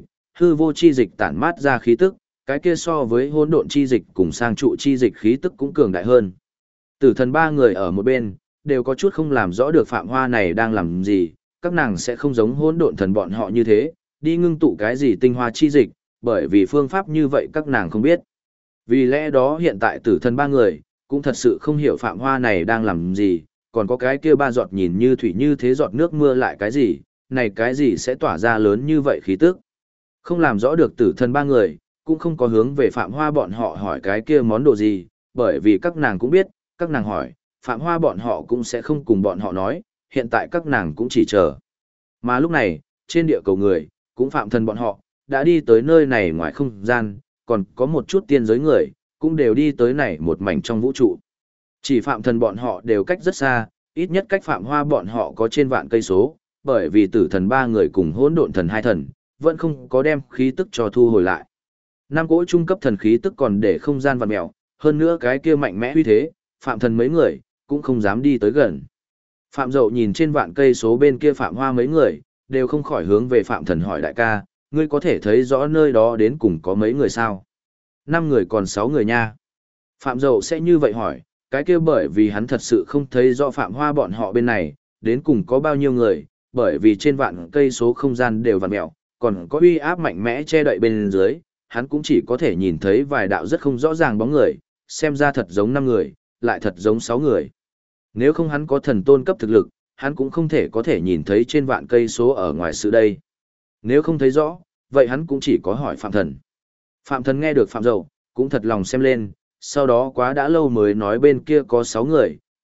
vô chi dịch tản mát ra khí tức, cái kia so với hỗn độn chi dịch cùng sang trụ chi dịch khí tức cũng cường đại hơn. Tử thần 3 người ở một bên, đều có chút không làm rõ được Phạm Hoa này đang làm gì, các nàng sẽ không giống hỗn độn thần bọn họ như thế, đi ngưng tụ cái gì tinh hoa chi dịch, bởi vì phương pháp như vậy các nàng không biết. Vì lẽ đó hiện tại tử thần 3 người, cũng thật sự không hiểu Phạm Hoa này đang làm gì, còn có cái kia 3 giọt nhìn như thủy như thế giọt nước mưa lại cái gì, này cái gì sẽ tỏa ra lớn như vậy khí tức. Không làm rõ được tử thần 3 người, cũng không có hướng về Phạm Hoa bọn họ hỏi cái kia món đồ gì, bởi vì các nàng cũng biết, các nàng hỏi, Phạm Hoa bọn họ cũng sẽ không cùng bọn họ nói, hiện tại các nàng cũng chỉ chờ. Mà lúc này, trên địa cầu người, cũng Phạm thần bọn họ, đã đi tới nơi này ngoài không gian, còn có một chút tiên giới người, cũng đều đi tới này một mảnh trong vũ trụ. Chỉ Phạm thần bọn họ đều cách rất xa, ít nhất cách Phạm Hoa bọn họ có trên vạn cây số, bởi vì tử thần 3 người cùng hỗn độn thần 2 thần, vẫn không có đem khí tức cho thu hồi lại. 5 cỗ trung cấp thần khí tức còn để không gian vặn mèo, hơn nữa cái kia mạnh mẽ uy thế, Phạm thần mấy người, cũng không dám đi tới gần. Phạm Dậu nhìn trên vạn cây số bên kia Phạm Hoa mấy người, đều không khỏi hướng về Phạm thần hỏi đại ca, ngươi có thể thấy rõ nơi đó đến cùng có mấy người sao? 5 người còn 6 người nha. Phạm Dậu sẽ như vậy hỏi, cái kia bởi vì hắn thật sự không thấy rõ Phạm Hoa bọn họ bên này, đến cùng có bao nhiêu người, bởi vì trên vạn cây số không gian đều vặn mèo, còn có uy áp mạnh mẽ che đậy bên dưới, hắn cũng chỉ có thể nhìn thấy vài đạo rất không rõ ràng bóng người, xem ra thật giống 5 người, lại thật giống 6 người. Nếu không hắn có thần tôn cấp thực lực, hắn cũng không thể có thể nhìn thấy trên vạn cây số ở ngoài sự đây. Nếu không thấy rõ, vậy hắn cũng chỉ có hỏi Phạm thần. Phạm thần nghe được Phạm Dậu, cũng thật lòng xem lên, sau đó quá đã lâu mới nói bên kia có 6 người,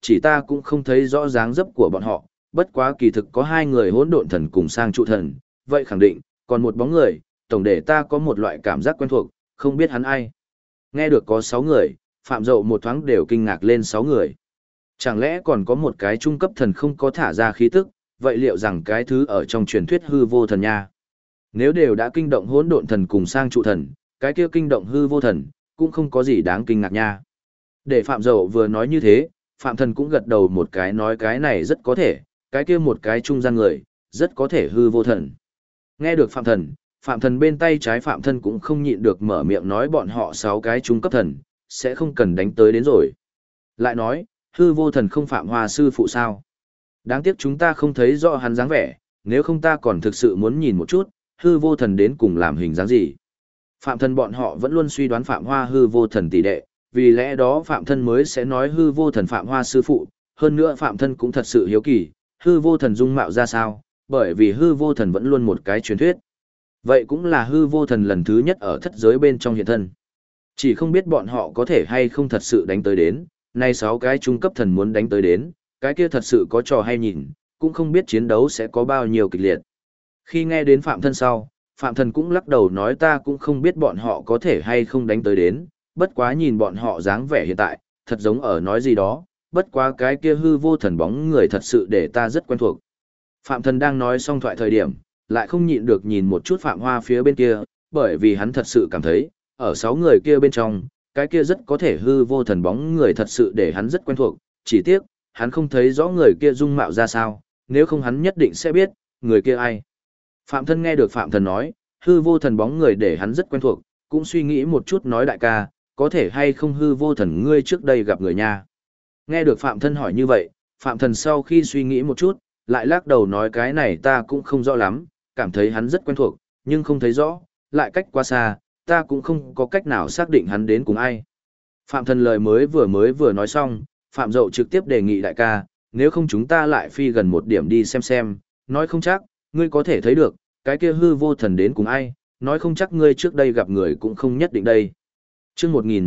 chỉ ta cũng không thấy rõ dáng dấp của bọn họ, bất quá kỳ thực có hai người hỗn độn thần cùng sang trụ thần, vậy khẳng định, còn một bóng người, tổng để ta có một loại cảm giác quen thuộc, không biết hắn ai. Nghe được có 6 người, Phạm Dậu một thoáng đều kinh ngạc lên 6 người. Chẳng lẽ còn có một cái trung cấp thần không có thả ra khí tức, vậy liệu rằng cái thứ ở trong truyền thuyết hư vô thần nha? Nếu đều đã kinh động hỗn độn thần cùng sang trụ thần, cái kia kinh động hư vô thần, cũng không có gì đáng kinh ngạc nha. Để Phạm Dậu vừa nói như thế, Phạm Thần cũng gật đầu một cái nói cái này rất có thể, cái kia một cái trung gian người, rất có thể hư vô thần. Nghe được Phạm Thần bên tay trái Phạm Thân cũng không nhịn được mở miệng nói bọn họ 6 cái trung cấp thần, sẽ không cần đánh tới đến rồi. Lại nói, hư vô thần không Phạm Hoa sư phụ sao? Đáng tiếc chúng ta không thấy rõ hắn dáng vẻ, nếu không ta còn thực sự muốn nhìn một chút, hư vô thần đến cùng làm hình dáng gì. Phạm Thân bọn họ vẫn luôn suy đoán Phạm Hoa hư vô thần tỷ đệ, vì lẽ đó Phạm Thân mới sẽ nói hư vô thần Phạm Hoa sư phụ, hơn nữa Phạm Thân cũng thật sự hiếu kỳ, hư vô thần dung mạo ra sao, bởi vì hư vô thần vẫn luôn một cái truyền thuyết. Vậy cũng là hư vô thần lần thứ nhất ở thất giới bên trong hiện thân. Chỉ không biết bọn họ có thể hay không thật sự đánh tới đến, nay 6 cái trung cấp thần muốn đánh tới đến, cái kia thật sự có trò hay nhìn, cũng không biết chiến đấu sẽ có bao nhiêu kịch liệt. Khi nghe đến Phạm Thân sau, Phạm Thần cũng lắc đầu nói ta cũng không biết bọn họ có thể hay không đánh tới đến, bất quá nhìn bọn họ dáng vẻ hiện tại, thật giống ở nói gì đó, bất quá cái kia hư vô thần bóng người thật sự để ta rất quen thuộc. Phạm Thần đang nói xong thoại thời điểm, lại không nhịn được nhìn một chút Phạm Hoa phía bên kia, bởi vì hắn thật sự cảm thấy, ở 6 người kia bên trong, cái kia rất có thể hư vô thần bóng người thật sự để hắn rất quen thuộc, chỉ tiếc, hắn không thấy rõ người kia dung mạo ra sao, nếu không hắn nhất định sẽ biết, người kia ai. Phạm Thân nghe được Phạm Thần nói, hư vô thần bóng người để hắn rất quen thuộc, cũng suy nghĩ một chút nói đại ca, có thể hay không hư vô thần ngươi trước đây gặp người nha. Nghe được Phạm Thân hỏi như vậy, Phạm Thần sau khi suy nghĩ một chút, lại lắc đầu nói cái này ta cũng không rõ lắm, cảm thấy hắn rất quen thuộc, nhưng không thấy rõ, lại cách quá xa, ta cũng không có cách nào xác định hắn đến cùng ai. Phạm Thần lời mới vừa nói xong, Phạm Dậu trực tiếp đề nghị đại ca, nếu không chúng ta lại phi gần một điểm đi xem, nói không chắc, ngươi có thể thấy được, cái kia hư vô thần đến cùng ai, nói không chắc ngươi trước đây gặp người cũng không nhất định đây. Chương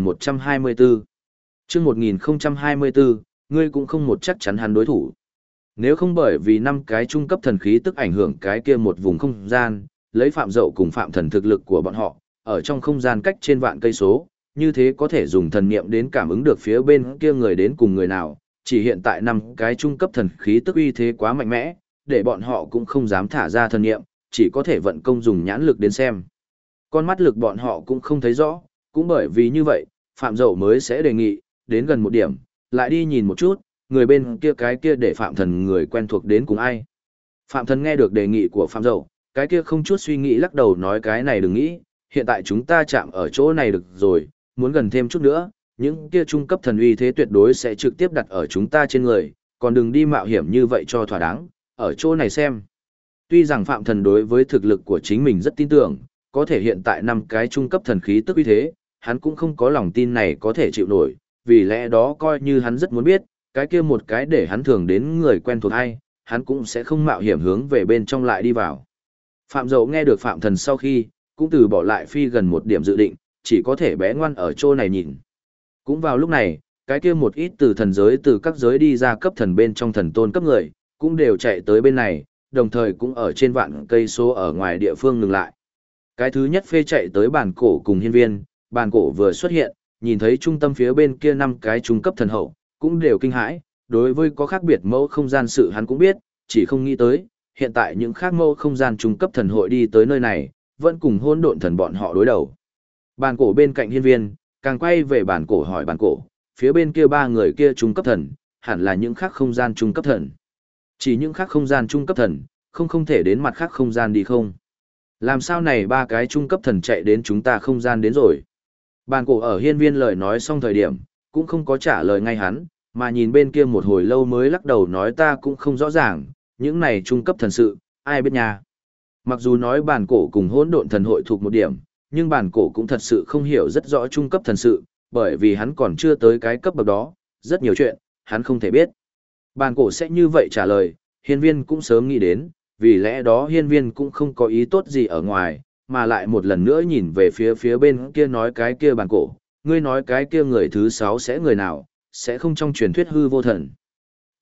1124 Chương 1024, ngươi cũng không một chắc chắn hắn đối thủ. Nếu không bởi vì 5 cái trung cấp thần khí tức ảnh hưởng cái kia một vùng không gian, lấy Phạm Dậu cùng Phạm Thần thực lực của bọn họ, ở trong không gian cách trên vạn cây số, như thế có thể dùng thần niệm đến cảm ứng được phía bên kia người đến cùng người nào, chỉ hiện tại 5 cái trung cấp thần khí tức uy thế quá mạnh mẽ, để bọn họ cũng không dám thả ra thần niệm, chỉ có thể vận công dùng nhãn lực đến xem. Con mắt lực bọn họ cũng không thấy rõ, cũng bởi vì như vậy, Phạm Dậu mới sẽ đề nghị, đến gần một điểm, lại đi nhìn một chút, người bên kia cái kia để Phạm Thần người quen thuộc đến cùng ai. Phạm Thần nghe được đề nghị của Phạm Dậu, cái kia không chút suy nghĩ lắc đầu nói cái này đừng nghĩ, hiện tại chúng ta chạm ở chỗ này được rồi, muốn gần thêm chút nữa, những kia trung cấp thần uy thế tuyệt đối sẽ trực tiếp đặt ở chúng ta trên người, còn đừng đi mạo hiểm như vậy cho thỏa đáng, ở chỗ này xem. Tuy rằng Phạm Thần đối với thực lực của chính mình rất tin tưởng, có thể hiện tại 5 cái trung cấp thần khí tức uy thế, hắn cũng không có lòng tin này có thể chịu nổi, vì lẽ đó coi như hắn rất muốn biết, cái kia một cái để hắn thường đến người quen thuộc ai, hắn cũng sẽ không mạo hiểm hướng về bên trong lại đi vào. Phạm Dậu nghe được Phạm Thần sau khi, cũng từ bỏ lại phi gần một điểm dự định, chỉ có thể bé ngoan ở chỗ này nhìn. Cũng vào lúc này, cái kia một ít từ thần giới từ các giới đi ra cấp thần bên trong thần tôn cấp người, cũng đều chạy tới bên này, đồng thời cũng ở trên vạn cây số ở ngoài địa phương ngừng lại. Cái thứ nhất phê chạy tới bàn cổ cùng hiên viên, bàn cổ vừa xuất hiện, nhìn thấy trung tâm phía bên kia 5 cái trung cấp thần hậu, cũng đều kinh hãi, đối với có khác biệt mẫu không gian sự hắn cũng biết, chỉ không nghĩ tới, hiện tại những khác mẫu không gian trung cấp thần hội đi tới nơi này, vẫn cùng hỗn độn thần bọn họ đối đầu. Bàn cổ bên cạnh hiên viên, càng quay về bàn cổ hỏi bàn cổ, phía bên kia 3 người kia trung cấp thần, hẳn là những khác không gian trung cấp thần. Chỉ những khác không gian trung cấp thần, không thể đến mặt khác không gian đi không? Làm sao này 3 cái trung cấp thần chạy đến chúng ta không gian đến rồi? Bàn cổ ở hiên viên lời nói xong thời điểm, cũng không có trả lời ngay hắn, mà nhìn bên kia một hồi lâu mới lắc đầu nói ta cũng không rõ ràng, những này trung cấp thần sự, ai biết nha. Mặc dù nói bàn cổ cùng hỗn độn thần hội thuộc một điểm, nhưng bàn cổ cũng thật sự không hiểu rất rõ trung cấp thần sự, bởi vì hắn còn chưa tới cái cấp bậc đó, rất nhiều chuyện, hắn không thể biết. Bàn cổ sẽ như vậy trả lời, hiên viên cũng sớm nghĩ đến, vì lẽ đó hiên viên cũng không có ý tốt gì ở ngoài, mà lại một lần nữa nhìn về phía bên kia nói cái kia bàn cổ, ngươi nói cái kia người thứ 6 sẽ người nào, sẽ không trong truyền thuyết hư vô thần.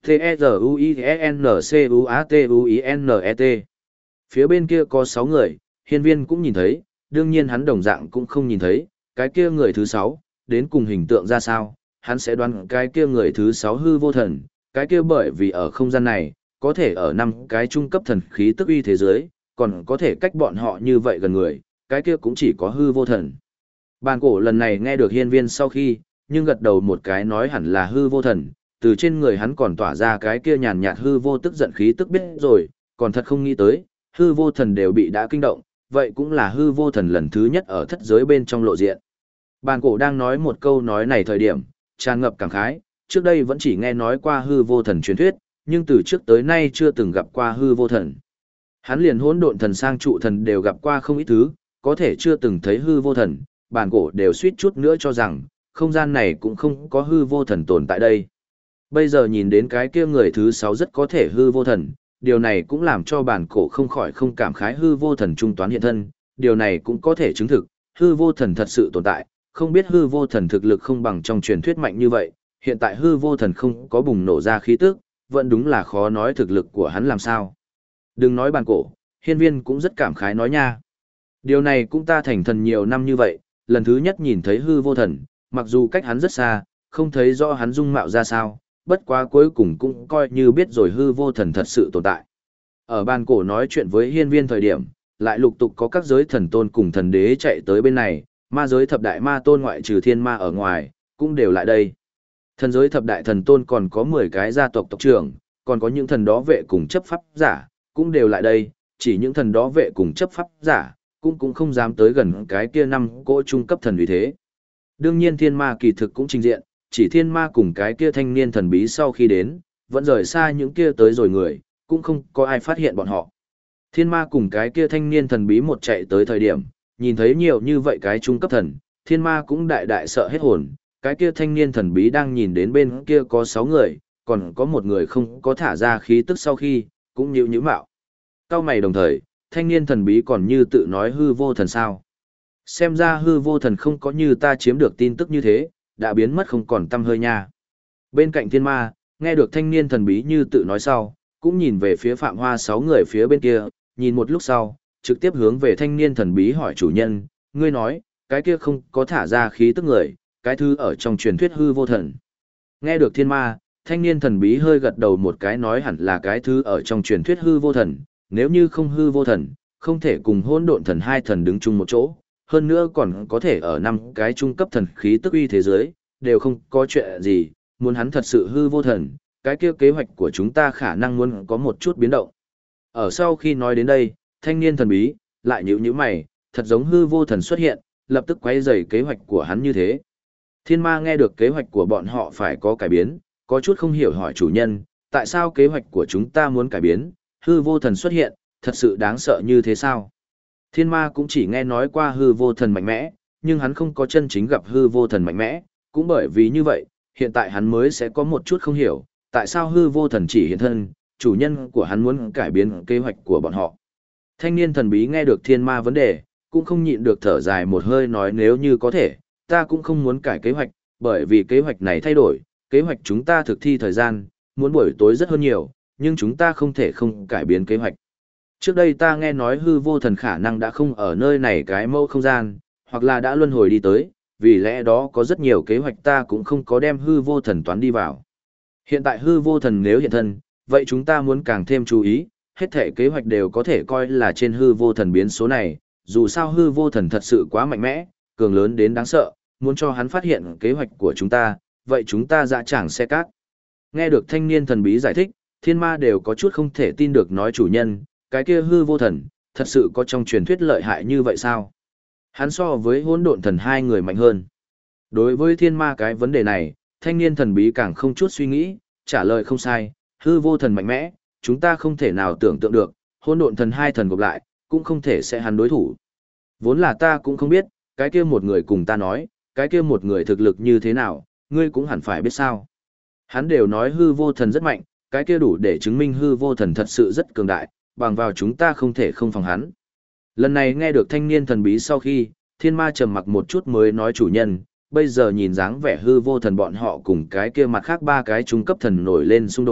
T-E-Z-U-I-N-C-U-A-T-U-I-N-E-T. Phía bên kia có 6 người, hiên viên cũng nhìn thấy, đương nhiên hắn đồng dạng cũng không nhìn thấy, cái kia người thứ 6, đến cùng hình tượng ra sao, hắn sẽ đoán cái kia người thứ 6 hư vô thần, cái kia bởi vì ở không gian này, có thể ở 5 cái trung cấp thần khí tức uy thế giới, còn có thể cách bọn họ như vậy gần người, cái kia cũng chỉ có hư vô thần. Bàn cổ lần này nghe được hiên viên sau khi, nhưng gật đầu một cái nói hẳn là hư vô thần, từ trên người hắn còn tỏa ra cái kia nhàn nhạt hư vô tức giận khí tức biết rồi, còn thật không nghĩ tới, hư vô thần đều bị đã kinh động, vậy cũng là hư vô thần lần thứ nhất ở thất giới bên trong lộ diện. Bàn cổ đang nói một câu nói này thời điểm, tràn ngập cảm khái, trước đây vẫn chỉ nghe nói qua hư vô thần truyền thuyết, nhưng từ trước tới nay chưa từng gặp qua hư vô thần. Hắn liền hỗn độn thần sang trụ thần đều gặp qua không ít thứ, có thể chưa từng thấy hư vô thần, bàn cổ đều suýt chút nữa cho rằng, không gian này cũng không có hư vô thần tồn tại đây. Bây giờ nhìn đến cái kia người thứ 6 rất có thể hư vô thần, điều này cũng làm cho bàn cổ không khỏi không cảm khái hư vô thần trung toán hiện thân, điều này cũng có thể chứng thực, hư vô thần thật sự tồn tại, không biết hư vô thần thực lực không bằng trong truyền thuyết mạnh như vậy, hiện tại hư vô thần không có bùng nổ ra khí tức, vẫn đúng là khó nói thực lực của hắn làm sao. Đừng nói bàn cổ, hiên viên cũng rất cảm khái nói nha. Điều này cũng ta thành thần nhiều năm như vậy, lần thứ nhất nhìn thấy hư vô thần, mặc dù cách hắn rất xa, không thấy rõ hắn dung mạo ra sao, bất quá cuối cùng cũng coi như biết rồi hư vô thần thật sự tồn tại. Ở bàn cổ nói chuyện với hiên viên thời điểm, lại lục tục có các giới thần tôn cùng thần đế chạy tới bên này, ma giới thập đại ma tôn ngoại trừ thiên ma ở ngoài, cũng đều lại đây. Thần giới thập đại thần tôn còn có 10 cái gia tộc tộc trưởng, còn có những thần đó vệ cùng chấp pháp giả, cũng đều lại đây, chỉ những thần đó vệ cùng chấp pháp giả, cũng không dám tới gần cái kia 5 cỗ trung cấp thần uy thế. Đương nhiên thiên ma kỳ thực cũng trình diện, chỉ thiên ma cùng cái kia thanh niên thần bí sau khi đến, vẫn rời xa những kia tới rồi người, cũng không có ai phát hiện bọn họ. Thiên ma cùng cái kia thanh niên thần bí một chạy tới thời điểm, nhìn thấy nhiều như vậy cái trung cấp thần, thiên ma cũng đại đại sợ hết hồn, cái kia thanh niên thần bí đang nhìn đến bên kia có 6 người, còn có một người không có thả ra khí tức sau khi, cũng nhíu mạo. Cao mày đồng thời, thanh niên thần bí còn như tự nói hư vô thần sao. Xem ra hư vô thần không có như ta chiếm được tin tức như thế, đã biến mất không còn tăm hơi nha. Bên cạnh thiên ma, nghe được thanh niên thần bí như tự nói sau, cũng nhìn về phía Phạm Hoa 6 người phía bên kia, nhìn một lúc sau, trực tiếp hướng về thanh niên thần bí hỏi chủ nhân, ngươi nói, cái kia không có thả ra khí tức người, cái thứ ở trong truyền thuyết hư vô thần. Nghe được thiên ma, thanh niên thần bí hơi gật đầu một cái nói hẳn là cái thứ ở trong truyền thuyết hư vô thần, nếu như không hư vô thần, không thể cùng hỗn độn thần hai thần đứng chung một chỗ, hơn nữa còn có thể ở 5 cái trung cấp thần khí tức uy thế giới, đều không có chuyện gì, muốn hắn thật sự hư vô thần, cái kia kế hoạch của chúng ta khả năng muốn có một chút biến động. Ở sau khi nói đến đây, thanh niên thần bí, lại nhíu mày, thật giống hư vô thần xuất hiện, lập tức quay rầy kế hoạch của hắn như thế. Thiên ma nghe được kế hoạch của bọn họ phải có cải biến, có chút không hiểu hỏi chủ nhân, tại sao kế hoạch của chúng ta muốn cải biến, hư vô thần xuất hiện, thật sự đáng sợ như thế sao? Thiên ma cũng chỉ nghe nói qua hư vô thần mạnh mẽ, nhưng hắn không có chân chính gặp hư vô thần mạnh mẽ, cũng bởi vì như vậy, hiện tại hắn mới sẽ có một chút không hiểu, tại sao hư vô thần chỉ hiện thân, chủ nhân của hắn muốn cải biến kế hoạch của bọn họ. Thanh niên thần bí nghe được thiên ma vấn đề, cũng không nhịn được thở dài một hơi nói nếu như có thể, ta cũng không muốn cải kế hoạch, bởi vì kế hoạch này thay đổi, kế hoạch chúng ta thực thi thời gian, muốn buổi tối rất hơn nhiều, nhưng chúng ta không thể không cải biến kế hoạch. Trước đây ta nghe nói hư vô thần khả năng đã không ở nơi này cái mẫu không gian, hoặc là đã luân hồi đi tới, vì lẽ đó có rất nhiều kế hoạch ta cũng không có đem hư vô thần toán đi vào. Hiện tại hư vô thần nếu hiện thân, vậy chúng ta muốn càng thêm chú ý, hết thể kế hoạch đều có thể coi là trên hư vô thần biến số này, dù sao hư vô thần thật sự quá mạnh mẽ, cường lớn đến đáng sợ, muốn cho hắn phát hiện kế hoạch của chúng ta, vậy chúng ta dã tràng xe cát. Nghe được thanh niên thần bí giải thích, thiên ma đều có chút không thể tin được nói chủ nhân, cái kia hư vô thần, thật sự có trong truyền thuyết lợi hại như vậy sao? Hắn so với hỗn độn thần hai người mạnh hơn. Đối với thiên ma cái vấn đề này, thanh niên thần bí càng không chút suy nghĩ, trả lời không sai, hư vô thần mạnh mẽ, chúng ta không thể nào tưởng tượng được, hỗn độn thần hai thần gộp lại, cũng không thể sẽ hắn đối thủ. Vốn là ta cũng không biết, cái kia một người cùng ta nói, cái kia một người thực lực như thế nào, ngươi cũng hẳn phải biết sao. Hắn đều nói hư vô thần rất mạnh, cái kia đủ để chứng minh hư vô thần thật sự rất cường đại, bằng vào chúng ta không thể không phòng hắn. Lần này nghe được thanh niên thần bí sau khi, thiên ma trầm mặc một chút mới nói chủ nhân, bây giờ nhìn dáng vẻ hư vô thần bọn họ cùng cái kia mặt khác 3 cái trung cấp thần nổi lên xung đột,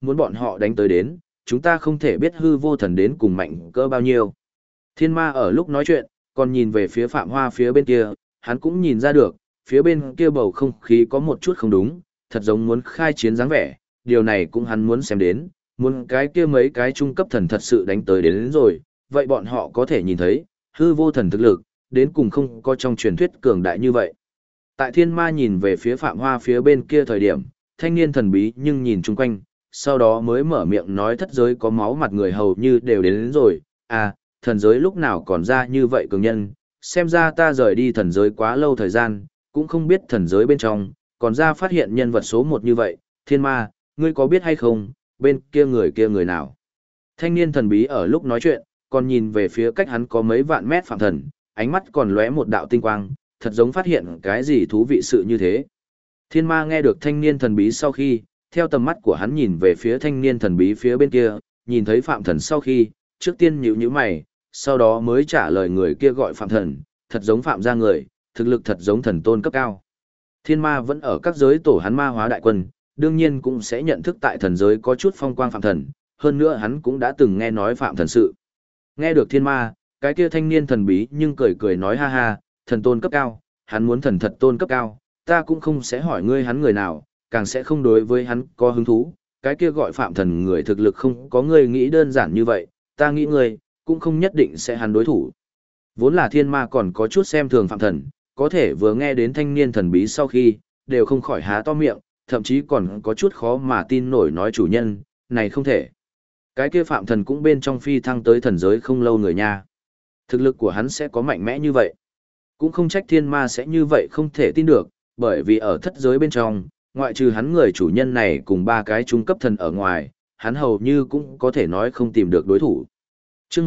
muốn bọn họ đánh tới đến, chúng ta không thể biết hư vô thần đến cùng mạnh cỡ bao nhiêu. Thiên ma ở lúc nói chuyện, còn nhìn về phía Phạm Hoa phía bên kia, hắn cũng nhìn ra được, phía bên kia bầu không khí có một chút không đúng, thật giống muốn khai chiến dáng vẻ, điều này cũng hắn muốn xem đến, muốn cái kia mấy cái trung cấp thần thật sự đánh tới đến rồi, vậy bọn họ có thể nhìn thấy, hư vô thần thực lực, đến cùng không có trong truyền thuyết cường đại như vậy. Tại thiên ma nhìn về phía Phạm Hoa phía bên kia thời điểm, thanh niên thần bí nhưng nhìn chung quanh, sau đó mới mở miệng nói thất giới có máu mặt người hầu như đều đến rồi, à, thần giới lúc nào còn ra như vậy cường nhân, xem ra ta rời đi thần giới quá lâu thời gian, cũng không biết thần giới bên trong, còn ra phát hiện nhân vật số một như vậy, thiên ma, ngươi có biết hay không, bên kia người nào. Thanh niên thần bí ở lúc nói chuyện, còn nhìn về phía cách hắn có mấy vạn mét phạm thần, ánh mắt còn lóe một đạo tinh quang, thật giống phát hiện cái gì thú vị sự như thế. Thiên ma nghe được thanh niên thần bí sau khi, theo tầm mắt của hắn nhìn về phía thanh niên thần bí phía bên kia, nhìn thấy phạm thần sau khi, trước tiên nhíu mày, sau đó mới trả lời người kia gọi phạm thần, thật giống phạm gia người, thực lực thật giống thần tôn cấp cao. Thiên ma vẫn ở các giới tổ hắn ma hóa đại quân, đương nhiên cũng sẽ nhận thức tại thần giới có chút phong quang phạm thần, hơn nữa hắn cũng đã từng nghe nói phạm thần sự. Nghe được thiên ma, cái kia thanh niên thần bí nhưng cười cười nói ha ha, thần tôn cấp cao, hắn muốn thần thật tôn cấp cao, ta cũng không sẽ hỏi ngươi hắn người nào, càng sẽ không đối với hắn có hứng thú, cái kia gọi phạm thần người thực lực không có ngươi nghĩ đơn giản như vậy, ta nghĩ ngươi, cũng không nhất định sẽ hắn đối thủ. Vốn là thiên ma còn có chút xem thường phạm thần, có thể vừa nghe đến thanh niên thần bí sau khi, đều không khỏi há to miệng, thậm chí còn có chút khó mà tin nổi nói chủ nhân, này không thể. Cái kia phạm thần cũng bên trong phi thăng tới thần giới không lâu người nha. Thực lực của hắn sẽ có mạnh mẽ như vậy. Cũng không trách thiên ma sẽ như vậy không thể tin được, bởi vì ở thất giới bên trong, ngoại trừ hắn người chủ nhân này cùng ba cái trung cấp thần ở ngoài, hắn hầu như cũng có thể nói không tìm được đối thủ. Chương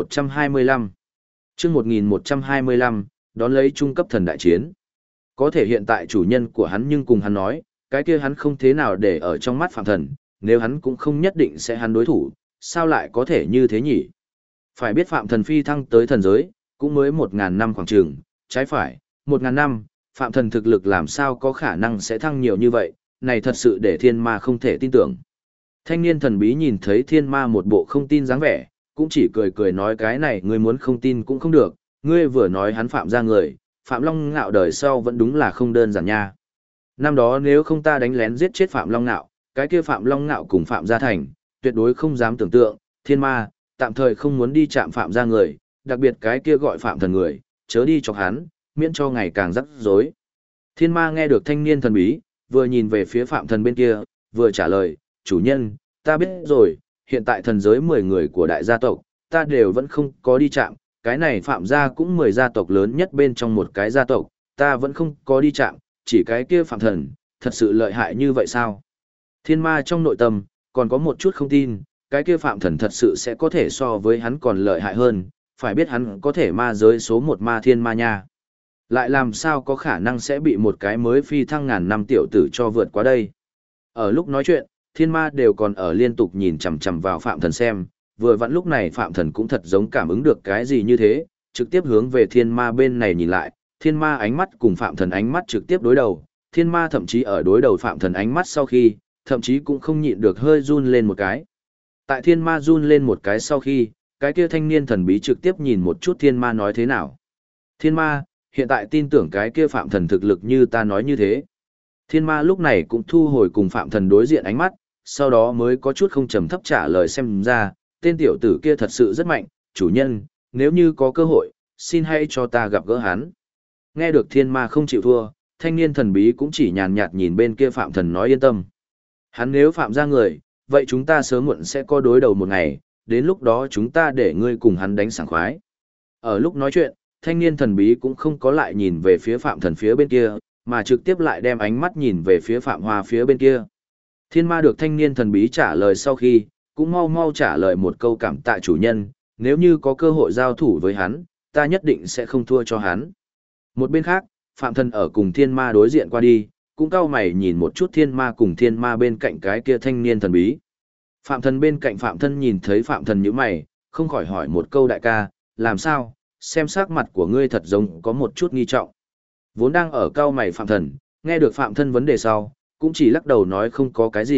1125 Chương 1125, đón lấy trung cấp thần đại chiến. Có thể hiện tại chủ nhân của hắn nhưng cùng hắn nói, cái kia hắn không thế nào để ở trong mắt phạm thần, nếu hắn cũng không nhất định sẽ hắn đối thủ, sao lại có thể như thế nhỉ? Phải biết phạm thần phi thăng tới thần giới, cũng mới 1.000 năm khoảng trường, trái phải, 1.000 năm, phạm thần thực lực làm sao có khả năng sẽ thăng nhiều như vậy, này thật sự để thiên ma không thể tin tưởng. Thanh niên thần bí nhìn thấy thiên ma một bộ không tin dáng vẻ, cũng chỉ cười cười nói cái này ngươi muốn không tin cũng không được, ngươi vừa nói hắn phạm ra người, Phạm Long Ngạo đời sau vẫn đúng là không đơn giản nha. Năm đó nếu không ta đánh lén giết chết Phạm Long Ngạo, cái kia Phạm Long Ngạo cùng Phạm Gia Thành, tuyệt đối không dám tưởng tượng, thiên ma, tạm thời không muốn đi chạm Phạm Gia người, đặc biệt cái kia gọi Phạm thần người, chớ đi chọc hắn, miễn cho ngày càng rắc rối. Thiên ma nghe được thanh niên thần bí, vừa nhìn về phía Phạm thần bên kia, vừa trả lời, chủ nhân, ta biết rồi, hiện tại thần giới 10 người của đại gia tộc, ta đều vẫn không có đi chạm, cái này Phạm gia cũng 10 gia tộc lớn nhất bên trong một cái gia tộc, ta vẫn không có đi chạm, chỉ cái kia Phạm thần, thật sự lợi hại như vậy sao? Thiên ma trong nội tâm, còn có một chút không tin, cái kia Phạm thần thật sự sẽ có thể so với hắn còn lợi hại hơn, phải biết hắn có thể ma giới số 1 ma thiên ma nha. Lại làm sao có khả năng sẽ bị một cái mới phi thăng ngàn năm tiểu tử cho vượt qua đây? Ở lúc nói chuyện, thiên ma đều còn ở liên tục nhìn chằm chằm vào Phạm thần xem, vừa vặn lúc này Phạm thần cũng thật giống cảm ứng được cái gì như thế, trực tiếp hướng về thiên ma bên này nhìn lại, thiên ma ánh mắt cùng Phạm thần ánh mắt trực tiếp đối đầu, thiên ma thậm chí ở đối đầu Phạm thần ánh mắt sau khi, thậm chí cũng không nhịn được hơi run lên một cái. Tại thiên ma run lên một cái sau khi, cái kia thanh niên thần bí trực tiếp nhìn một chút thiên ma nói thế nào. Thiên ma, hiện tại tin tưởng cái kia Phạm thần thực lực như ta nói như thế. Thiên ma lúc này cũng thu hồi cùng Phạm thần đối diện ánh mắt, sau đó mới có chút không trầm thấp trả lời xem ra, tên tiểu tử kia thật sự rất mạnh, chủ nhân, nếu như có cơ hội, xin hãy cho ta gặp gỡ hắn. Nghe được thiên ma không chịu thua, thanh niên thần bí cũng chỉ nhàn nhạt nhìn bên kia Phạm thần nói yên tâm. Hắn nếu phạm ra người, vậy chúng ta sớm muộn sẽ có đối đầu một ngày, đến lúc đó chúng ta để ngươi cùng hắn đánh sảng khoái. Ở lúc nói chuyện, thanh niên thần bí cũng không có lại nhìn về phía Phạm thần phía bên kia, mà trực tiếp lại đem ánh mắt nhìn về phía Phạm Hoa phía bên kia. Thiên ma được thanh niên thần bí trả lời sau khi, cũng mau mau trả lời một câu cảm tạ chủ nhân, nếu như có cơ hội giao thủ với hắn, ta nhất định sẽ không thua cho hắn. Một bên khác, Phạm thần ở cùng thiên ma đối diện qua đi, cũng cau mày nhìn một chút thiên ma cùng thiên ma bên cạnh cái kia thanh niên thần bí. Phạm thần bên cạnh Phạm thân nhìn thấy Phạm thần nhíu mày, không khỏi hỏi một câu đại ca, làm sao, xem sắc mặt của ngươi thật giống có một chút nghi trọng. Vốn đang ở cau mày Phạm thần, nghe được Phạm thân vấn đề sau, cũng chỉ lắc đầu nói không có cái gì,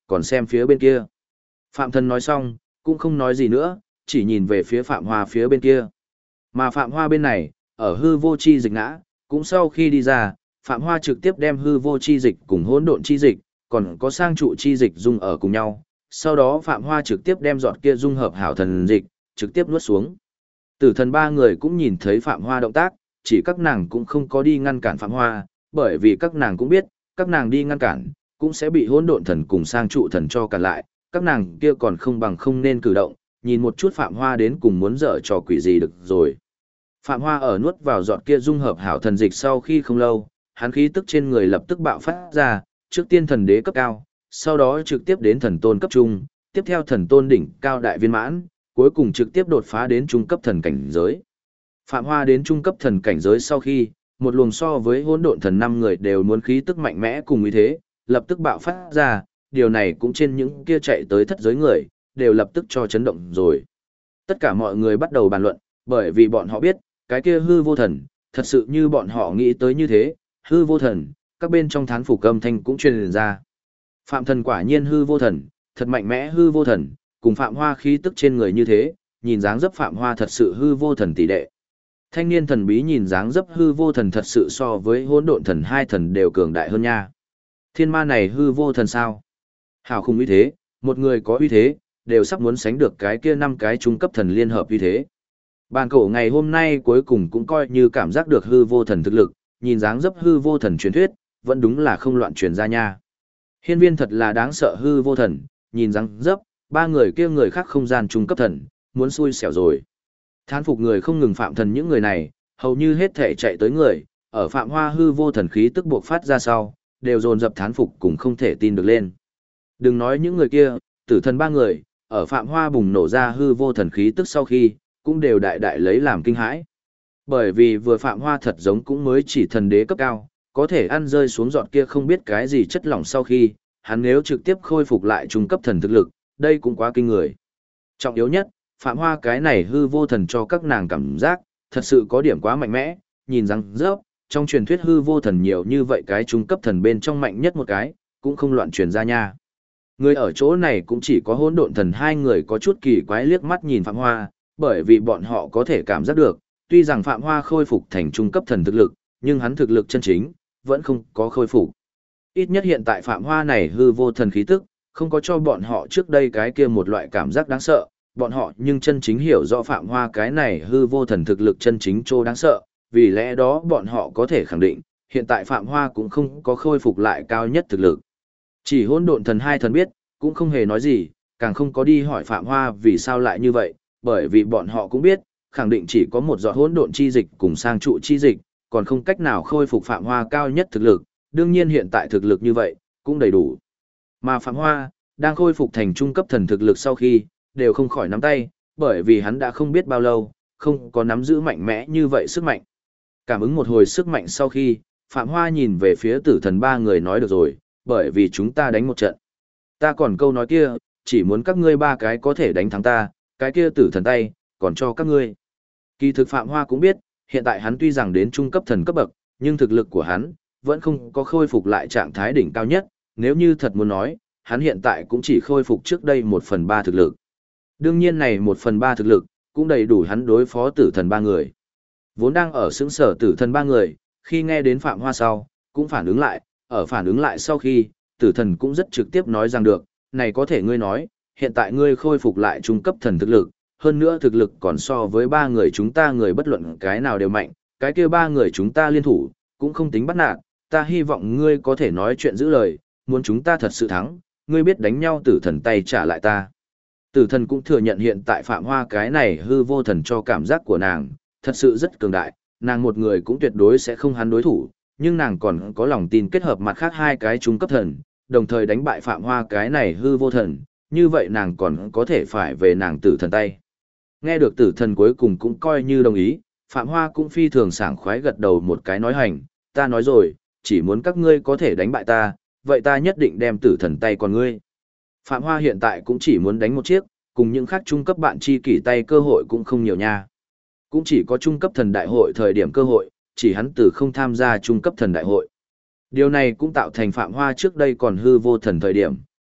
còn xem phía bên kia. Phạm Thần nói xong, cũng không nói gì nữa, chỉ nhìn về phía Phạm Hoa phía bên kia. Mà Phạm Hoa bên này, ở hư vô chi dịch ngã, cũng sau khi đi ra, Phạm Hoa trực tiếp đem hư vô chi dịch cùng hỗn độn chi dịch, còn có sang trụ chi dịch dung ở cùng nhau. Sau đó Phạm Hoa trực tiếp đem giọt kia dung hợp hảo thần dịch, trực tiếp nuốt xuống. Tử thần ba người cũng nhìn thấy Phạm Hoa động tác, chỉ các nàng cũng không có đi ngăn cản Phạm Hoa, bởi vì các nàng cũng biết, các nàng đi ngăn cản, cũng sẽ bị hỗn độn thần cùng sang trụ thần cho cản lại, các nàng kia còn không bằng không nên cử động, nhìn một chút Phạm Hoa đến cùng muốn dở trò quỷ gì được rồi. Phạm Hoa ở nuốt vào giọt kia dung hợp hảo thần dịch sau khi không lâu, hắn khí tức trên người lập tức bạo phát ra, trước tiên thần đế cấp cao, sau đó trực tiếp đến thần tôn cấp trung, tiếp theo thần tôn đỉnh cao đại viên mãn, cuối cùng trực tiếp đột phá đến trung cấp thần cảnh giới. Phạm Hoa đến trung cấp thần cảnh giới sau khi, một luồng so với hỗn độn thần 5 người đều muốn khí tức mạnh mẽ cùng ý thế, lập tức bạo phát ra, điều này cũng trên những kia chạy tới thất giới người, đều lập tức cho chấn động rồi. Tất cả mọi người bắt đầu bàn luận, bởi vì bọn họ biết, cái kia hư vô thần, thật sự như bọn họ nghĩ tới như thế, hư vô thần, các bên trong thán phục âm thanh cũng truyền ra. Phạm Thần quả nhiên hư vô thần, thật mạnh mẽ hư vô thần, cùng Phạm Hoa khí tức trên người như thế, nhìn dáng dấp Phạm Hoa thật sự hư vô thần tỷ đệ. Thanh niên thần bí nhìn dáng dấp hư vô thần thật sự so với hỗn độn thần hai thần đều cường đại hơn nha. Thiên ma này hư vô thần sao? Hảo khủng uy thế, một người có uy thế, đều sắp muốn sánh được cái kia 5 cái trung cấp thần liên hợp uy thế. Bàn cổ ngày hôm nay cuối cùng cũng coi như cảm giác được hư vô thần thực lực, nhìn dáng dấp hư vô thần truyền thuyết, vẫn đúng là không loạn truyền ra nha. Hiên viên thật là đáng sợ hư vô thần, nhìn dáng dấp, 3 người kia người khác không gian trung cấp thần, muốn xui xẻo rồi. Thán phục người không ngừng Phạm Thần những người này, hầu như hết thể chạy tới người, ở Phạm Hoa hư vô thần khí tức buộc phát ra sau, đều dồn dập thán phục cùng không thể tin được lên. Đừng nói những người kia, tử thần 3 người, ở Phạm Hoa bùng nổ ra hư vô thần khí tức sau khi, cũng đều đại đại lấy làm kinh hãi. Bởi vì vừa Phạm Hoa thật giống cũng mới chỉ thần đế cấp cao, có thể ăn rơi xuống giọt kia không biết cái gì chất lỏng sau khi, hắn nếu trực tiếp khôi phục lại trung cấp thần thực lực, đây cũng quá kinh người. Trọng yếu nhất, Phạm Hoa cái này hư vô thần cho các nàng cảm giác, thật sự có điểm quá mạnh mẽ, nhìn rằng rớp, trong truyền thuyết hư vô thần nhiều như vậy cái trung cấp thần bên trong mạnh nhất một cái, cũng không loạn truyền ra nha. Người ở chỗ này cũng chỉ có hỗn độn thần 2 người có chút kỳ quái liếc mắt nhìn Phạm Hoa, bởi vì bọn họ có thể cảm giác được, tuy rằng Phạm Hoa khôi phục thành trung cấp thần thực lực, nhưng hắn thực lực chân chính, vẫn không có khôi phục. Ít nhất hiện tại Phạm Hoa này hư vô thần khí tức, không có cho bọn họ trước đây cái kia một loại cảm giác đáng sợ, bọn họ nhưng chân chính hiểu rõ Phạm Hoa cái này hư vô thần thực lực chân chính trô đáng sợ, vì lẽ đó bọn họ có thể khẳng định, hiện tại Phạm Hoa cũng không có khôi phục lại cao nhất thực lực. Chỉ hỗn độn thần 2 thần biết, cũng không hề nói gì, càng không có đi hỏi Phạm Hoa vì sao lại như vậy, bởi vì bọn họ cũng biết, khẳng định chỉ có một giọt hỗn độn chi dịch cùng sang trụ chi dịch, còn không cách nào khôi phục Phạm Hoa cao nhất thực lực, đương nhiên hiện tại thực lực như vậy, cũng đầy đủ. Mà Phạm Hoa, đang khôi phục thành trung cấp thần thực lực sau khi, đều không khỏi nắm tay, bởi vì hắn đã không biết bao lâu, không có nắm giữ mạnh mẽ như vậy sức mạnh. Cảm ứng một hồi sức mạnh sau khi, Phạm Hoa nhìn về phía tử thần 3 người nói được rồi, bởi vì chúng ta đánh một trận. Ta còn câu nói kia, chỉ muốn các ngươi 3 cái có thể đánh thắng ta, cái kia tử thần tay, còn cho các ngươi. Kỳ thực Phạm Hoa cũng biết, hiện tại hắn tuy rằng đến trung cấp thần cấp bậc, nhưng thực lực của hắn, vẫn không có khôi phục lại trạng thái đỉnh cao nhất, nếu như thật muốn nói, hắn hiện tại cũng chỉ khôi phục trước đây 1/3 thực lực. Đương nhiên này 1/3 thực lực, cũng đầy đủ hắn đối phó tử thần 3 người. Vốn đang ở xứng sở tử thần 3 người, khi nghe đến Phạm Hoa sau, cũng phản ứng lại, ở phản ứng lại sau khi, tử thần cũng rất trực tiếp nói rằng được, này có thể ngươi nói, hiện tại ngươi khôi phục lại trung cấp thần thực lực, hơn nữa thực lực còn so với 3 người chúng ta người bất luận cái nào đều mạnh, cái kia 3 người chúng ta liên thủ, cũng không tính bắt nạt, ta hy vọng ngươi có thể nói chuyện giữ lời, muốn chúng ta thật sự thắng, ngươi biết đánh nhau tử thần tay trả lại ta. Tử thần cũng thừa nhận hiện tại Phạm Hoa cái này hư vô thần cho cảm giác của nàng, thật sự rất cường đại, nàng một người cũng tuyệt đối sẽ không hắn đối thủ, nhưng nàng còn có lòng tin kết hợp mặt khác 2 cái trung cấp thần, đồng thời đánh bại Phạm Hoa cái này hư vô thần, như vậy nàng còn có thể phải về nàng tử thần tay. Nghe được tử thần cuối cùng cũng coi như đồng ý, Phạm Hoa cũng phi thường sảng khoái gật đầu một cái nói hành, ta nói rồi, chỉ muốn các ngươi có thể đánh bại ta, vậy ta nhất định đem tử thần tay còn ngươi. Phạm Hoa hiện tại cũng chỉ muốn đánh một chiếc, cùng những khác trung cấp bạn chi kỷ tay cơ hội cũng không nhiều nha. Cũng chỉ có trung cấp thần đại hội thời điểm cơ hội, chỉ hắn từ không tham gia trung cấp thần đại hội. Điều này cũng tạo thành Phạm Hoa trước đây còn hư vô thần thời điểm,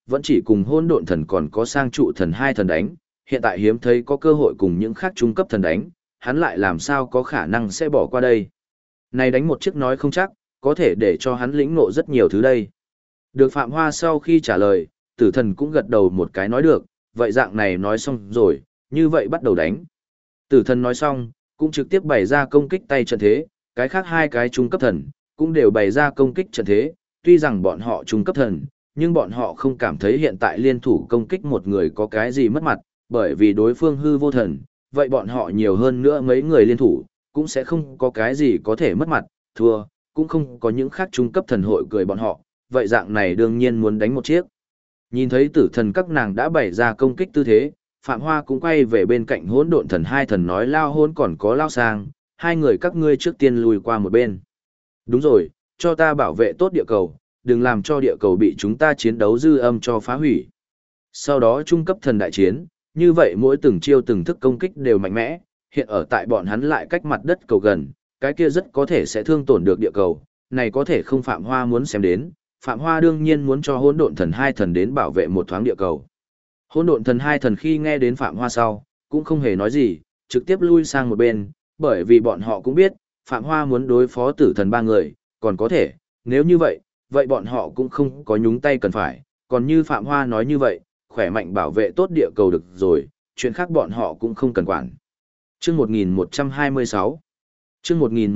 vẫn chỉ cùng hôn độn thần còn có sang trụ thần hai thần đánh, hiện tại hiếm thấy có cơ hội cùng những khác trung cấp thần đánh, hắn lại làm sao có khả năng sẽ bỏ qua đây. Này đánh một chiếc nói không chắc, có thể để cho hắn lĩnh ngộ rất nhiều thứ đây. Được Phạm Hoa sau khi trả lời, tử thần cũng gật đầu một cái nói được, vậy dạng này nói xong rồi, như vậy bắt đầu đánh. Tử thần nói xong, cũng trực tiếp bày ra công kích tay trận thế, cái khác hai cái trung cấp thần, cũng đều bày ra công kích trận thế, tuy rằng bọn họ trung cấp thần, nhưng bọn họ không cảm thấy hiện tại liên thủ công kích một người có cái gì mất mặt, bởi vì đối phương hư vô thần, vậy bọn họ nhiều hơn nữa mấy người liên thủ, cũng sẽ không có cái gì có thể mất mặt, thua, cũng không có những khác trung cấp thần hội cười bọn họ, vậy dạng này đương nhiên muốn đánh một chiếc. Nhìn thấy tử thần các nàng đã bày ra công kích tư thế, Phạm Hoa cũng quay về bên cạnh hỗn độn thần hai thần nói lao hôn còn có lao sang, hai người các ngươi trước tiên lùi qua một bên. Đúng rồi, cho ta bảo vệ tốt địa cầu, đừng làm cho địa cầu bị chúng ta chiến đấu dư âm cho phá hủy. Sau đó trung cấp thần đại chiến, như vậy mỗi từng chiêu từng thức công kích đều mạnh mẽ, hiện ở tại bọn hắn lại cách mặt đất cầu gần, cái kia rất có thể sẽ thương tổn được địa cầu, này có thể không Phạm Hoa muốn xem đến, Phạm Hoa đương nhiên muốn cho hỗn độn thần hai thần đến bảo vệ một thoáng địa cầu. Hỗn độn thần hai thần khi nghe đến Phạm Hoa sau, cũng không hề nói gì, trực tiếp lui sang một bên, bởi vì bọn họ cũng biết, Phạm Hoa muốn đối phó tử thần ba người, còn có thể, nếu như vậy, vậy bọn họ cũng không có nhúng tay cần phải, còn như Phạm Hoa nói như vậy, khỏe mạnh bảo vệ tốt địa cầu được rồi, chuyện khác bọn họ cũng không cần quản. Chương 1126 Chương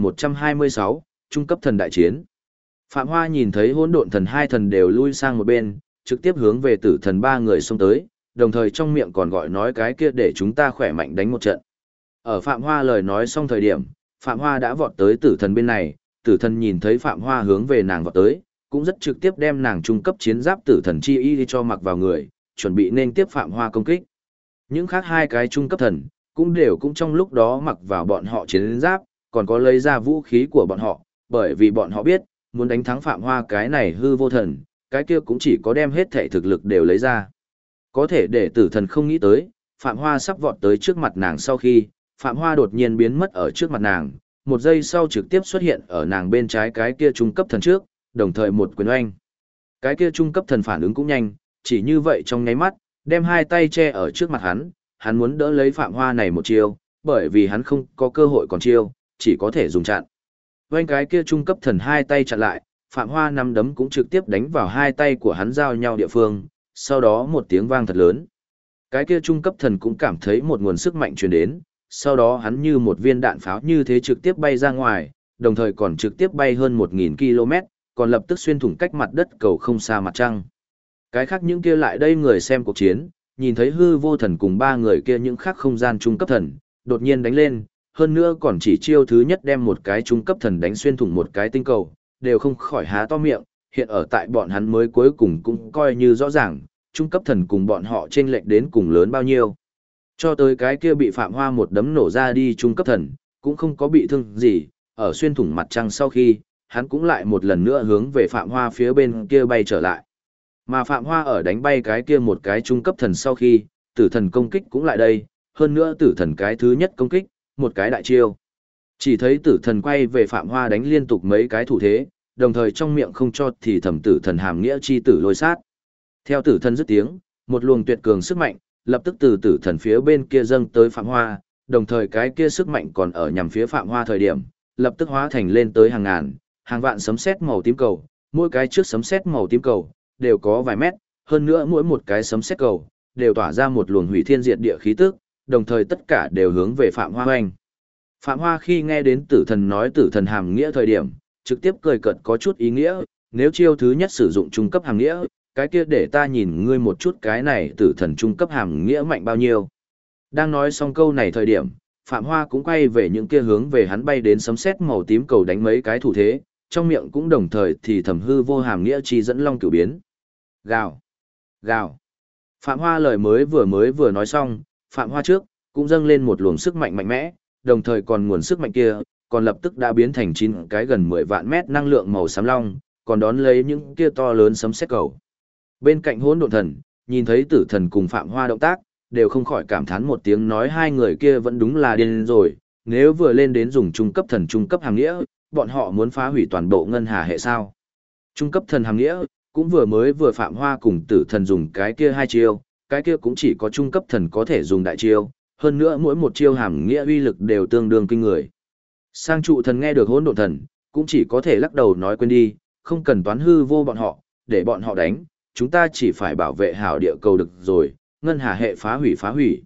1126, Trung cấp thần đại chiến. Phạm Hoa nhìn thấy hỗn độn thần hai thần đều lui sang một bên, trực tiếp hướng về tử thần ba người xông tới, đồng thời trong miệng còn gọi nói cái kia để chúng ta khỏe mạnh đánh một trận. Ở Phạm Hoa lời nói xong thời điểm, Phạm Hoa đã vọt tới tử thần bên này, tử thần nhìn thấy Phạm Hoa hướng về nàng vọt tới, cũng rất trực tiếp đem nàng trung cấp chiến giáp tử thần chi y cho mặc vào người, chuẩn bị nên tiếp Phạm Hoa công kích. Những khác hai cái trung cấp thần, cũng trong lúc đó mặc vào bọn họ chiến giáp, còn có lấy ra vũ khí của bọn họ, bởi vì bọn họ biết, muốn đánh thắng Phạm Hoa cái này hư vô thần, cái kia cũng chỉ có đem hết thể thực lực đều lấy ra. Có thể để tử thần không nghĩ tới, Phạm Hoa sắp vọt tới trước mặt nàng sau khi, Phạm Hoa đột nhiên biến mất ở trước mặt nàng, một giây sau trực tiếp xuất hiện ở nàng bên trái cái kia trung cấp thần trước, đồng thời một quyền oanh. Cái kia trung cấp thần phản ứng cũng nhanh, chỉ như vậy trong nháy mắt, đem hai tay che ở trước mặt hắn muốn đỡ lấy Phạm Hoa này một chiêu, bởi vì hắn không có cơ hội còn chiêu, chỉ có thể dùng chặn. Oanh cái kia trung cấp thần hai tay chặn lại, Phạm Hoa nắm đấm cũng trực tiếp đánh vào hai tay của hắn giao nhau địa phương, sau đó một tiếng vang thật lớn. Cái kia trung cấp thần cũng cảm thấy một nguồn sức mạnh truyền đến, sau đó hắn như một viên đạn pháo như thế trực tiếp bay ra ngoài, đồng thời còn trực tiếp bay hơn 1000 km, còn lập tức xuyên thủng cách mặt đất cầu không xa mặt trăng. Cái khác những kia lại đây người xem cuộc chiến, nhìn thấy hư vô thần cùng ba người kia những khác không gian trung cấp thần, đột nhiên đánh lên, hơn nữa còn chỉ chiêu thứ nhất đem một cái trung cấp thần đánh xuyên thủng một cái tinh cầu, đều không khỏi há to miệng, hiện ở tại bọn hắn mới cuối cùng cũng coi như rõ ràng, trung cấp thần cùng bọn họ chênh lệch đến cùng lớn bao nhiêu. Cho tới cái kia bị Phạm Hoa một đấm nổ ra đi trung cấp thần, cũng không có bị thương gì, ở xuyên thủng mặt trăng sau khi, hắn cũng lại một lần nữa hướng về Phạm Hoa phía bên kia bay trở lại. Mà Phạm Hoa ở đánh bay cái kia một cái trung cấp thần sau khi, tử thần công kích cũng lại đây, hơn nữa tử thần cái thứ nhất công kích, một cái đại chiêu. Chỉ thấy tử thần quay về Phạm Hoa đánh liên tục mấy cái thủ thế, đồng thời trong miệng không cho thì thầm tử thần hàm nghĩa chi tử lôi sát. Theo tử thần dứt tiếng, một luồng tuyệt cường sức mạnh, lập tức từ tử thần phía bên kia dâng tới Phạm Hoa, đồng thời cái kia sức mạnh còn ở nhằm phía Phạm Hoa thời điểm, lập tức hóa thành lên tới hàng ngàn, hàng vạn sấm sét màu tím cầu, mỗi cái trước sấm sét màu tím cầu đều có vài mét, hơn nữa mỗi một cái sấm sét cầu đều tỏa ra một luồng hủy thiên diệt địa khí tức, đồng thời tất cả đều hướng về Phạm Hoa hoành. Phạm Hoa khi nghe đến tử thần nói tử thần hàm nghĩa thời điểm, trực tiếp cười cợt có chút ý nghĩa, nếu chiêu thứ nhất sử dụng trung cấp hàm nghĩa, cái kia để ta nhìn ngươi một chút cái này tử thần trung cấp hàm nghĩa mạnh bao nhiêu. Đang nói xong câu này thời điểm, Phạm Hoa cũng quay về những kia hướng về hắn bay đến sấm sét màu tím cầu đánh mấy cái thủ thế, trong miệng cũng đồng thời thì thầm hư vô hàm nghĩa chi dẫn long cửu biến. Gào, gào. Phạm Hoa lời mới vừa nói xong, Phạm Hoa trước cũng dâng lên một luồng sức mạnh mạnh mẽ, đồng thời còn nguồn sức mạnh kia còn lập tức đã biến thành 9 cái gần 10 vạn mét năng lượng màu xám long, còn đón lấy những kia to lớn sấm sét cầu. Bên cạnh hỗn độn thần, nhìn thấy tử thần cùng Phạm Hoa động tác, đều không khỏi cảm thán một tiếng nói hai người kia vẫn đúng là điên rồi, nếu vừa lên đến dùng trung cấp thần trung cấp hàm nghĩa, bọn họ muốn phá hủy toàn bộ ngân hà hệ sao. Trung cấp thần hàm nghĩa, cũng vừa Phạm Hoa cùng tử thần dùng cái kia hai chiêu, cái kia cũng chỉ có trung cấp thần có thể dùng đại chiêu, hơn nữa mỗi một chiêu hàm nghĩa uy lực đều tương đương kinh người. Sang trụ thần nghe được hỗn độn thần, cũng chỉ có thể lắc đầu nói quên đi, không cần toán hư vô bọn họ, để bọn họ đánh, chúng ta chỉ phải bảo vệ hảo địa cầu được rồi, ngân hà hệ phá hủy phá hủy.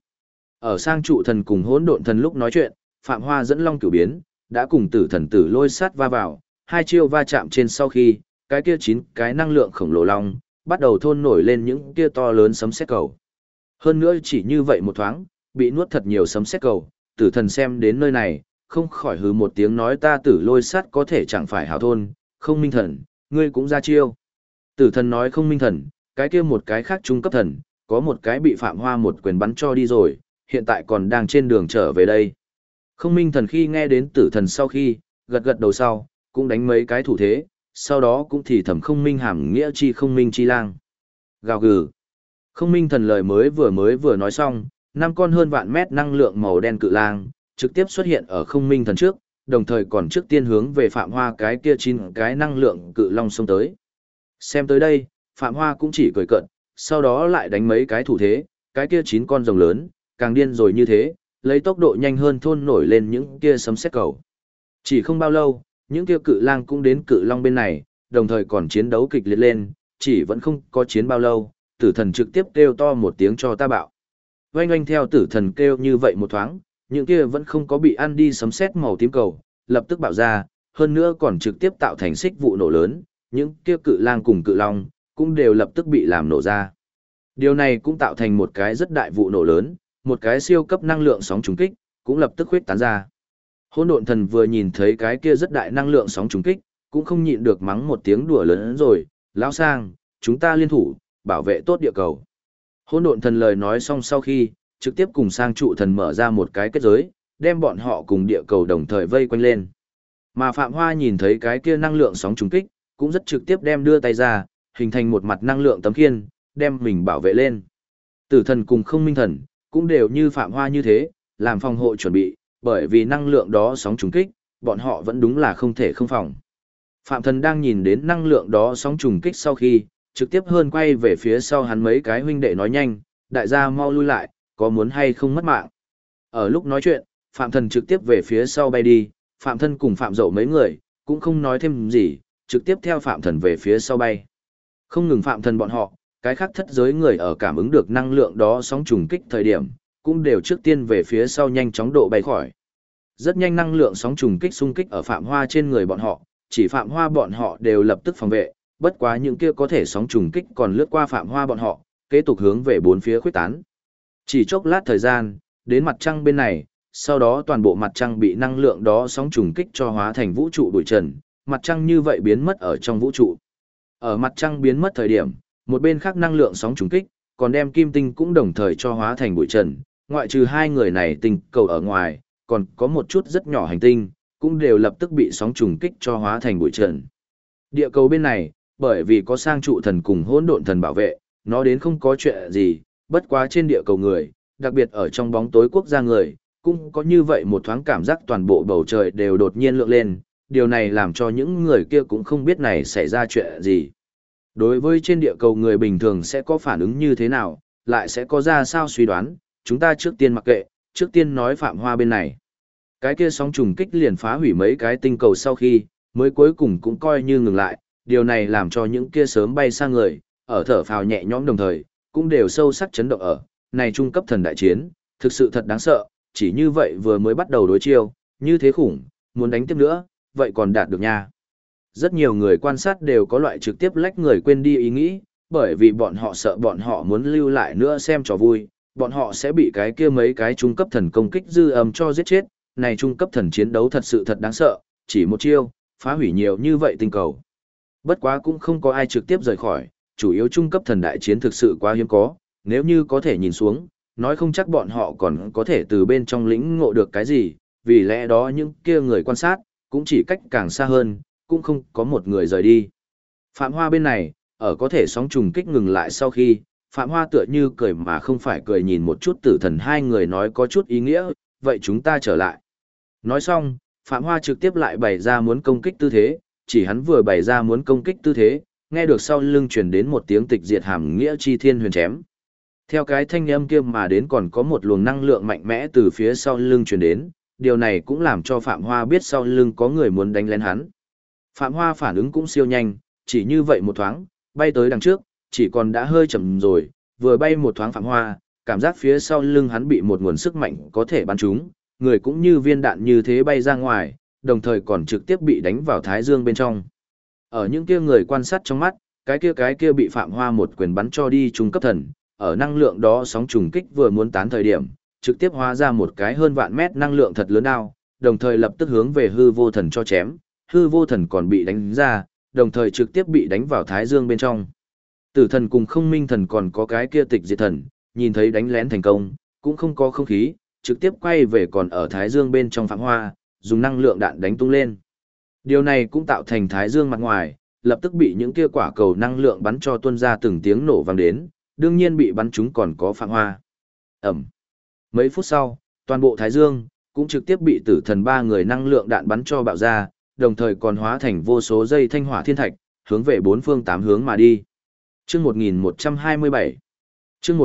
Ở sang trụ thần cùng hỗn độn thần lúc nói chuyện, Phạm Hoa dẫn long cửu biến, đã cùng tử thần tử lôi sát va vào, hai chiêu va chạm trên sau khi, cái kia 9 cái năng lượng khổng lồ long, bắt đầu thôn nổi lên những kia to lớn sấm sét cầu. Hơn nữa chỉ như vậy một thoáng, bị nuốt thật nhiều sấm sét cầu, tử thần xem đến nơi này, không khỏi hừ một tiếng nói ta tử lôi sát có thể chẳng phải hảo thôn, không minh thần, ngươi cũng ra chiêu. Tử thần nói không minh thần, cái kia một cái khác trung cấp thần, có một cái bị Phạm Hoa một quyền bắn cho đi rồi, hiện tại còn đang trên đường trở về đây. Không minh thần khi nghe đến tử thần sau khi, gật gật đầu sau, cũng đánh mấy cái thủ thế, sau đó cũng thì thầm không minh hàm nghĩa chi không minh chi lang. Gào gừ. Không minh thần lời mới vừa nói xong, 5 con hơn vạn mét năng lượng màu đen cự lang, trực tiếp xuất hiện ở không minh thần trước, đồng thời còn trước tiên hướng về Phạm Hoa cái kia 9 cái năng lượng cự long xông tới. Xem tới đây, Phạm Hoa cũng chỉ cười cợt, sau đó lại đánh mấy cái thủ thế, cái kia 9 con rồng lớn, càng điên rồi như thế, lấy tốc độ nhanh hơn thôn nổi lên những kia sấm sét cầu. Chỉ không bao lâu, những kia cự lang cũng đến cự long bên này, đồng thời còn chiến đấu kịch liệt lên, chỉ vẫn không có chiến bao lâu, tử thần trực tiếp kêu to một tiếng cho ta bạo. Oanh oanh theo tử thần kêu như vậy một thoáng, những kia vẫn không có bị ăn đi sấm sét màu tím cầu, lập tức bạo ra, hơn nữa còn trực tiếp tạo thành xích vụ nổ lớn, những kia cự lang cùng cự long, cũng đều lập tức bị làm nổ ra. Điều này cũng tạo thành một cái rất đại vụ nổ lớn, một cái siêu cấp năng lượng sóng trùng kích, cũng lập tức khuếch tán ra. Hỗn độn thần vừa nhìn thấy cái kia rất đại năng lượng sóng trùng kích, cũng không nhịn được mắng một tiếng đùa lớn rồi, lão sang, chúng ta liên thủ, bảo vệ tốt địa cầu. Hỗn độn thần lời nói xong sau khi, trực tiếp cùng sang trụ thần mở ra một cái kết giới, đem bọn họ cùng địa cầu đồng thời vây quanh lên. Mà Phạm Hoa nhìn thấy cái kia năng lượng sóng trùng kích, cũng rất trực tiếp đem đưa tay ra, hình thành một mặt năng lượng tấm khiên, đem mình bảo vệ lên. Tử thần cùng không minh thần, cũng đều như Phạm Hoa như thế, làm phòng hộ chuẩn bị, bởi vì năng lượng đó sóng trùng kích, bọn họ vẫn đúng là không thể không phòng. Phạm thần đang nhìn đến năng lượng đó sóng trùng kích sau khi, trực tiếp hơn quay về phía sau hắn mấy cái huynh đệ nói nhanh, đại gia mau lui lại, có muốn hay không mất mạng. Ở lúc nói chuyện, Phạm thần trực tiếp về phía sau bay đi, Phạm thân cùng Phạm dậu mấy người, cũng không nói thêm gì, trực tiếp theo Phạm thần về phía sau bay. Không ngừng Phạm thần bọn họ, cái khác thất giới người ở cảm ứng được năng lượng đó sóng trùng kích thời điểm, cũng đều trước tiên về phía sau nhanh chóng độ bay khỏi. Rất nhanh năng lượng sóng trùng kích xung kích ở Phạm Hoa trên người bọn họ, chỉ Phạm Hoa bọn họ đều lập tức phòng vệ, bất quá những kia có thể sóng trùng kích còn lướt qua Phạm Hoa bọn họ, kế tục hướng về bốn phía khuếch tán. Chỉ chốc lát thời gian, đến mặt trăng bên này, sau đó toàn bộ mặt trăng bị năng lượng đó sóng trùng kích cho hóa thành vũ trụ bụi trần, mặt trăng như vậy biến mất ở trong vũ trụ. Ở mặt trăng biến mất thời điểm, một bên khác năng lượng sóng trùng kích, còn đem kim tinh cũng đồng thời cho hóa thành bụi trần, ngoại trừ hai người này tinh cầu ở ngoài, còn có một chút rất nhỏ hành tinh, cũng đều lập tức bị sóng trùng kích cho hóa thành bụi trần. Địa cầu bên này, bởi vì có sang trụ thần cùng hỗn độn thần bảo vệ, nó đến không có chuyện gì, bất quá trên địa cầu người, đặc biệt ở trong bóng tối quốc gia người, cũng có như vậy một thoáng cảm giác toàn bộ bầu trời đều đột nhiên lượng lên, điều này làm cho những người kia cũng không biết này xảy ra chuyện gì. Đối với trên địa cầu người bình thường sẽ có phản ứng như thế nào, lại sẽ có ra sao suy đoán, chúng ta trước tiên mặc kệ, trước tiên nói Phạm Hoa bên này. Cái kia sóng trùng kích liền phá hủy mấy cái tinh cầu sau khi, mới cuối cùng cũng coi như ngừng lại, điều này làm cho những kia sớm bay sang người, ở thở phào nhẹ nhõm đồng thời, cũng đều sâu sắc chấn động ở, này trung cấp thần đại chiến, thực sự thật đáng sợ, chỉ như vậy vừa mới bắt đầu đối chiêu, như thế khủng, muốn đánh tiếp nữa, vậy còn đạt được nha. Rất nhiều người quan sát đều có loại trực tiếp lách người quên đi ý nghĩ, bởi vì bọn họ sợ bọn họ muốn lưu lại nữa xem trò vui, bọn họ sẽ bị cái kia mấy cái trung cấp thần công kích dư âm cho giết chết, này trung cấp thần chiến đấu thật sự thật đáng sợ, chỉ một chiêu, phá hủy nhiều như vậy tinh cầu. Bất quá cũng không có ai trực tiếp rời khỏi, chủ yếu trung cấp thần đại chiến thực sự quá hiếm có, nếu như có thể nhìn xuống, nói không chắc bọn họ còn có thể từ bên trong lĩnh ngộ được cái gì, vì lẽ đó những kia người quan sát, cũng chỉ cách càng xa hơn, cũng không có một người rời đi. Phạm Hoa bên này, ở có thể sóng trùng kích ngừng lại sau khi, Phạm Hoa tựa như cười mà không phải cười nhìn một chút tử thần hai người nói có chút ý nghĩa, vậy chúng ta trở lại. Nói xong, Phạm Hoa trực tiếp lại bày ra muốn công kích tư thế, chỉ hắn vừa bày ra muốn công kích tư thế, nghe được sau lưng truyền đến một tiếng tịch diệt hàm nghĩa chi thiên huyền chém. Theo cái thanh âm kia mà đến còn có một luồng năng lượng mạnh mẽ từ phía sau lưng truyền đến, điều này cũng làm cho Phạm Hoa biết sau lưng có người muốn đánh lén hắn. Phạm Hoa phản ứng cũng siêu nhanh, chỉ như vậy một thoáng, bay tới đằng trước, chỉ còn đã hơi chậm rồi, vừa bay một thoáng Phạm Hoa, cảm giác phía sau lưng hắn bị một nguồn sức mạnh có thể bắn trúng, người cũng như viên đạn như thế bay ra ngoài, đồng thời còn trực tiếp bị đánh vào thái dương bên trong. Ở những kia người quan sát trong mắt, cái kia bị Phạm Hoa một quyền bắn cho đi trung cấp thần, ở năng lượng đó sóng trùng kích vừa muốn tán thời điểm, trực tiếp hóa ra một cái hơn vạn mét năng lượng thật lớn đao, đồng thời lập tức hướng về hư vô thần cho chém, hư vô thần còn bị đánh ra, đồng thời trực tiếp bị đánh vào thái dương bên trong. Tử thần cùng không minh thần còn có cái kia tịch diệt thần, nhìn thấy đánh lén thành công, cũng không có không khí, trực tiếp quay về còn ở thái dương bên trong Phạm Hoa, dùng năng lượng đạn đánh tung lên. Điều này cũng tạo thành thái dương mặt ngoài, lập tức bị những kia quả cầu năng lượng bắn cho tuôn ra từng tiếng nổ vang đến, đương nhiên bị bắn trúng còn có Phạm Hoa. Ẩm. Mấy phút sau, toàn bộ thái dương cũng trực tiếp bị tử thần ba người năng lượng đạn bắn cho bạo ra, đồng thời còn hóa thành vô số dây thanh hỏa thiên thạch, hướng về bốn phương tám hướng mà đi. Chương 1127. Chương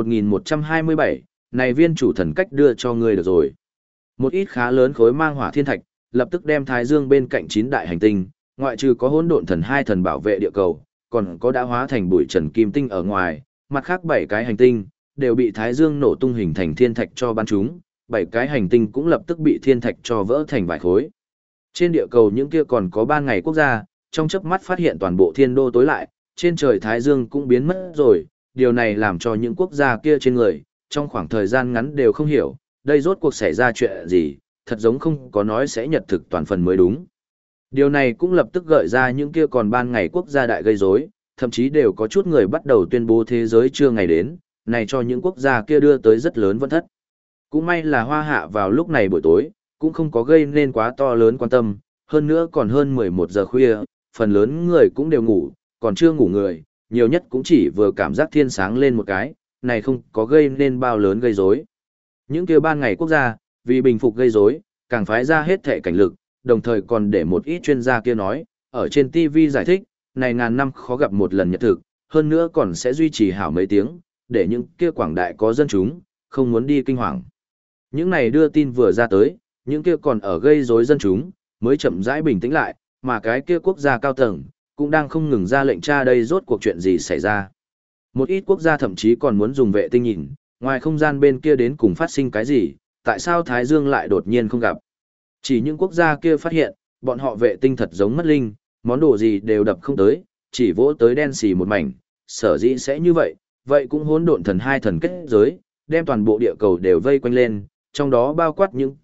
1127, này viên chủ thần cách đưa cho ngươi được rồi. Một ít khá lớn khối mang hỏa thiên thạch, lập tức đem thái dương bên cạnh 9 đại hành tinh, ngoại trừ có hỗn độn thần 2 thần bảo vệ địa cầu, còn có đã hóa thành bụi trần kim tinh ở ngoài, mặt khác 7 cái hành tinh đều bị thái dương nổ tung hình thành thiên thạch cho bắn chúng, 7 cái hành tinh cũng lập tức bị thiên thạch cho vỡ thành vài khối. Trên địa cầu những kia còn có 3 ngày quốc gia, trong chớp mắt phát hiện toàn bộ thiên đô tối lại, trên trời thái dương cũng biến mất rồi, điều này làm cho những quốc gia kia trên người, trong khoảng thời gian ngắn đều không hiểu, đây rốt cuộc xảy ra chuyện gì, thật giống không có nói sẽ nhật thực toàn phần mới đúng. Điều này cũng lập tức gợi ra những kia còn ban ngày quốc gia đại gây rối, thậm chí đều có chút người bắt đầu tuyên bố thế giới chưa ngày đến, này cho những quốc gia kia đưa tới rất lớn vân thất. Cũng may là Hoa Hạ vào lúc này buổi tối, cũng không có gây nên quá to lớn quan tâm, hơn nữa còn hơn 11 giờ khuya, phần lớn người cũng đều ngủ, còn chưa ngủ người, nhiều nhất cũng chỉ vừa cảm giác thiên sáng lên một cái, này không có gây nên bao lớn gây rối. Những kia ban ngày quốc gia, vì bình phục gây rối, càng phái ra hết thệ cảnh lực, đồng thời còn để một ít chuyên gia kia nói, ở trên TV giải thích, này ngàn năm khó gặp một lần nhật thực, hơn nữa còn sẽ duy trì hảo mấy tiếng, để những kia quảng đại có dân chúng, không muốn đi kinh hoàng. Những này đưa tin vừa ra tới, những kia còn ở gây rối dân chúng, mới chậm rãi bình tĩnh lại, mà cái kia quốc gia cao tầng, cũng đang không ngừng ra lệnh tra đây rốt cuộc chuyện gì xảy ra. Một ít quốc gia thậm chí còn muốn dùng vệ tinh nhìn, ngoài không gian bên kia đến cùng phát sinh cái gì, tại sao Thái Dương lại đột nhiên không gặp. Chỉ những quốc gia kia phát hiện, bọn họ vệ tinh thật giống mất linh, món đồ gì đều đập không tới, chỉ vỗ tới đen xì một mảnh, sở dĩ sẽ như vậy, vậy cũng hỗn độn thần 2 thần kết giới, đem toàn bộ địa cầu đều vây quanh lên, trong đó bao quát những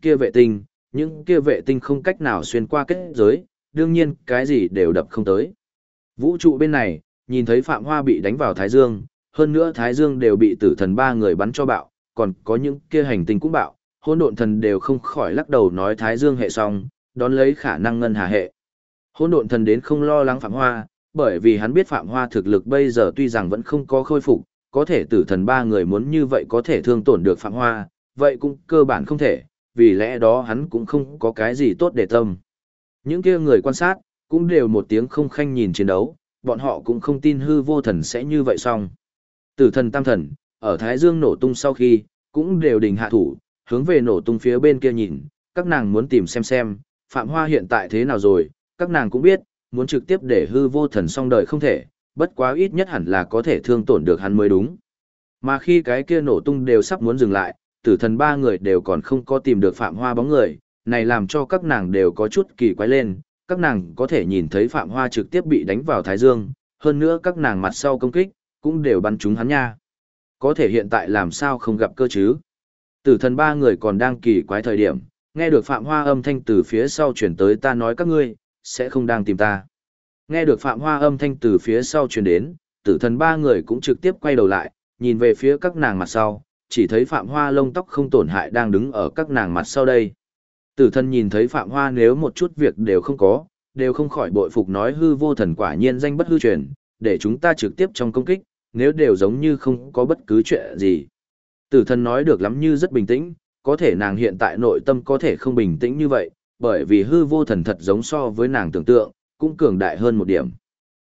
kia vệ tinh không cách nào xuyên qua kết giới, đương nhiên cái gì đều đập không tới. Vũ trụ bên này, nhìn thấy Phạm Hoa bị đánh vào Thái Dương, hơn nữa Thái Dương đều bị tử thần 3 người bắn cho bạo, còn có những kia hành tinh cũng bạo, hỗn độn thần đều không khỏi lắc đầu nói Thái Dương hệ xong, đón lấy khả năng ngân hà hệ. Hỗn độn thần đến không lo lắng Phạm Hoa, bởi vì hắn biết Phạm Hoa thực lực bây giờ tuy rằng vẫn không có khôi phục, có thể tử thần 3 người muốn như vậy có thể thương tổn được Phạm Hoa, vậy cũng cơ bản không thể, vì lẽ đó hắn cũng không có cái gì tốt để tâm. Những kia người quan sát, cũng đều một tiếng không khanh nhìn chiến đấu, bọn họ cũng không tin hư vô thần sẽ như vậy xong. Tử thần tam thần, ở Thái Dương nổ tung sau khi, cũng đều đình hạ thủ, hướng về nổ tung phía bên kia nhìn, các nàng muốn tìm xem, Phạm Hoa hiện tại thế nào rồi, các nàng cũng biết, muốn trực tiếp để hư vô thần xong đời không thể, bất quá ít nhất hẳn là có thể thương tổn được hắn mới đúng. Mà khi cái kia nổ tung đều sắp muốn dừng lại, tử thần 3 người đều còn không có tìm được Phạm Hoa bóng người, này làm cho các nàng đều có chút kỳ quái lên, các nàng có thể nhìn thấy Phạm Hoa trực tiếp bị đánh vào Thái Dương, hơn nữa các nàng mặt sau công kích, cũng đều bắn trúng hắn nha. Có thể hiện tại làm sao không gặp cơ chứ? Tử thần 3 người còn đang kỳ quái thời điểm, nghe được Phạm Hoa âm thanh từ phía sau chuyển tới ta nói các ngươi, sẽ không đang tìm ta. Nghe được Phạm Hoa âm thanh từ phía sau truyền đến, tử thần 3 người cũng trực tiếp quay đầu lại, nhìn về phía các nàng mặt sau, chỉ thấy Phạm Hoa lông tóc không tổn hại đang đứng ở các nàng mặt sau đây. Tử thần nhìn thấy Phạm Hoa nếu một chút việc đều không có, đều không khỏi bội phục nói hư vô thần quả nhiên danh bất hư truyền, để chúng ta trực tiếp trong công kích, nếu đều giống như không có bất cứ chuyện gì. Tử thần nói được lắm như rất bình tĩnh, có thể nàng hiện tại nội tâm có thể không bình tĩnh như vậy, bởi vì hư vô thần thật giống so với nàng tưởng tượng, cũng cường đại hơn một điểm.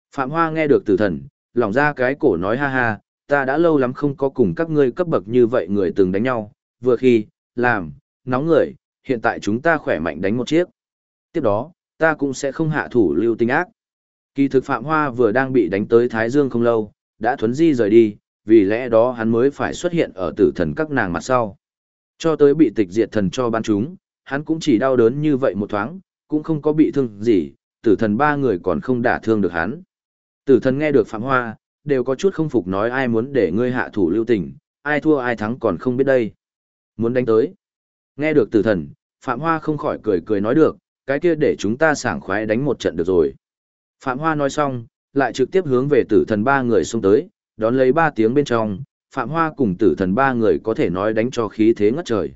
Phạm Hoa nghe được tử thần, lỏng ra cái cổ nói ha ha, ta đã lâu lắm không có cùng các ngươi cấp bậc như vậy người từng đánh nhau, vừa khi, làm, nóng người, hiện tại chúng ta khỏe mạnh đánh một chiếc. Tiếp đó, ta cũng sẽ không hạ thủ lưu tình ác. Kỳ thực Phạm Hoa vừa đang bị đánh tới Thái Dương không lâu, đã thuấn di rời đi, vì lẽ đó hắn mới phải xuất hiện ở tử thần các nàng mặt sau. Cho tới bị tịch diệt thần cho bắn chúng, hắn cũng chỉ đau đớn như vậy một thoáng, cũng không có bị thương gì, tử thần ba người còn không đả thương được hắn. Tử thần nghe được Phạm Hoa, đều có chút không phục nói ai muốn để ngươi hạ thủ lưu tình, ai thua ai thắng còn không biết đây. Muốn đánh tới. Nghe được tử thần, Phạm Hoa không khỏi cười cười nói được, cái kia để chúng ta sảng khoái đánh một trận được rồi. Phạm Hoa nói xong, lại trực tiếp hướng về tử thần ba người xông tới, đón lấy 3 tiếng bên trong, Phạm Hoa cùng tử thần ba người có thể nói đánh cho khí thế ngất trời.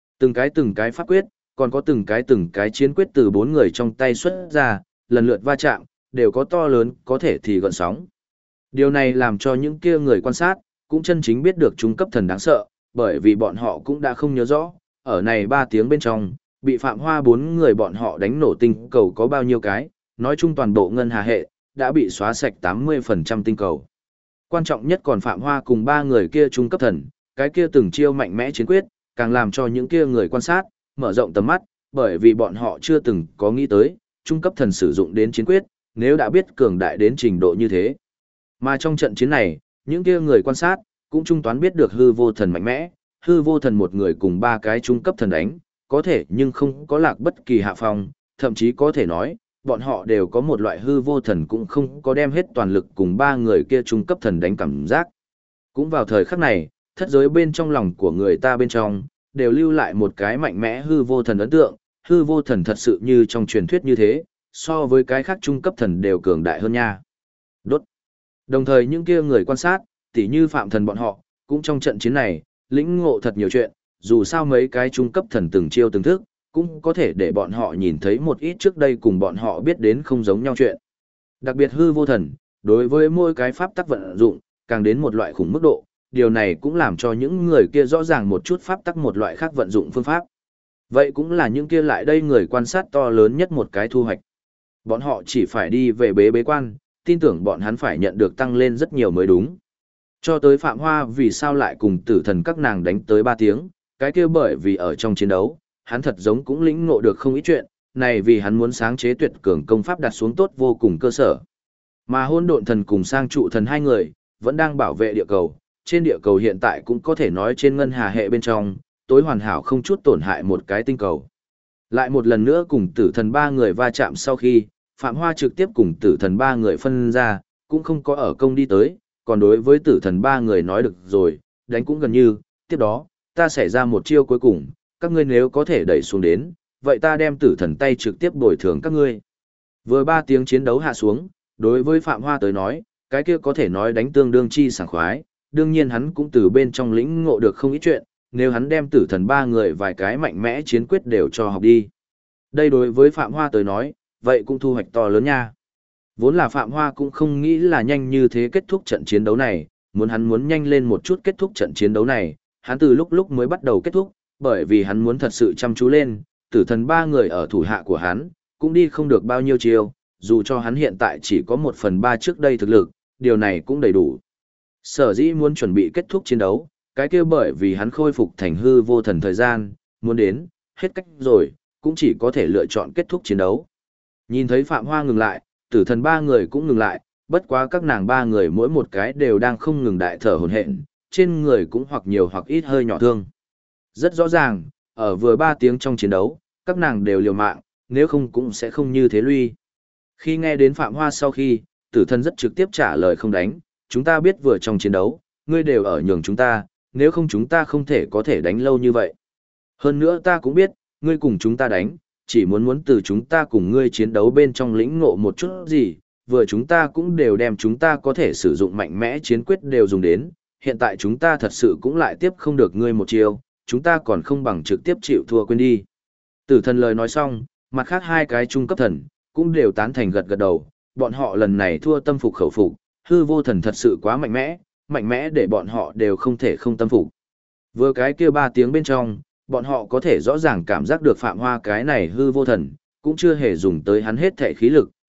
Từng cái pháp quyết, còn có từng cái chiến quyết từ 4 người trong tay xuất ra, lần lượt va chạm, đều có to lớn, có thể thì gợn sóng. Điều này làm cho những kia người quan sát, cũng chân chính biết được trung cấp thần đáng sợ, bởi vì bọn họ cũng đã không nhớ rõ, ở này 3 tiếng bên trong, bị Phạm Hoa 4 người bọn họ đánh nổ tinh cầu có bao nhiêu cái, nói chung toàn bộ ngân hà hệ, đã bị xóa sạch 80% tinh cầu. Quan trọng nhất còn Phạm Hoa cùng 3 người kia trung cấp thần, cái kia từng chiêu mạnh mẽ chiến quyết, càng làm cho những kia người quan sát, mở rộng tầm mắt, bởi vì bọn họ chưa từng có nghĩ tới, trung cấp thần sử dụng đến chiến quyết, nếu đã biết cường đại đến trình độ như thế. Mà trong trận chiến này, những kia người quan sát, cũng trung toán biết được hư vô thần mạnh mẽ, hư vô thần một người cùng 3 cái trung cấp thần đánh, có thể nhưng không có lạc bất kỳ hạ phong, thậm chí có thể nói, bọn họ đều có một loại hư vô thần cũng không có đem hết toàn lực cùng 3 người kia trung cấp thần đánh cảm giác. Cũng vào thời khắc này, thất giới bên trong lòng của người ta bên trong, đều lưu lại một cái mạnh mẽ hư vô thần ấn tượng, hư vô thần thật sự như trong truyền thuyết như thế, so với cái khác trung cấp thần đều cường đại hơn nha. Đốt. Đồng thời những kia người quan sát, tỉ như phạm thần bọn họ, cũng trong trận chiến này, lĩnh ngộ thật nhiều chuyện, dù sao mấy cái trung cấp thần từng chiêu từng thức, cũng có thể để bọn họ nhìn thấy một ít trước đây cùng bọn họ biết đến không giống nhau chuyện. Đặc biệt hư vô thần, đối với mỗi cái pháp tắc vận dụng, càng đến một loại khủng mức độ, điều này cũng làm cho những người kia rõ ràng một chút pháp tắc một loại khác vận dụng phương pháp. Vậy cũng là những kia lại đây người quan sát to lớn nhất một cái thu hoạch. Bọn họ chỉ phải đi về bế quan, tin tưởng bọn hắn phải nhận được tăng lên rất nhiều mới đúng. Cho tới Phạm Hoa vì sao lại cùng tử thần các nàng đánh tới 3 tiếng, cái kia bởi vì ở trong chiến đấu, hắn thật giống cũng lĩnh ngộ được không ít chuyện, này vì hắn muốn sáng chế tuyệt cường công pháp đặt xuống tốt vô cùng cơ sở. Mà hôn độn thần cùng sang trụ thần hai người, vẫn đang bảo vệ địa cầu, trên địa cầu hiện tại cũng có thể nói trên ngân hà hệ bên trong, tối hoàn hảo không chút tổn hại một cái tinh cầu. Lại một lần nữa cùng tử thần 3 người va chạm sau khi, Phạm Hoa trực tiếp cùng tử thần 3 người phân ra, cũng không có ở công đi tới, còn đối với tử thần 3 người nói được rồi, đánh cũng gần như, tiếp đó, ta xảy ra một chiêu cuối cùng, các ngươi nếu có thể đẩy xuống đến, vậy ta đem tử thần tay trực tiếp bồi thường các ngươi. Vừa 3 tiếng chiến đấu hạ xuống, đối với Phạm Hoa tới nói, cái kia có thể nói đánh tương đương chi sảng khoái, đương nhiên hắn cũng từ bên trong lĩnh ngộ được không ít chuyện, nếu hắn đem tử thần 3 người vài cái mạnh mẽ chiến quyết đều cho học đi. Đây đối với Phạm Hoa tới nói, vậy cũng thu hoạch to lớn nha. Vốn là Phạm Hoa cũng không nghĩ là nhanh như thế kết thúc trận chiến đấu này, hắn muốn nhanh lên một chút kết thúc trận chiến đấu này, hắn từ lúc mới bắt đầu kết thúc, bởi vì hắn muốn thật sự chăm chú lên, tử thần 3 người ở thủ hạ của hắn, cũng đi không được bao nhiêu chiêu, dù cho hắn hiện tại chỉ có 1/3 trước đây thực lực, điều này cũng đầy đủ. Sở dĩ muốn chuẩn bị kết thúc chiến đấu, cái kia bởi vì hắn khôi phục thành hư vô thần thời gian, muốn đến, hết cách rồi, cũng chỉ có thể lựa chọn kết thúc chiến đấu. Nhìn thấy Phạm Hoa ngừng lại, tử thần 3 người cũng ngừng lại, bất quá các nàng 3 người mỗi một cái đều đang không ngừng đại thở hổn hển, trên người cũng hoặc nhiều hoặc ít hơi nhỏ thương. Rất rõ ràng, ở vừa 3 tiếng trong chiến đấu, các nàng đều liều mạng, nếu không cũng sẽ không như thế lui. Khi nghe đến Phạm Hoa sau khi, tử thần rất trực tiếp trả lời không đánh, chúng ta biết vừa trong chiến đấu, ngươi đều ở nhường chúng ta, nếu không chúng ta không thể có thể đánh lâu như vậy. Hơn nữa ta cũng biết, ngươi cùng chúng ta đánh, chỉ muốn từ chúng ta cùng ngươi chiến đấu bên trong lĩnh ngộ một chút gì, vừa chúng ta cũng đều đem chúng ta có thể sử dụng mạnh mẽ chiến quyết đều dùng đến, hiện tại chúng ta thật sự cũng lại tiếp không được ngươi một chiêu, chúng ta còn không bằng trực tiếp chịu thua quên đi. Tử thần lời nói xong, mặt khác 2 cái trung cấp thần, cũng đều tán thành gật gật đầu, bọn họ lần này thua tâm phục khẩu phục, hư vô thần thật sự quá mạnh mẽ để bọn họ đều không thể không tâm phục. Vừa cái kia 3 tiếng bên trong, bọn họ có thể rõ ràng cảm giác được Phạm Hoa cái này hư vô thần, cũng chưa hề dùng tới hắn hết thể khí lực,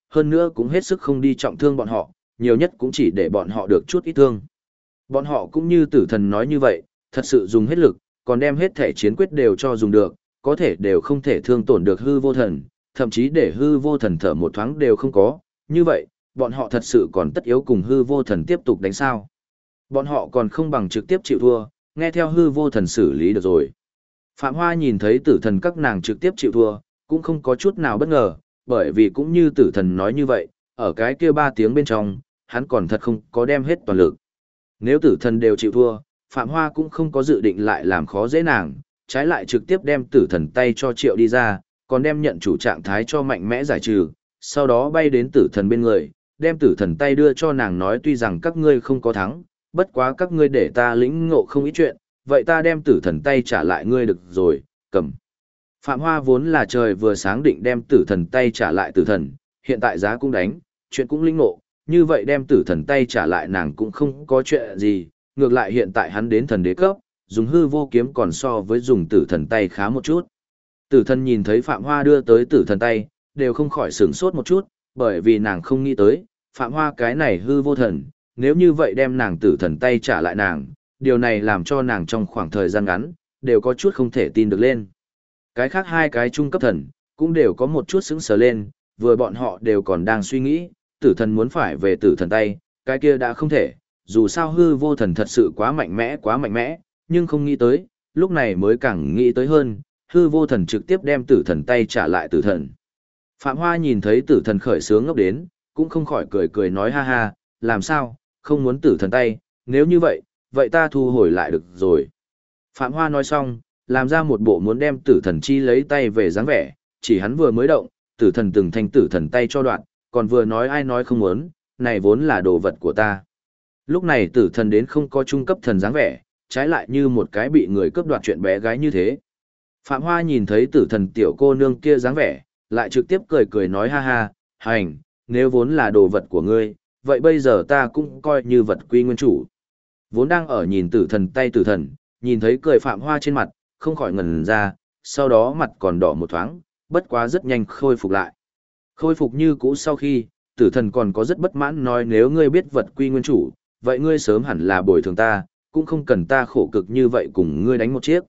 hơn nữa cũng hết sức không đi trọng thương bọn họ, nhiều nhất cũng chỉ để bọn họ được chút ít thương. Bọn họ cũng như tử thần nói như vậy, thật sự dùng hết lực, còn đem hết thể chiến quyết đều cho dùng được, có thể đều không thể thương tổn được hư vô thần, thậm chí để hư vô thần thở một thoáng đều không có, như vậy, bọn họ thật sự còn tất yếu cùng hư vô thần tiếp tục đánh sao. Bọn họ còn không bằng trực tiếp chịu thua, nghe theo hư vô thần xử lý được rồi. Phạm Hoa nhìn thấy tử thần các nàng trực tiếp chịu thua, cũng không có chút nào bất ngờ, bởi vì cũng như tử thần nói như vậy, ở cái kia 3 tiếng bên trong, hắn còn thật không có đem hết toàn lực. Nếu tử thần đều chịu thua, Phạm Hoa cũng không có dự định lại làm khó dễ nàng, trái lại trực tiếp đem tử thần tay cho Triệu đi ra, còn đem nhận chủ trạng thái cho mạnh mẽ giải trừ, sau đó bay đến tử thần bên người, đem tử thần tay đưa cho nàng nói tuy rằng các ngươi không có thắng, bất quá các ngươi để ta lĩnh ngộ không ít chuyện, vậy ta đem tử thần tay trả lại ngươi được rồi, cầm. Phạm Hoa vốn là trời vừa sáng định đem tử thần tay trả lại tử thần, hiện tại giá cũng đánh, chuyện cũng lĩnh ngộ, như vậy đem tử thần tay trả lại nàng cũng không có chuyện gì, ngược lại hiện tại hắn đến thần đế cấp, dùng hư vô kiếm còn so với dùng tử thần tay khá một chút. Tử thần nhìn thấy Phạm Hoa đưa tới tử thần tay, đều không khỏi sửng sốt một chút, bởi vì nàng không nghĩ tới, Phạm Hoa cái này hư vô thần, nếu như vậy đem nàng tử thần tay trả lại nàng, điều này làm cho nàng trong khoảng thời gian ngắn, đều có chút không thể tin được lên. Cái khác 2 cái trung cấp thần, cũng đều có một chút sững sờ lên, vừa bọn họ đều còn đang suy nghĩ, tử thần muốn phải về tử thần tay, cái kia đã không thể, dù sao hư vô thần thật sự quá mạnh mẽ, nhưng không nghĩ tới, lúc này mới càng nghĩ tới hơn, hư vô thần trực tiếp đem tử thần tay trả lại tử thần. Phạm Hoa nhìn thấy tử thần khởi sướng ngốc đến, cũng không khỏi cười cười nói ha ha, làm sao, không muốn tử thần tay, nếu như vậy, vậy ta thu hồi lại được rồi. Phạm Hoa nói xong, làm ra một bộ muốn đem tử thần chi lấy tay về dáng vẻ, chỉ hắn vừa mới động, tử thần từng thanh tử thần tay cho đoạn, còn vừa nói ai nói không muốn, này vốn là đồ vật của ta. Lúc này tử thần đến không có trung cấp thần dáng vẻ, trái lại như một cái bị người cướp đoạt chuyện bé gái như thế. Phạm Hoa nhìn thấy tử thần tiểu cô nương kia dáng vẻ, lại trực tiếp cười cười nói ha ha, hành, nếu vốn là đồ vật của ngươi, vậy bây giờ ta cũng coi như vật quy nguyên chủ. Vốn đang ở nhìn tử thần tay tử thần, nhìn thấy cười Phạm Hoa trên mặt, không khỏi ngẩn ra, sau đó mặt còn đỏ một thoáng, bất quá rất nhanh khôi phục lại. Khôi phục như cũ sau khi, tử thần còn có rất bất mãn nói nếu ngươi biết vật quy nguyên chủ, vậy ngươi sớm hẳn là bồi thường ta, cũng không cần ta khổ cực như vậy cùng ngươi đánh một chiếc.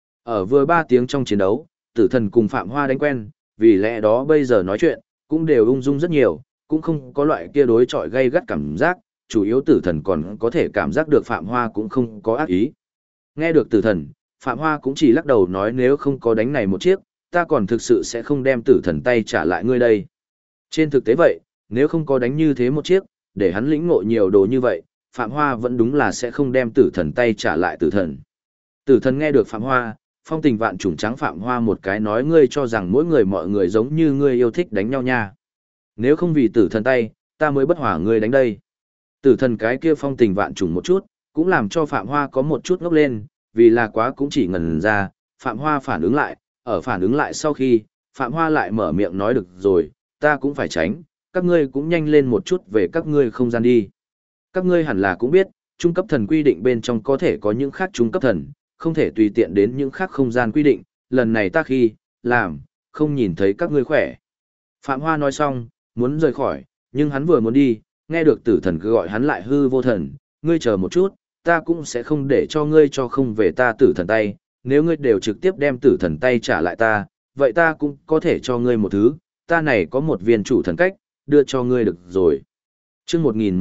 Ở vừa 3 tiếng trong chiến đấu, tử thần cùng Phạm Hoa đánh quen, vì lẽ đó bây giờ nói chuyện, cũng đều ung dung rất nhiều, cũng không có loại kia đối chọi gây gắt cảm giác, chủ yếu tử thần còn có thể cảm giác được Phạm Hoa cũng không có ác ý. Nghe được tử thần, Phạm Hoa cũng chỉ lắc đầu nói nếu không có đánh này một chiếc, ta còn thực sự sẽ không đem tử thần tay trả lại ngươi đây. Trên thực tế vậy, nếu không có đánh như thế một chiếc, để hắn lĩnh ngộ nhiều đồ như vậy, Phạm Hoa vẫn đúng là sẽ không đem tử thần tay trả lại tử thần. Tử thần nghe được Phạm Hoa, phong tình vạn trùng trắng Phạm Hoa một cái nói ngươi cho rằng mỗi người mọi người giống như ngươi yêu thích đánh nhau nha. Nếu không vì tử thần tay, ta mới bất hỏa ngươi đánh đây. Tử thần cái kia phong tình vạn trùng một chút, cũng làm cho Phạm Hoa có một chút ngốc lên, vì là quá cũng chỉ ngần ra, Phạm Hoa phản ứng lại, ở phản ứng lại sau khi, Phạm Hoa lại mở miệng nói được rồi, ta cũng phải tránh, các ngươi cũng nhanh lên một chút về các ngươi không gian đi. Các ngươi hẳn là cũng biết, trung cấp thần quy định bên trong có thể có những khác trung cấp thần, không thể tùy tiện đến những khác không gian quy định, lần này ta khi, làm, không nhìn thấy các ngươi khỏe. Phạm Hoa nói xong, muốn rời khỏi, nhưng hắn vừa muốn đi, nghe được tử thần cứ gọi hắn lại hư vô thần, ngươi chờ một chút, ta cũng sẽ không để cho ngươi cho không về ta tử thần tay, nếu ngươi đều trực tiếp đem tử thần tay trả lại ta, vậy ta cũng có thể cho ngươi một thứ, ta này có một viên chủ thần cách, đưa cho ngươi được rồi. Chương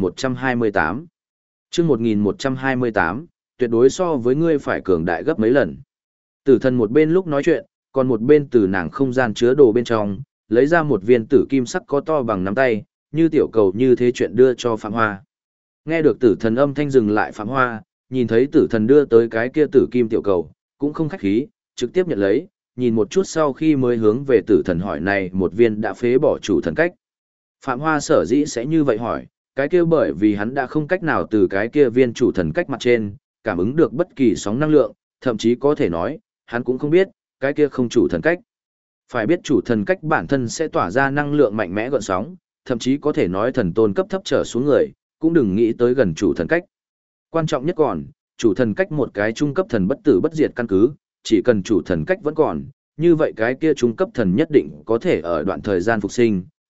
1128 Chương 1128, tuyệt đối so với ngươi phải cường đại gấp mấy lần. Tử thần một bên lúc nói chuyện, còn một bên từ nàng không gian chứa đồ bên trong, lấy ra một viên tử kim sắc có to bằng nắm tay, như tiểu cầu như thế chuyện đưa cho Phạm Hoa. Nghe được tử thần âm thanh dừng lại Phạm Hoa, nhìn thấy tử thần đưa tới cái kia tử kim tiểu cầu, cũng không khách khí, trực tiếp nhận lấy, nhìn một chút sau khi mới hướng về tử thần hỏi này một viên đã phế bỏ chủ thần cách. Phạm Hoa sở dĩ sẽ như vậy hỏi, cái kia bởi vì hắn đã không cách nào từ cái kia viên chủ thần cách mặt trên, cảm ứng được bất kỳ sóng năng lượng, thậm chí có thể nói, hắn cũng không biết, cái kia không chủ thần cách. Phải biết chủ thần cách bản thân sẽ tỏa ra năng lượng mạnh mẽ gợn sóng, thậm chí có thể nói thần tôn cấp thấp trở xuống người, cũng đừng nghĩ tới gần chủ thần cách. Quan trọng nhất còn, chủ thần cách một cái trung cấp thần bất tử bất diệt căn cứ, chỉ cần chủ thần cách vẫn còn, như vậy cái kia trung cấp thần nhất định có thể ở đoạn thời gian phục sinh,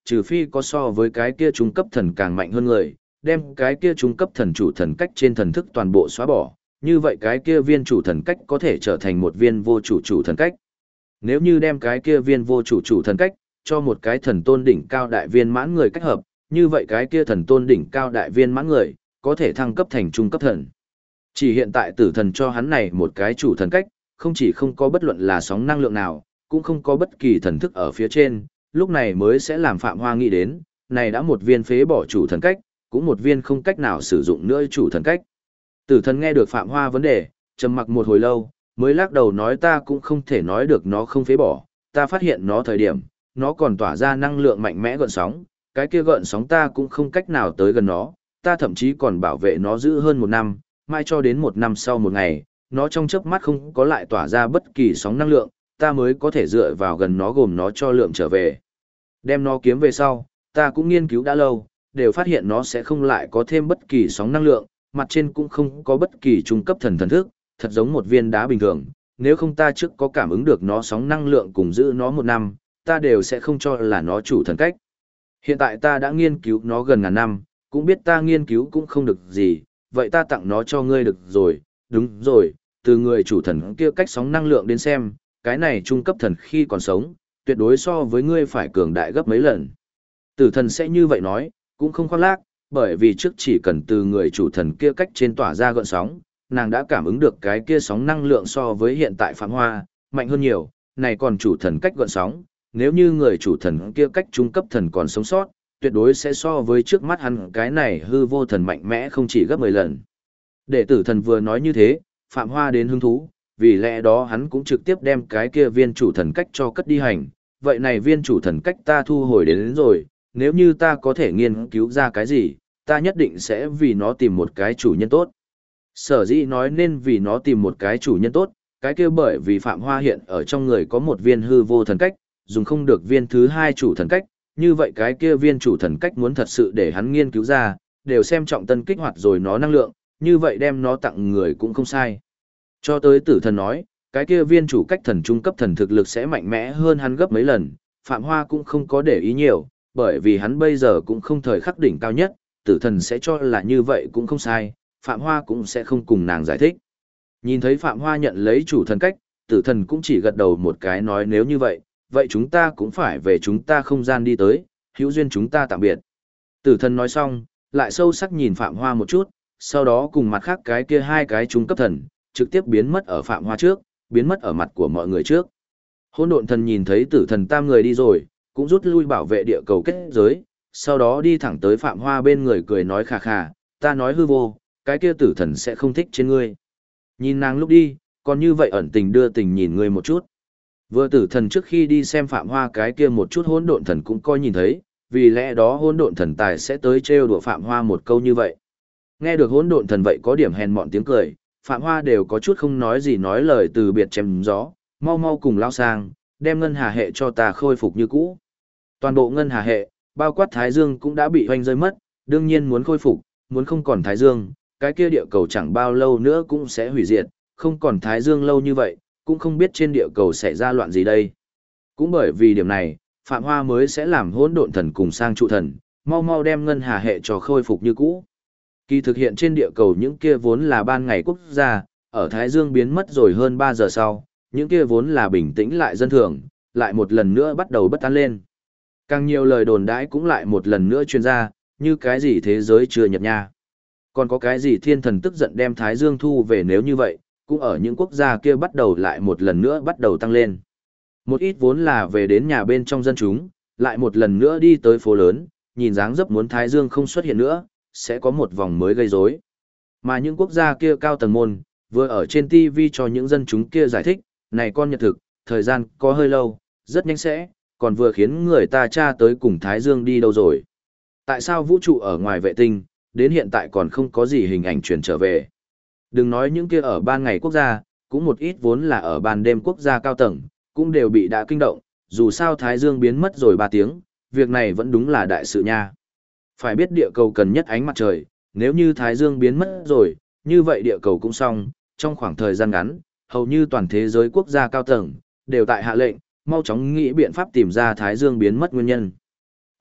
trừ phi có so với cái kia trung cấp thần càng mạnh hơn người, đem cái kia trung cấp thần chủ thần cách trên thần thức toàn bộ xóa bỏ, như vậy cái kia viên chủ thần cách có thể trở thành một viên vô chủ chủ thần cách. Nếu như đem cái kia viên vô chủ chủ thần cách cho một cái thần tôn đỉnh cao đại viên mãn người cách hợp, như vậy cái kia thần tôn đỉnh cao đại viên mãn người có thể thăng cấp thành trung cấp thần. Chỉ hiện tại tử thần cho hắn này một cái chủ thần cách, không chỉ không có bất luận là sóng năng lượng nào, cũng không có bất kỳ thần thức ở phía trên, lúc này mới sẽ làm Phạm Hoa nghĩ đến, này đã một viên phế bỏ chủ thần cách, cũng một viên không cách nào sử dụng nữa chủ thần cách. Tử thần nghe được Phạm Hoa vấn đề, trầm mặc một hồi lâu, mới lắc đầu nói ta cũng không thể nói được nó không phế bỏ, ta phát hiện nó thời điểm, nó còn tỏa ra năng lượng mạnh mẽ gợn sóng, cái kia gợn sóng ta cũng không cách nào tới gần nó, ta thậm chí còn bảo vệ nó giữ hơn một năm, mai cho đến một năm sau một ngày, nó trong chớp mắt không có lại tỏa ra bất kỳ sóng năng lượng, ta mới có thể dựa vào gần nó gồm nó cho lượng trở về. Đem nó kiếm về sau, ta cũng nghiên cứu đã lâu, đều phát hiện nó sẽ không lại có thêm bất kỳ sóng năng lượng, mặt trên cũng không có bất kỳ trung cấp thần thức, thật giống một viên đá bình thường, nếu không ta trước có cảm ứng được nó sóng năng lượng cùng giữ nó một năm, ta đều sẽ không cho là nó chủ thần cách. Hiện tại ta đã nghiên cứu nó gần ngàn năm, cũng biết ta nghiên cứu cũng không được gì, vậy ta tặng nó cho ngươi được rồi, đúng rồi, từ người chủ thần kia cách sóng năng lượng đến xem, cái này trung cấp thần khi còn sống, tuyệt đối so với ngươi phải cường đại gấp mấy lần. Tử thần sẽ như vậy nói, cũng không khoác lác, bởi vì trước chỉ cần từ người chủ thần kia cách trên tỏa ra gợn sóng, nàng đã cảm ứng được cái kia sóng năng lượng so với hiện tại Phạm Hoa, mạnh hơn nhiều, này còn chủ thần cách gợn sóng, nếu như người chủ thần kia cách trung cấp thần còn sống sót, tuyệt đối sẽ so với trước mắt hắn cái này hư vô thần mạnh mẽ không chỉ gấp 10 lần. Để tử thần vừa nói như thế, Phạm Hoa đến hứng thú, vì lẽ đó hắn cũng trực tiếp đem cái kia viên chủ thần cách cho cất đi hành, vậy này viên chủ thần cách ta thu hồi đến rồi, nếu như ta có thể nghiên cứu ra cái gì, ta nhất định sẽ vì nó tìm một cái chủ nhân tốt. Sở dĩ nói nên vì nó tìm một cái chủ nhân tốt, cái kia bởi vì Phạm Hoa hiện ở trong người có một viên hư vô thần cách, dùng không được viên thứ hai chủ thần cách, như vậy cái kia viên chủ thần cách muốn thật sự để hắn nghiên cứu ra, đều xem trọng tân kích hoạt rồi nó năng lượng, như vậy đem nó tặng người cũng không sai. Cho tới tử thần nói, cái kia viên chủ cách thần trung cấp thần thực lực sẽ mạnh mẽ hơn hắn gấp mấy lần, Phạm Hoa cũng không có để ý nhiều, bởi vì hắn bây giờ cũng không thời khắc đỉnh cao nhất, tử thần sẽ cho là như vậy cũng không sai, Phạm Hoa cũng sẽ không cùng nàng giải thích. Nhìn thấy Phạm Hoa nhận lấy chủ thần cách, tử thần cũng chỉ gật đầu một cái nói nếu như vậy, vậy chúng ta cũng phải về chúng ta không gian đi tới, hữu duyên chúng ta tạm biệt. Tử thần nói xong, lại sâu sắc nhìn Phạm Hoa một chút, sau đó cùng mặt khác cái kia hai cái trung cấp thần, trực tiếp biến mất ở Phạm Hoa trước, biến mất ở mặt của mọi người trước. Hỗn độn thần nhìn thấy tử thần tam người đi rồi, cũng rút lui bảo vệ địa cầu kết giới, sau đó đi thẳng tới Phạm Hoa bên người cười nói khà khà, ta nói hư vô, cái kia tử thần sẽ không thích trên ngươi. Nhìn nàng lúc đi, còn như vậy ẩn tình đưa tình nhìn ngươi một chút. Vừa tử thần trước khi đi xem Phạm Hoa cái kia một chút hỗn độn thần cũng coi nhìn thấy, vì lẽ đó hỗn độn thần tài sẽ tới trêu đùa Phạm Hoa một câu như vậy. Nghe được hỗn độn thần vậy có điểm hèn mọn tiếng cười, Phạm Hoa đều có chút không nói gì nói lời từ biệt chém gió, mau mau cùng lao sang, đem ngân hà hệ cho ta khôi phục như cũ. Toàn bộ ngân hà hệ, bao quát Thái Dương cũng đã bị hoanh rơi mất, đương nhiên muốn khôi phục, muốn không còn Thái Dương, cái kia địa cầu chẳng bao lâu nữa cũng sẽ hủy diệt, không còn Thái Dương lâu như vậy, cũng không biết trên địa cầu xảy ra loạn gì đây. Cũng bởi vì điểm này, Phạm Hoa mới sẽ làm hỗn độn thần cùng sang trụ thần, mau mau đem ngân hà hệ cho khôi phục như cũ. Kỳ thực hiện trên địa cầu những kia vốn là ban ngày quốc gia, ở Thái Dương biến mất rồi hơn 3 giờ sau, những kia vốn là bình tĩnh lại dân thường, lại một lần nữa bắt đầu bất an lên. Càng nhiều lời đồn đãi cũng lại một lần nữa truyền ra, như cái gì thế giới chưa nhập nha. Còn có cái gì thiên thần tức giận đem Thái Dương thu về nếu như vậy, cũng ở những quốc gia kia bắt đầu lại một lần nữa bắt đầu tăng lên. Một ít vốn là về đến nhà bên trong dân chúng, lại một lần nữa đi tới phố lớn, nhìn dáng dấp muốn Thái Dương không xuất hiện nữa, sẽ có một vòng mới gây rối. Mà những quốc gia kia cao tầng môn, vừa ở trên TV cho những dân chúng kia giải thích, này con nhật thực, thời gian có hơi lâu, rất nhanh sẽ, còn vừa khiến người ta tra tới cùng Thái Dương đi đâu rồi. Tại sao vũ trụ ở ngoài vệ tinh, đến hiện tại còn không có gì hình ảnh truyền trở về. Đừng nói những kia ở ban ngày quốc gia, cũng một ít vốn là ở ban đêm quốc gia cao tầng, cũng đều bị đã kinh động, dù sao Thái Dương biến mất rồi 3 tiếng, việc này vẫn đúng là đại sự nha. Phải biết địa cầu cần nhất ánh mặt trời, nếu như Thái Dương biến mất rồi, như vậy địa cầu cũng xong, trong khoảng thời gian ngắn, hầu như toàn thế giới quốc gia cao tầng, đều tại hạ lệnh, mau chóng nghĩ biện pháp tìm ra Thái Dương biến mất nguyên nhân.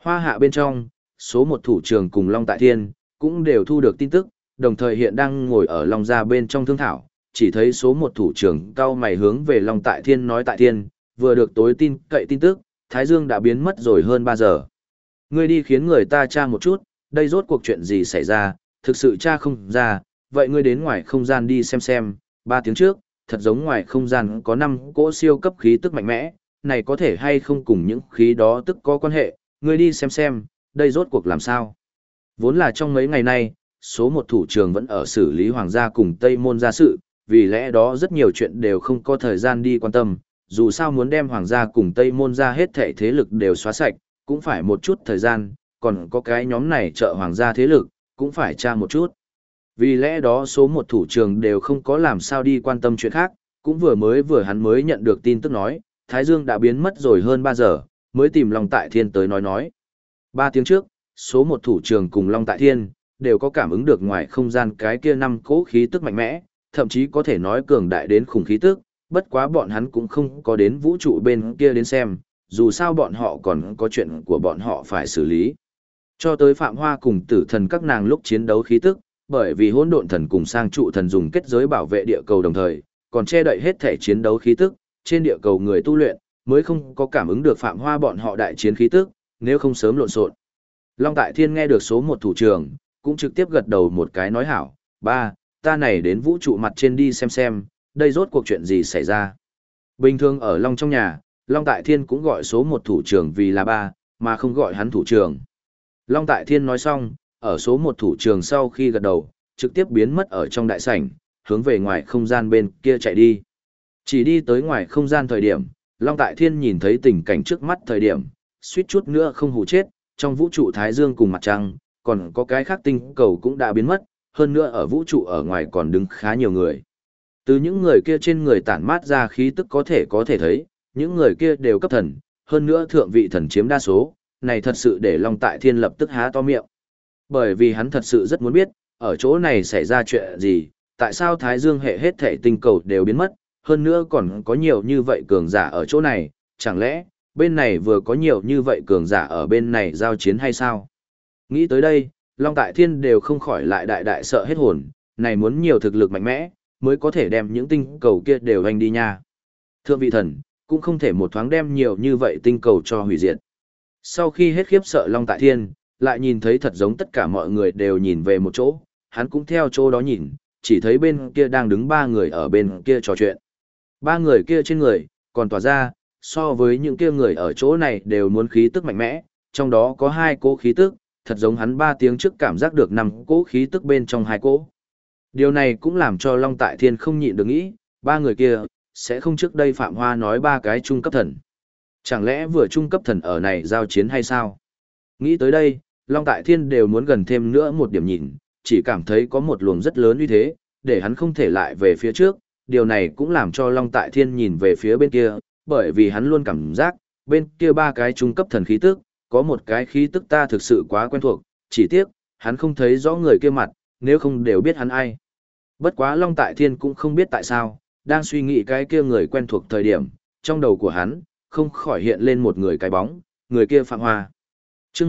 Hoa hạ bên trong, số một thủ trưởng cùng Long Tại Thiên, cũng đều thu được tin tức, đồng thời hiện đang ngồi ở Long gia bên trong thương thảo, chỉ thấy số một thủ trưởng cao mày hướng về Long Tại Thiên nói: Tại Thiên, vừa được tối tin cậy tin tức, Thái Dương đã biến mất rồi hơn 3 giờ. Ngươi đi khiến người ta tra một chút, đây rốt cuộc chuyện gì xảy ra, thực sự tra không ra, vậy ngươi đến ngoài không gian đi xem, 3 tiếng trước, thật giống ngoài không gian có 5 cỗ siêu cấp khí tức mạnh mẽ, này có thể hay không cùng những khí đó tức có quan hệ, ngươi đi xem, đây rốt cuộc làm sao. Vốn là trong mấy ngày nay, số một thủ trưởng vẫn ở xử lý hoàng gia cùng Tây Môn gia sự, vì lẽ đó rất nhiều chuyện đều không có thời gian đi quan tâm, dù sao muốn đem hoàng gia cùng Tây Môn gia hết thảy thế lực đều xóa sạch, cũng phải một chút thời gian, còn có cái nhóm này trợ hoàng gia thế lực, cũng phải tra một chút. Vì lẽ đó số một thủ trưởng đều không có làm sao đi quan tâm chuyện khác, cũng vừa hắn mới nhận được tin tức nói, Thái Dương đã biến mất rồi hơn 3 giờ, mới tìm Long Tại Thiên tới nói. 3 tiếng trước, số một thủ trưởng cùng Long Tại Thiên, đều có cảm ứng được ngoài không gian cái kia 5 cỗ khí tức mạnh mẽ, thậm chí có thể nói cường đại đến khủng khí tức, bất quá bọn hắn cũng không có đến vũ trụ bên kia đến xem, dù sao bọn họ còn có chuyện của bọn họ phải xử lý. Cho tới Phạm Hoa cùng Tử Thần các nàng lúc chiến đấu khí tức, bởi vì Hỗn Độn Thần cùng Sang Trụ Thần dùng kết giới bảo vệ địa cầu đồng thời, còn che đậy hết thể chiến đấu khí tức, trên địa cầu người tu luyện mới không có cảm ứng được Phạm Hoa bọn họ đại chiến khí tức, nếu không sớm lộn xộn. Long Tại Thiên nghe được số một thủ trưởng, cũng trực tiếp gật đầu một cái nói: hảo, ba, ta này đến vũ trụ mặt trên đi xem, đây rốt cuộc chuyện gì xảy ra. Bình thường ở Long trong nhà, Long Tại Thiên cũng gọi số một thủ trưởng vì là ba, mà không gọi hắn thủ trưởng. Long Tại Thiên nói xong, ở số một thủ trưởng sau khi gật đầu, trực tiếp biến mất ở trong đại sảnh, hướng về ngoài không gian bên kia chạy đi. Chỉ đi tới ngoài không gian thời điểm, Long Tại Thiên nhìn thấy tình cảnh trước mắt thời điểm, suýt chút nữa không hù chết, trong vũ trụ Thái Dương cùng mặt trăng, còn có cái khác tinh cầu cũng đã biến mất, hơn nữa ở vũ trụ ở ngoài còn đứng khá nhiều người. Từ những người kia trên người tản mát ra khí tức có thể thấy, những người kia đều cấp thần, hơn nữa thượng vị thần chiếm đa số, này thật sự để Long Tại Thiên lập tức há to miệng. Bởi vì hắn thật sự rất muốn biết, ở chỗ này xảy ra chuyện gì, tại sao Thái Dương hệ hết thể tinh cầu đều biến mất, hơn nữa còn có nhiều như vậy cường giả ở chỗ này, chẳng lẽ, bên này vừa có nhiều như vậy cường giả ở bên này giao chiến hay sao? Nghĩ tới đây, Long Tại Thiên đều không khỏi lại đại sợ hết hồn, này muốn nhiều thực lực mạnh mẽ, mới có thể đem những tinh cầu kia đều hành đi nha. Thượng vị thần, cũng không thể một thoáng đem nhiều như vậy tinh cầu cho hủy diệt. Sau khi hết khiếp sợ Long Tại Thiên, lại nhìn thấy thật giống tất cả mọi người đều nhìn về một chỗ, hắn cũng theo chỗ đó nhìn, chỉ thấy bên kia đang đứng 3 người ở bên kia trò chuyện. 3 người kia trên người, còn tỏa ra, so với những kia người ở chỗ này đều muốn khí tức mạnh mẽ, trong đó có 2 cỗ khí tức, thật giống hắn 3 tiếng trước cảm giác được 5 cỗ khí tức bên trong 2 cỗ. Điều này cũng làm cho Long Tại Thiên không nhịn được nghĩ, 3 người kia, sẽ không trước đây Phạm Hoa nói 3 cái trung cấp thần. Chẳng lẽ vừa trung cấp thần ở này giao chiến hay sao? Nghĩ tới đây, Long Tại Thiên đều muốn gần thêm nữa một điểm nhìn, chỉ cảm thấy có một luồng rất lớn uy thế, để hắn không thể lại về phía trước, điều này cũng làm cho Long Tại Thiên nhìn về phía bên kia, bởi vì hắn luôn cảm giác, bên kia 3 cái trung cấp thần khí tức, có một cái khí tức ta thực sự quá quen thuộc, chỉ tiếc, hắn không thấy rõ người kia mặt, nếu không đều biết hắn ai. Bất quá Long Tại Thiên cũng không biết tại sao, đang suy nghĩ cái kia người quen thuộc thời điểm, trong đầu của hắn, không khỏi hiện lên một người cái bóng, người kia Phạm Hoa. Chương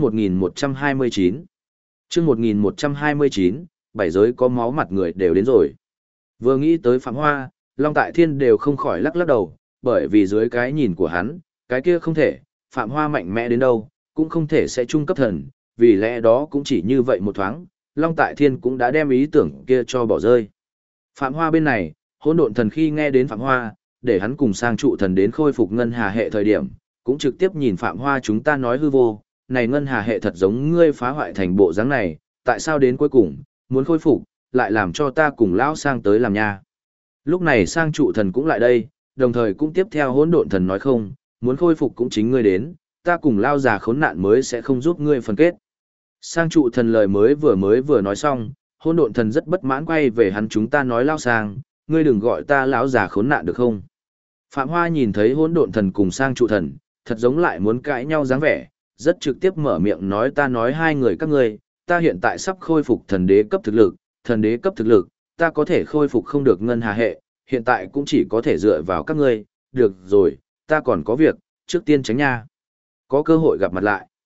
1129 Chương 1129, 7 giới có máu mặt người đều đến rồi. Vừa nghĩ tới Phạm Hoa, Long Tại Thiên đều không khỏi lắc đầu, bởi vì dưới cái nhìn của hắn, cái kia không thể, Phạm Hoa mạnh mẽ đến đâu, cũng không thể sẽ trung cấp thần, vì lẽ đó cũng chỉ như vậy một thoáng, Long Tại Thiên cũng đã đem ý tưởng kia cho bỏ rơi. Phạm Hoa bên này, Hỗn Độn Thần khi nghe đến Phạm Hoa, để hắn cùng Sang Trụ Thần đến khôi phục ngân hà hệ thời điểm, cũng trực tiếp nhìn Phạm Hoa chúng ta nói hư vô, này ngân hà hệ thật giống ngươi phá hoại thành bộ dáng này, tại sao đến cuối cùng, muốn khôi phục, lại làm cho ta cùng lão Sang tới làm nha. Lúc này Sang Trụ Thần cũng lại đây, đồng thời cũng tiếp theo Hỗn Độn Thần nói không, muốn khôi phục cũng chính ngươi đến, ta cùng lao già khốn nạn mới sẽ không giúp ngươi phân kết. Sang Trụ Thần lời mới vừa nói xong, Hỗn Độn Thần rất bất mãn quay về hắn chúng ta nói lao Sang, ngươi đừng gọi ta lão già khốn nạn được không? Phạm Hoa nhìn thấy Hỗn Độn Thần cùng Sang Trụ Thần, thật giống lại muốn cãi nhau dáng vẻ, rất trực tiếp mở miệng nói ta nói hai người các ngươi, ta hiện tại sắp khôi phục thần đế cấp thực lực, ta có thể khôi phục không được ngân hà hệ, hiện tại cũng chỉ có thể dựa vào các ngươi, được rồi, ta còn có việc, trước tiên tránh nha. Có cơ hội gặp mặt lại.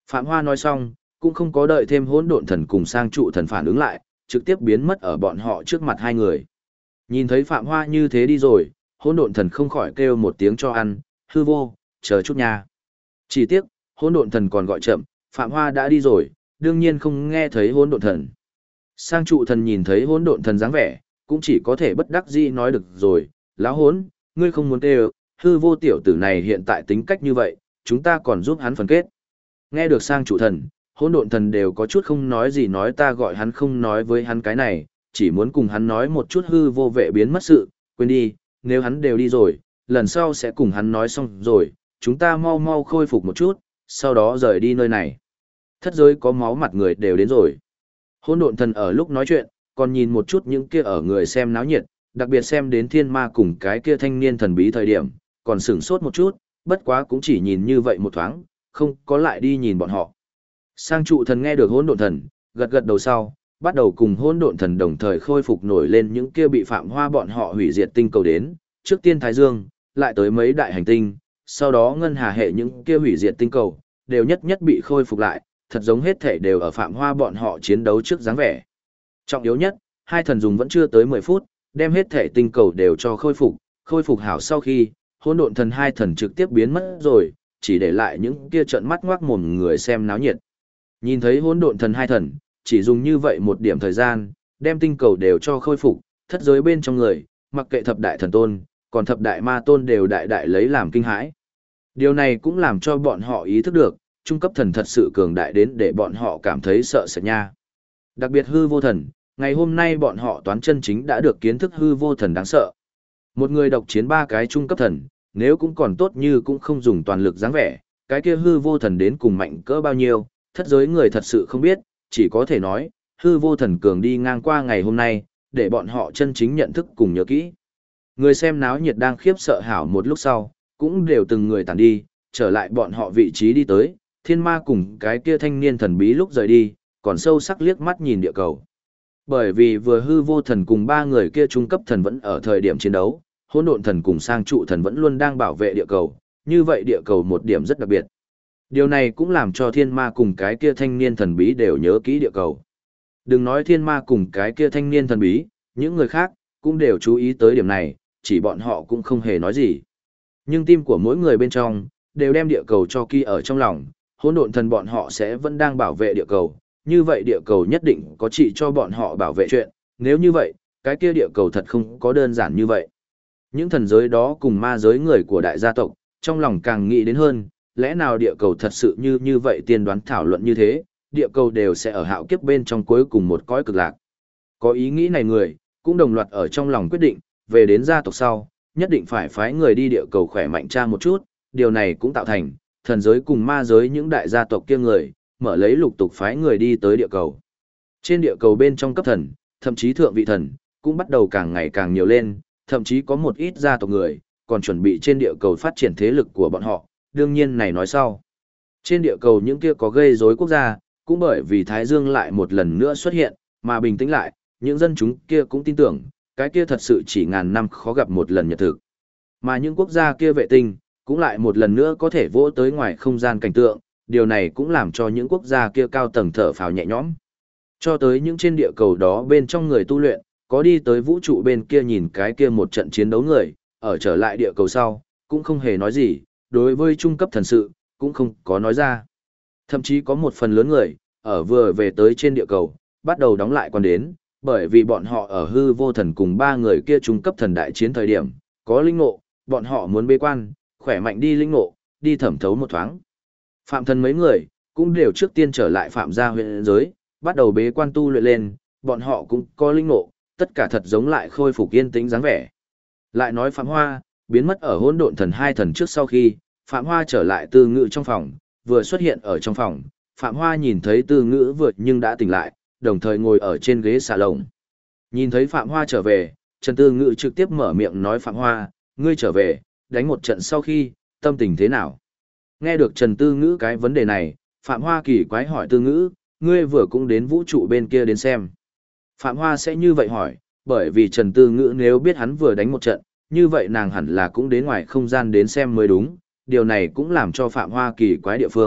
Phạm Hoa nói xong, cũng không có đợi thêm hỗn độn thần cùng sang trụ thần phản ứng lại, trực tiếp biến mất ở bọn họ trước mặt hai người. Nhìn thấy Phạm Hoa như thế đi rồi, hỗn độn thần không khỏi kêu một tiếng cho ăn, hư vô, chờ chút nha. Chỉ tiếc, hỗn độn thần còn gọi chậm, Phạm Hoa đã đi rồi, đương nhiên không nghe thấy hỗn độn thần. Sang trụ thần nhìn thấy hỗn độn thần dáng vẻ, cũng chỉ có thể bất đắc dĩ nói được rồi, lão hỗn, ngươi không muốn kêu, hư vô tiểu tử này hiện tại tính cách như vậy, chúng ta còn giúp hắn phân kết. Nghe được sang trụ thần, hỗn độn thần đều có chút không nói gì, nói ta gọi hắn không nói với hắn cái này, chỉ muốn cùng hắn nói một chút hư vô vệ biến mất sự, quên đi, nếu hắn đều đi rồi, lần sau sẽ cùng hắn nói xong rồi, chúng ta mau mau khôi phục một chút, sau đó rời đi nơi này. Thất giới có máu mặt người đều đến rồi. Hỗn độn thần ở lúc nói chuyện, còn nhìn một chút những kia ở người xem náo nhiệt, đặc biệt xem đến thiên ma cùng cái kia thanh niên thần bí thời điểm, còn sửng sốt một chút, bất quá cũng chỉ nhìn như vậy một thoáng, không có lại đi nhìn bọn họ. Sang trụ thần nghe được hỗn độn thần, gật gật đầu sau, bắt đầu cùng hỗn độn thần đồng thời khôi phục nổi lên những kia bị Phạm Hoa bọn họ hủy diệt tinh cầu đến, trước tiên Thái Dương, lại tới mấy đại hành tinh, sau đó ngân hà hệ những kia hủy diệt tinh cầu, đều nhất nhất bị khôi phục lại, thật giống hết thể đều ở Phạm Hoa bọn họ chiến đấu trước dáng vẻ. Trọng yếu nhất, hai thần dùng vẫn chưa tới 10 phút, đem hết thể tinh cầu đều cho khôi phục hảo sau khi, hỗn độn thần hai thần trực tiếp biến mất rồi, chỉ để lại những kia trợn mắt ngoác mồm người xem náo nhiệt. Nhìn thấy hỗn độn thần hai thần, chỉ dùng như vậy một điểm thời gian, đem tinh cầu đều cho khôi phục, thất giới bên trong người, mặc kệ thập đại thần tôn, còn thập đại ma tôn đều đại đại lấy làm kinh hãi. Điều này cũng làm cho bọn họ ý thức được, trung cấp thần thật sự cường đại đến để bọn họ cảm thấy sợ sệt nha. Đặc biệt hư vô thần, ngày hôm nay bọn họ toán chân chính đã được kiến thức hư vô thần đáng sợ. Một người độc chiến ba cái trung cấp thần, nếu cũng còn tốt như cũng không dùng toàn lực dáng vẻ, cái kia hư vô thần đến cùng mạnh cỡ bao nhiêu, thất giới người thật sự không biết, chỉ có thể nói, hư vô thần cường đi ngang qua ngày hôm nay, để bọn họ chân chính nhận thức cùng nhớ kỹ. Người xem náo nhiệt đang khiếp sợ hảo một lúc sau, cũng đều từng người tản đi, trở lại bọn họ vị trí đi tới, thiên ma cùng cái kia thanh niên thần bí lúc rời đi, còn sâu sắc liếc mắt nhìn địa cầu. Bởi vì vừa hư vô thần cùng ba người kia trung cấp thần vẫn ở thời điểm chiến đấu, hỗn độn thần cùng sang trụ thần vẫn luôn đang bảo vệ địa cầu, như vậy địa cầu một điểm rất đặc biệt. Điều này cũng làm cho thiên ma cùng cái kia thanh niên thần bí đều nhớ kỹ địa cầu. Đừng nói thiên ma cùng cái kia thanh niên thần bí, những người khác cũng đều chú ý tới điểm này, chỉ bọn họ cũng không hề nói gì. Nhưng tim của mỗi người bên trong đều đem địa cầu cho kỹ ở trong lòng, hỗn độn thần bọn họ sẽ vẫn đang bảo vệ địa cầu, như vậy địa cầu nhất định có trị cho bọn họ bảo vệ chuyện, nếu như vậy, cái kia địa cầu thật không có đơn giản như vậy. Những thần giới đó cùng ma giới người của đại gia tộc, trong lòng càng nghĩ đến hơn, lẽ nào địa cầu thật sự như vậy tiên đoán thảo luận như thế, địa cầu đều sẽ ở hạo kiếp bên trong cuối cùng một cõi cực lạc. Có ý nghĩ này người, cũng đồng loạt ở trong lòng quyết định, về đến gia tộc sau, nhất định phải phái người đi địa cầu khỏe mạnh tra một chút, điều này cũng tạo thành, thần giới cùng ma giới những đại gia tộc kia người, mở lấy lục tục phái người đi tới địa cầu. Trên địa cầu bên trong cấp thần, thậm chí thượng vị thần, cũng bắt đầu càng ngày càng nhiều lên, thậm chí có một ít gia tộc người, còn chuẩn bị trên địa cầu phát triển thế lực của bọn họ, đương nhiên này nói sau. Trên địa cầu những kia có gây rối quốc gia, cũng bởi vì Thái Dương lại một lần nữa xuất hiện, mà bình tĩnh lại, những dân chúng kia cũng tin tưởng, cái kia thật sự chỉ ngàn năm khó gặp một lần nhật thực. Mà những quốc gia kia vệ tinh, cũng lại một lần nữa có thể vỗ tới ngoài không gian cảnh tượng, điều này cũng làm cho những quốc gia kia cao tầng thở phào nhẹ nhõm. Cho tới những trên địa cầu đó bên trong người tu luyện, có đi tới vũ trụ bên kia nhìn cái kia một trận chiến đấu người, ở trở lại địa cầu sau, cũng không hề nói gì, đối với trung cấp thần sự, cũng không có nói ra. Thậm chí có một phần lớn người, ở vừa về tới trên địa cầu, bắt đầu đóng lại quan đến, bởi vì bọn họ ở hư vô thần cùng ba người kia trung cấp thần đại chiến thời điểm, có linh ngộ, bọn họ muốn bế quan, khỏe mạnh đi linh ngộ, đi thẩm thấu một thoáng. Phạm thần mấy người, cũng đều trước tiên trở lại phạm gia huyện giới, bắt đầu bế quan tu luyện lên, bọn họ cũng có linh ngộ, tất cả thật giống lại khôi phục yên tĩnh dáng vẻ. Lại nói Phạm Hoa, biến mất ở hỗn độn thần hai thần trước sau khi, Phạm Hoa trở lại Tư Ngữ trong phòng, vừa xuất hiện ở trong phòng, Phạm Hoa nhìn thấy Tư Ngữ vượt nhưng đã tỉnh lại, đồng thời ngồi ở trên ghế xà lồng. Nhìn thấy Phạm Hoa trở về, Trần Tư Ngữ trực tiếp mở miệng nói Phạm Hoa, ngươi trở về, đánh một trận sau khi, tâm tình thế nào? Nghe được Trần Tư Ngữ cái vấn đề này, Phạm Hoa kỳ quái hỏi Tư Ngữ, ngươi vừa cũng đến vũ trụ bên kia đến xem. Phạm Hoa sẽ như vậy hỏi, bởi vì Trần Tư Ngữ nếu biết hắn vừa đánh một trận, như vậy nàng hẳn là cũng đến ngoài không gian đến xem mới đúng, điều này cũng làm cho Phạm Hoa kỳ quái địa phương,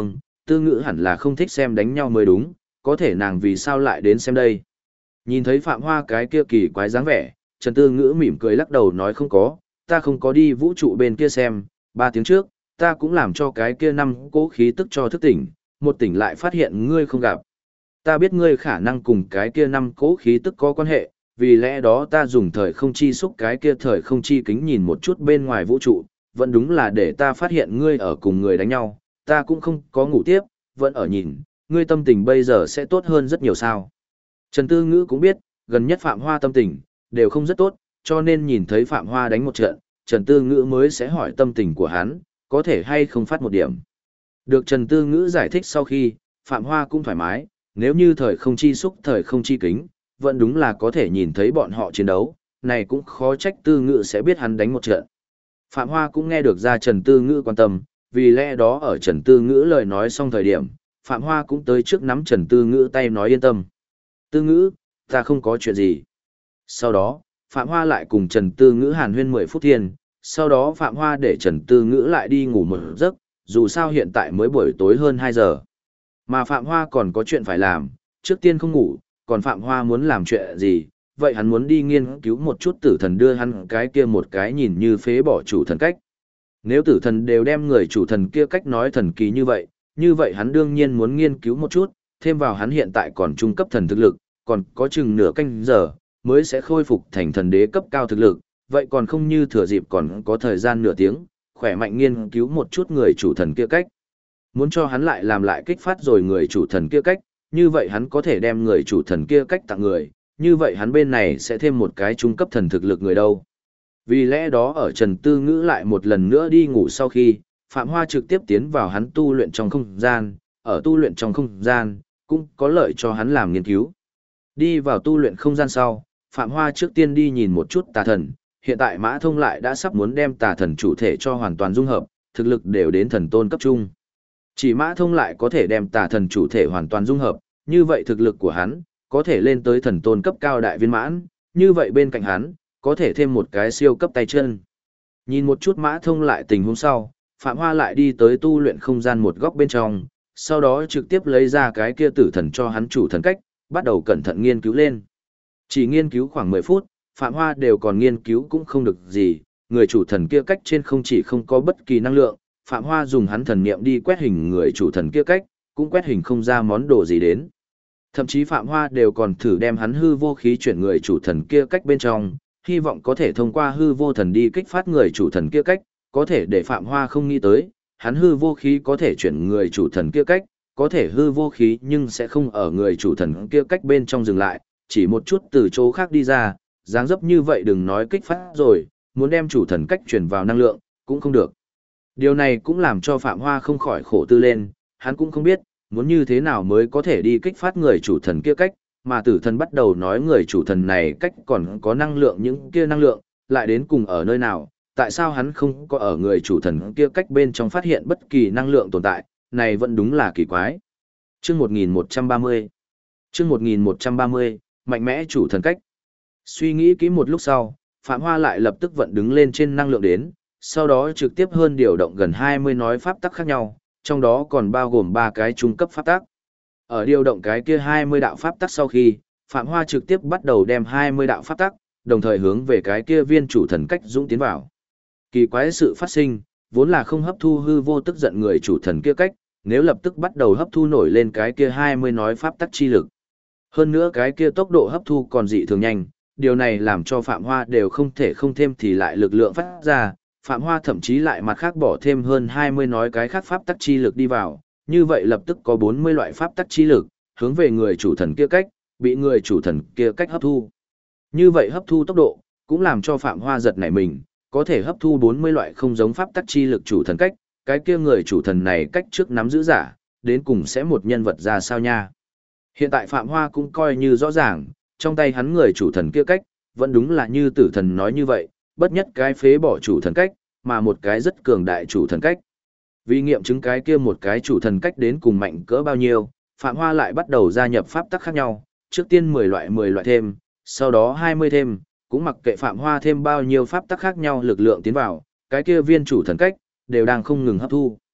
Tư Ngữ hẳn là không thích xem đánh nhau mới đúng, có thể nàng vì sao lại đến xem đây. Nhìn thấy Phạm Hoa cái kia kỳ quái dáng vẻ, Trần Tư Ngữ mỉm cười lắc đầu nói không có, ta không có đi vũ trụ bên kia xem, 3 tiếng trước, ta cũng làm cho cái kia 5 cỗ khí tức cho thức tỉnh, một tỉnh lại phát hiện ngươi không gặp. Ta biết ngươi khả năng cùng cái kia 5 cỗ khí tức có quan hệ, vì lẽ đó ta dùng thời không chi xúc cái kia thời không chi kính nhìn một chút bên ngoài vũ trụ, vẫn đúng là để ta phát hiện ngươi ở cùng người đánh nhau, ta cũng không có ngủ tiếp, vẫn ở nhìn, ngươi tâm tình bây giờ sẽ tốt hơn rất nhiều sao. Trần Tư Ngữ cũng biết, gần nhất Phạm Hoa tâm tình, đều không rất tốt, cho nên nhìn thấy Phạm Hoa đánh một trận, Trần Tư Ngữ mới sẽ hỏi tâm tình của hắn, có thể hay không phát một điểm. Được Trần Tư Ngữ giải thích sau khi, Phạm Hoa cũng thoải mái, nếu như thời không chi xúc thời không chi kính, vẫn đúng là có thể nhìn thấy bọn họ chiến đấu, này cũng khó trách Tư Ngữ sẽ biết hắn đánh một trận. Phạm Hoa cũng nghe được ra Trần Tư Ngữ quan tâm, vì lẽ đó ở Trần Tư Ngữ lời nói xong thời điểm, Phạm Hoa cũng tới trước nắm Trần Tư Ngữ tay nói yên tâm. Tư Ngữ, ta không có chuyện gì. Sau đó, Phạm Hoa lại cùng Trần Tư Ngữ hàn huyên 10 phút thiên, sau đó Phạm Hoa để Trần Tư Ngữ lại đi ngủ một giấc, dù sao hiện tại mới buổi tối hơn 2 giờ. Mà Phạm Hoa còn có chuyện phải làm, trước tiên không ngủ, còn Phạm Hoa muốn làm chuyện gì, vậy hắn muốn đi nghiên cứu một chút tử thần đưa hắn cái kia một cái nhìn như phế bỏ chủ thần cách. Nếu tử thần đều đem người chủ thần kia cách nói thần kỳ như vậy hắn đương nhiên muốn nghiên cứu một chút, thêm vào hắn hiện tại còn trung cấp thần thực lực, còn có chừng nửa canh giờ, mới sẽ khôi phục thành thần đế cấp cao thực lực, vậy còn không như thừa dịp còn có thời gian nửa tiếng, khỏe mạnh nghiên cứu một chút người chủ thần kia cách. Muốn cho hắn lại làm lại kích phát rồi người chủ thần kia cách, như vậy hắn có thể đem người chủ thần kia cách tặng người, như vậy hắn bên này sẽ thêm một cái trung cấp thần thực lực người đâu. Vì lẽ đó ở Trần Tư Ngữ lại một lần nữa đi ngủ sau khi, Phạm Hoa trực tiếp tiến vào hắn tu luyện trong không gian, ở tu luyện trong không gian, cũng có lợi cho hắn làm nghiên cứu. Đi vào tu luyện không gian sau, Phạm Hoa trước tiên đi nhìn một chút tà thần, hiện tại Mã Thông lại đã sắp muốn đem tà thần chủ thể cho hoàn toàn dung hợp, thực lực đều đến thần tôn cấp trung. Chỉ Mã Thông lại có thể đem tà thần chủ thể hoàn toàn dung hợp, như vậy thực lực của hắn, có thể lên tới thần tôn cấp cao đại viên mãn, như vậy bên cạnh hắn, có thể thêm một cái siêu cấp tay chân. Nhìn một chút Mã Thông lại tình huống sau, Phạm Hoa lại đi tới tu luyện không gian một góc bên trong, sau đó trực tiếp lấy ra cái kia tử thần cho hắn chủ thần cách, bắt đầu cẩn thận nghiên cứu lên. Chỉ nghiên cứu khoảng 10 phút, Phạm Hoa đều còn nghiên cứu cũng không được gì, người chủ thần kia cách trên không chỉ không có bất kỳ năng lượng, Phạm Hoa dùng hắn thần niệm đi quét hình người chủ thần kia cách, cũng quét hình không ra món đồ gì đến. Thậm chí Phạm Hoa đều còn thử đem hắn hư vô khí chuyển người chủ thần kia cách bên trong, hy vọng có thể thông qua hư vô thần đi kích phát người chủ thần kia cách, có thể để Phạm Hoa không nghĩ tới, hắn hư vô khí có thể chuyển người chủ thần kia cách, có thể hư vô khí nhưng sẽ không ở người chủ thần kia cách bên trong dừng lại, chỉ một chút từ chỗ khác đi ra, dáng dấp như vậy đừng nói kích phát rồi, muốn đem chủ thần cách chuyển vào năng lượng, cũng không được. Điều này cũng làm cho Phạm Hoa không khỏi khổ tư lên, hắn cũng không biết, muốn như thế nào mới có thể đi kích phát người chủ thần kia cách, mà tử thần bắt đầu nói người chủ thần này cách còn có năng lượng những kia năng lượng, lại đến cùng ở nơi nào, tại sao hắn không có ở người chủ thần kia cách bên trong phát hiện bất kỳ năng lượng tồn tại, này vẫn đúng là kỳ quái. Chương 1130 Chương 1130, mạnh mẽ chủ thần cách. Suy nghĩ kỹ một lúc sau, Phạm Hoa lại lập tức vận đứng lên trên năng lượng đến, sau đó trực tiếp hơn điều động gần 20 nói pháp tắc khác nhau, trong đó còn bao gồm 3 cái trung cấp pháp tắc. Ở điều động cái kia 20 đạo pháp tắc sau khi, Phạm Hoa trực tiếp bắt đầu đem 20 đạo pháp tắc, đồng thời hướng về cái kia viên chủ thần cách dũng tiến vào. Kỳ quái sự phát sinh, vốn là không hấp thu hư vô tức giận người chủ thần kia cách, nếu lập tức bắt đầu hấp thu nổi lên cái kia 20 nói pháp tắc chi lực. Hơn nữa cái kia tốc độ hấp thu còn dị thường nhanh, điều này làm cho Phạm Hoa đều không thể không thêm thì lại lực lượng phát ra, Phạm Hoa thậm chí lại mặt khác bỏ thêm hơn 20 nói cái khác pháp tắc chi lực đi vào, như vậy lập tức có 40 loại pháp tắc chi lực, hướng về người chủ thần kia cách, bị người chủ thần kia cách hấp thu. Như vậy hấp thu tốc độ, cũng làm cho Phạm Hoa giật nảy mình, có thể hấp thu 40 loại không giống pháp tắc chi lực chủ thần cách, cái kia người chủ thần này cách trước nắm giữ giả, đến cùng sẽ một nhân vật ra sao nha. Hiện tại Phạm Hoa cũng coi như rõ ràng, trong tay hắn người chủ thần kia cách, vẫn đúng là như tử thần nói như vậy, bất nhất cái phế bỏ chủ thần cách, mà một cái rất cường đại chủ thần cách. Vì nghiệm chứng cái kia một cái chủ thần cách đến cùng mạnh cỡ bao nhiêu, Phạm Hoa lại bắt đầu gia nhập pháp tắc khác nhau, trước tiên 10 loại thêm, sau đó 20 thêm, cũng mặc kệ Phạm Hoa thêm bao nhiêu pháp tắc khác nhau lực lượng tiến vào, cái kia viên chủ thần cách, đều đang không ngừng hấp thu.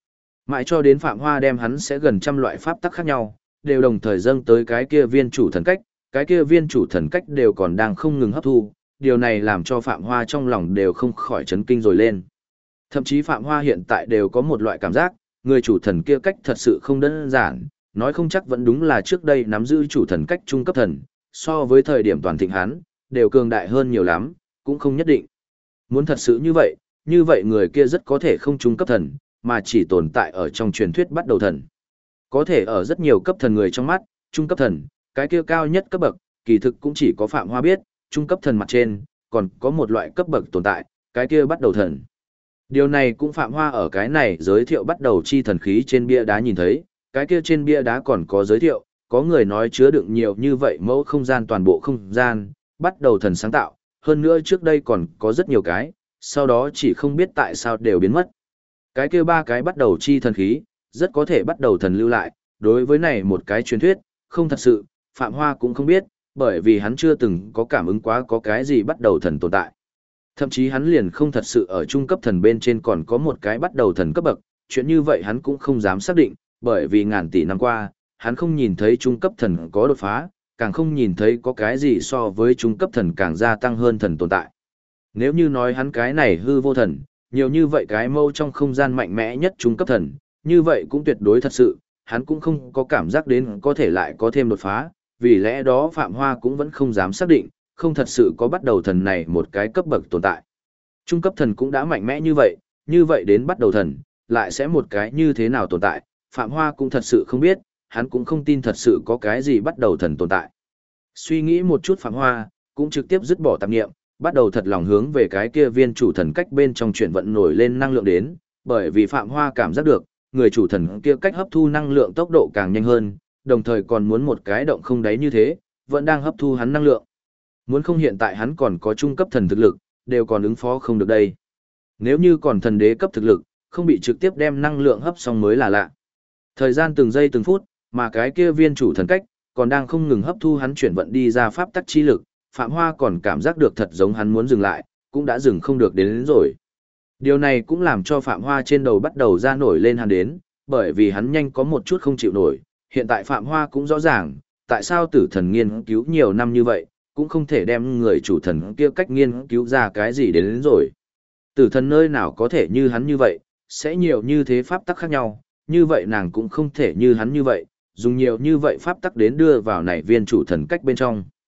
Mãi cho đến Phạm Hoa đem hắn sẽ gần trăm loại pháp tắc khác nhau, đều đồng thời dâng tới cái kia viên chủ thần cách, cái kia viên chủ thần cách đều còn đang không ngừng hấp thu, điều này làm cho Phạm Hoa trong lòng đều không khỏi chấn kinh rồi lên. Thậm chí Phạm Hoa hiện tại đều có một loại cảm giác, người chủ thần kia cách thật sự không đơn giản, nói không chắc vẫn đúng là trước đây nắm giữ chủ thần cách trung cấp thần, so với thời điểm toàn thịnh hắn, đều cường đại hơn nhiều lắm, cũng không nhất định. Muốn thật sự như vậy người kia rất có thể không trung cấp thần, mà chỉ tồn tại ở trong truyền thuyết bắt đầu thần. Có thể ở rất nhiều cấp thần người trong mắt, trung cấp thần, cái kia cao nhất cấp bậc, kỳ thực cũng chỉ có Phạm Hoa biết, trung cấp thần mặt trên, còn có một loại cấp bậc tồn tại, cái kia bắt đầu thần. Điều này cũng Phạm Hoa ở cái này giới thiệu bắt đầu chi thần khí trên bia đá nhìn thấy, cái kia trên bia đá còn có giới thiệu, có người nói chứa đựng nhiều như vậy mẫu không gian toàn bộ không gian, bắt đầu thần sáng tạo, hơn nữa trước đây còn có rất nhiều cái, sau đó chỉ không biết tại sao đều biến mất. Cái kia ba cái bắt đầu chi thần khí, rất có thể bắt đầu thần lưu lại, đối với này một cái truyền thuyết, không thật sự, Phạm Hoa cũng không biết, bởi vì hắn chưa từng có cảm ứng quá có cái gì bắt đầu thần tồn tại. Thậm chí hắn liền không thật sự ở trung cấp thần bên trên còn có một cái bắt đầu thần cấp bậc, chuyện như vậy hắn cũng không dám xác định, bởi vì ngàn tỷ năm qua, hắn không nhìn thấy trung cấp thần có đột phá, càng không nhìn thấy có cái gì so với trung cấp thần càng gia tăng hơn thần tồn tại. Nếu như nói hắn cái này hư vô thần, nhiều như vậy cái mâu trong không gian mạnh mẽ nhất trung cấp thần, như vậy cũng tuyệt đối thật sự, hắn cũng không có cảm giác đến có thể lại có thêm đột phá, vì lẽ đó Phạm Hoa cũng vẫn không dám xác định, không thật sự có bắt đầu thần này một cái cấp bậc tồn tại. Trung cấp thần cũng đã mạnh mẽ như vậy đến bắt đầu thần, lại sẽ một cái như thế nào tồn tại, Phạm Hoa cũng thật sự không biết, hắn cũng không tin thật sự có cái gì bắt đầu thần tồn tại. Suy nghĩ một chút Phạm Hoa, cũng trực tiếp dứt bỏ tạp nghiệm, bắt đầu thật lòng hướng về cái kia viên chủ thần cách bên trong chuyển vận nổi lên năng lượng đến, bởi vì Phạm Hoa cảm giác được, người chủ thần kia cách hấp thu năng lượng tốc độ càng nhanh hơn, đồng thời còn muốn một cái động không đáy như thế, vẫn đang hấp thu hắn năng lượng. Muốn không hiện tại hắn còn có trung cấp thần thực lực, đều còn ứng phó không được đây. Nếu như còn thần đế cấp thực lực, không bị trực tiếp đem năng lượng hấp xong mới là lạ. Thời gian từng giây từng phút, mà cái kia viên chủ thần cách, còn đang không ngừng hấp thu hắn chuyển vận đi ra pháp tắc chi lực, Phạm Hoa còn cảm giác được thật giống hắn muốn dừng lại, cũng đã dừng không được đến rồi. Điều này cũng làm cho Phạm Hoa trên đầu bắt đầu ra nổi lên hắn đến, bởi vì hắn nhanh có một chút không chịu nổi. Hiện tại Phạm Hoa cũng rõ ràng, tại sao tử thần nghiên cứu nhiều năm như vậy, cũng không thể đem người chủ thần kia cách nghiên cứu ra cái gì đến rồi. Tử thần nơi nào có thể như hắn như vậy, sẽ nhiều như thế pháp tắc khác nhau, như vậy nàng cũng không thể như hắn như vậy, dùng nhiều như vậy pháp tắc đến đưa vào này viên chủ thần cách bên trong.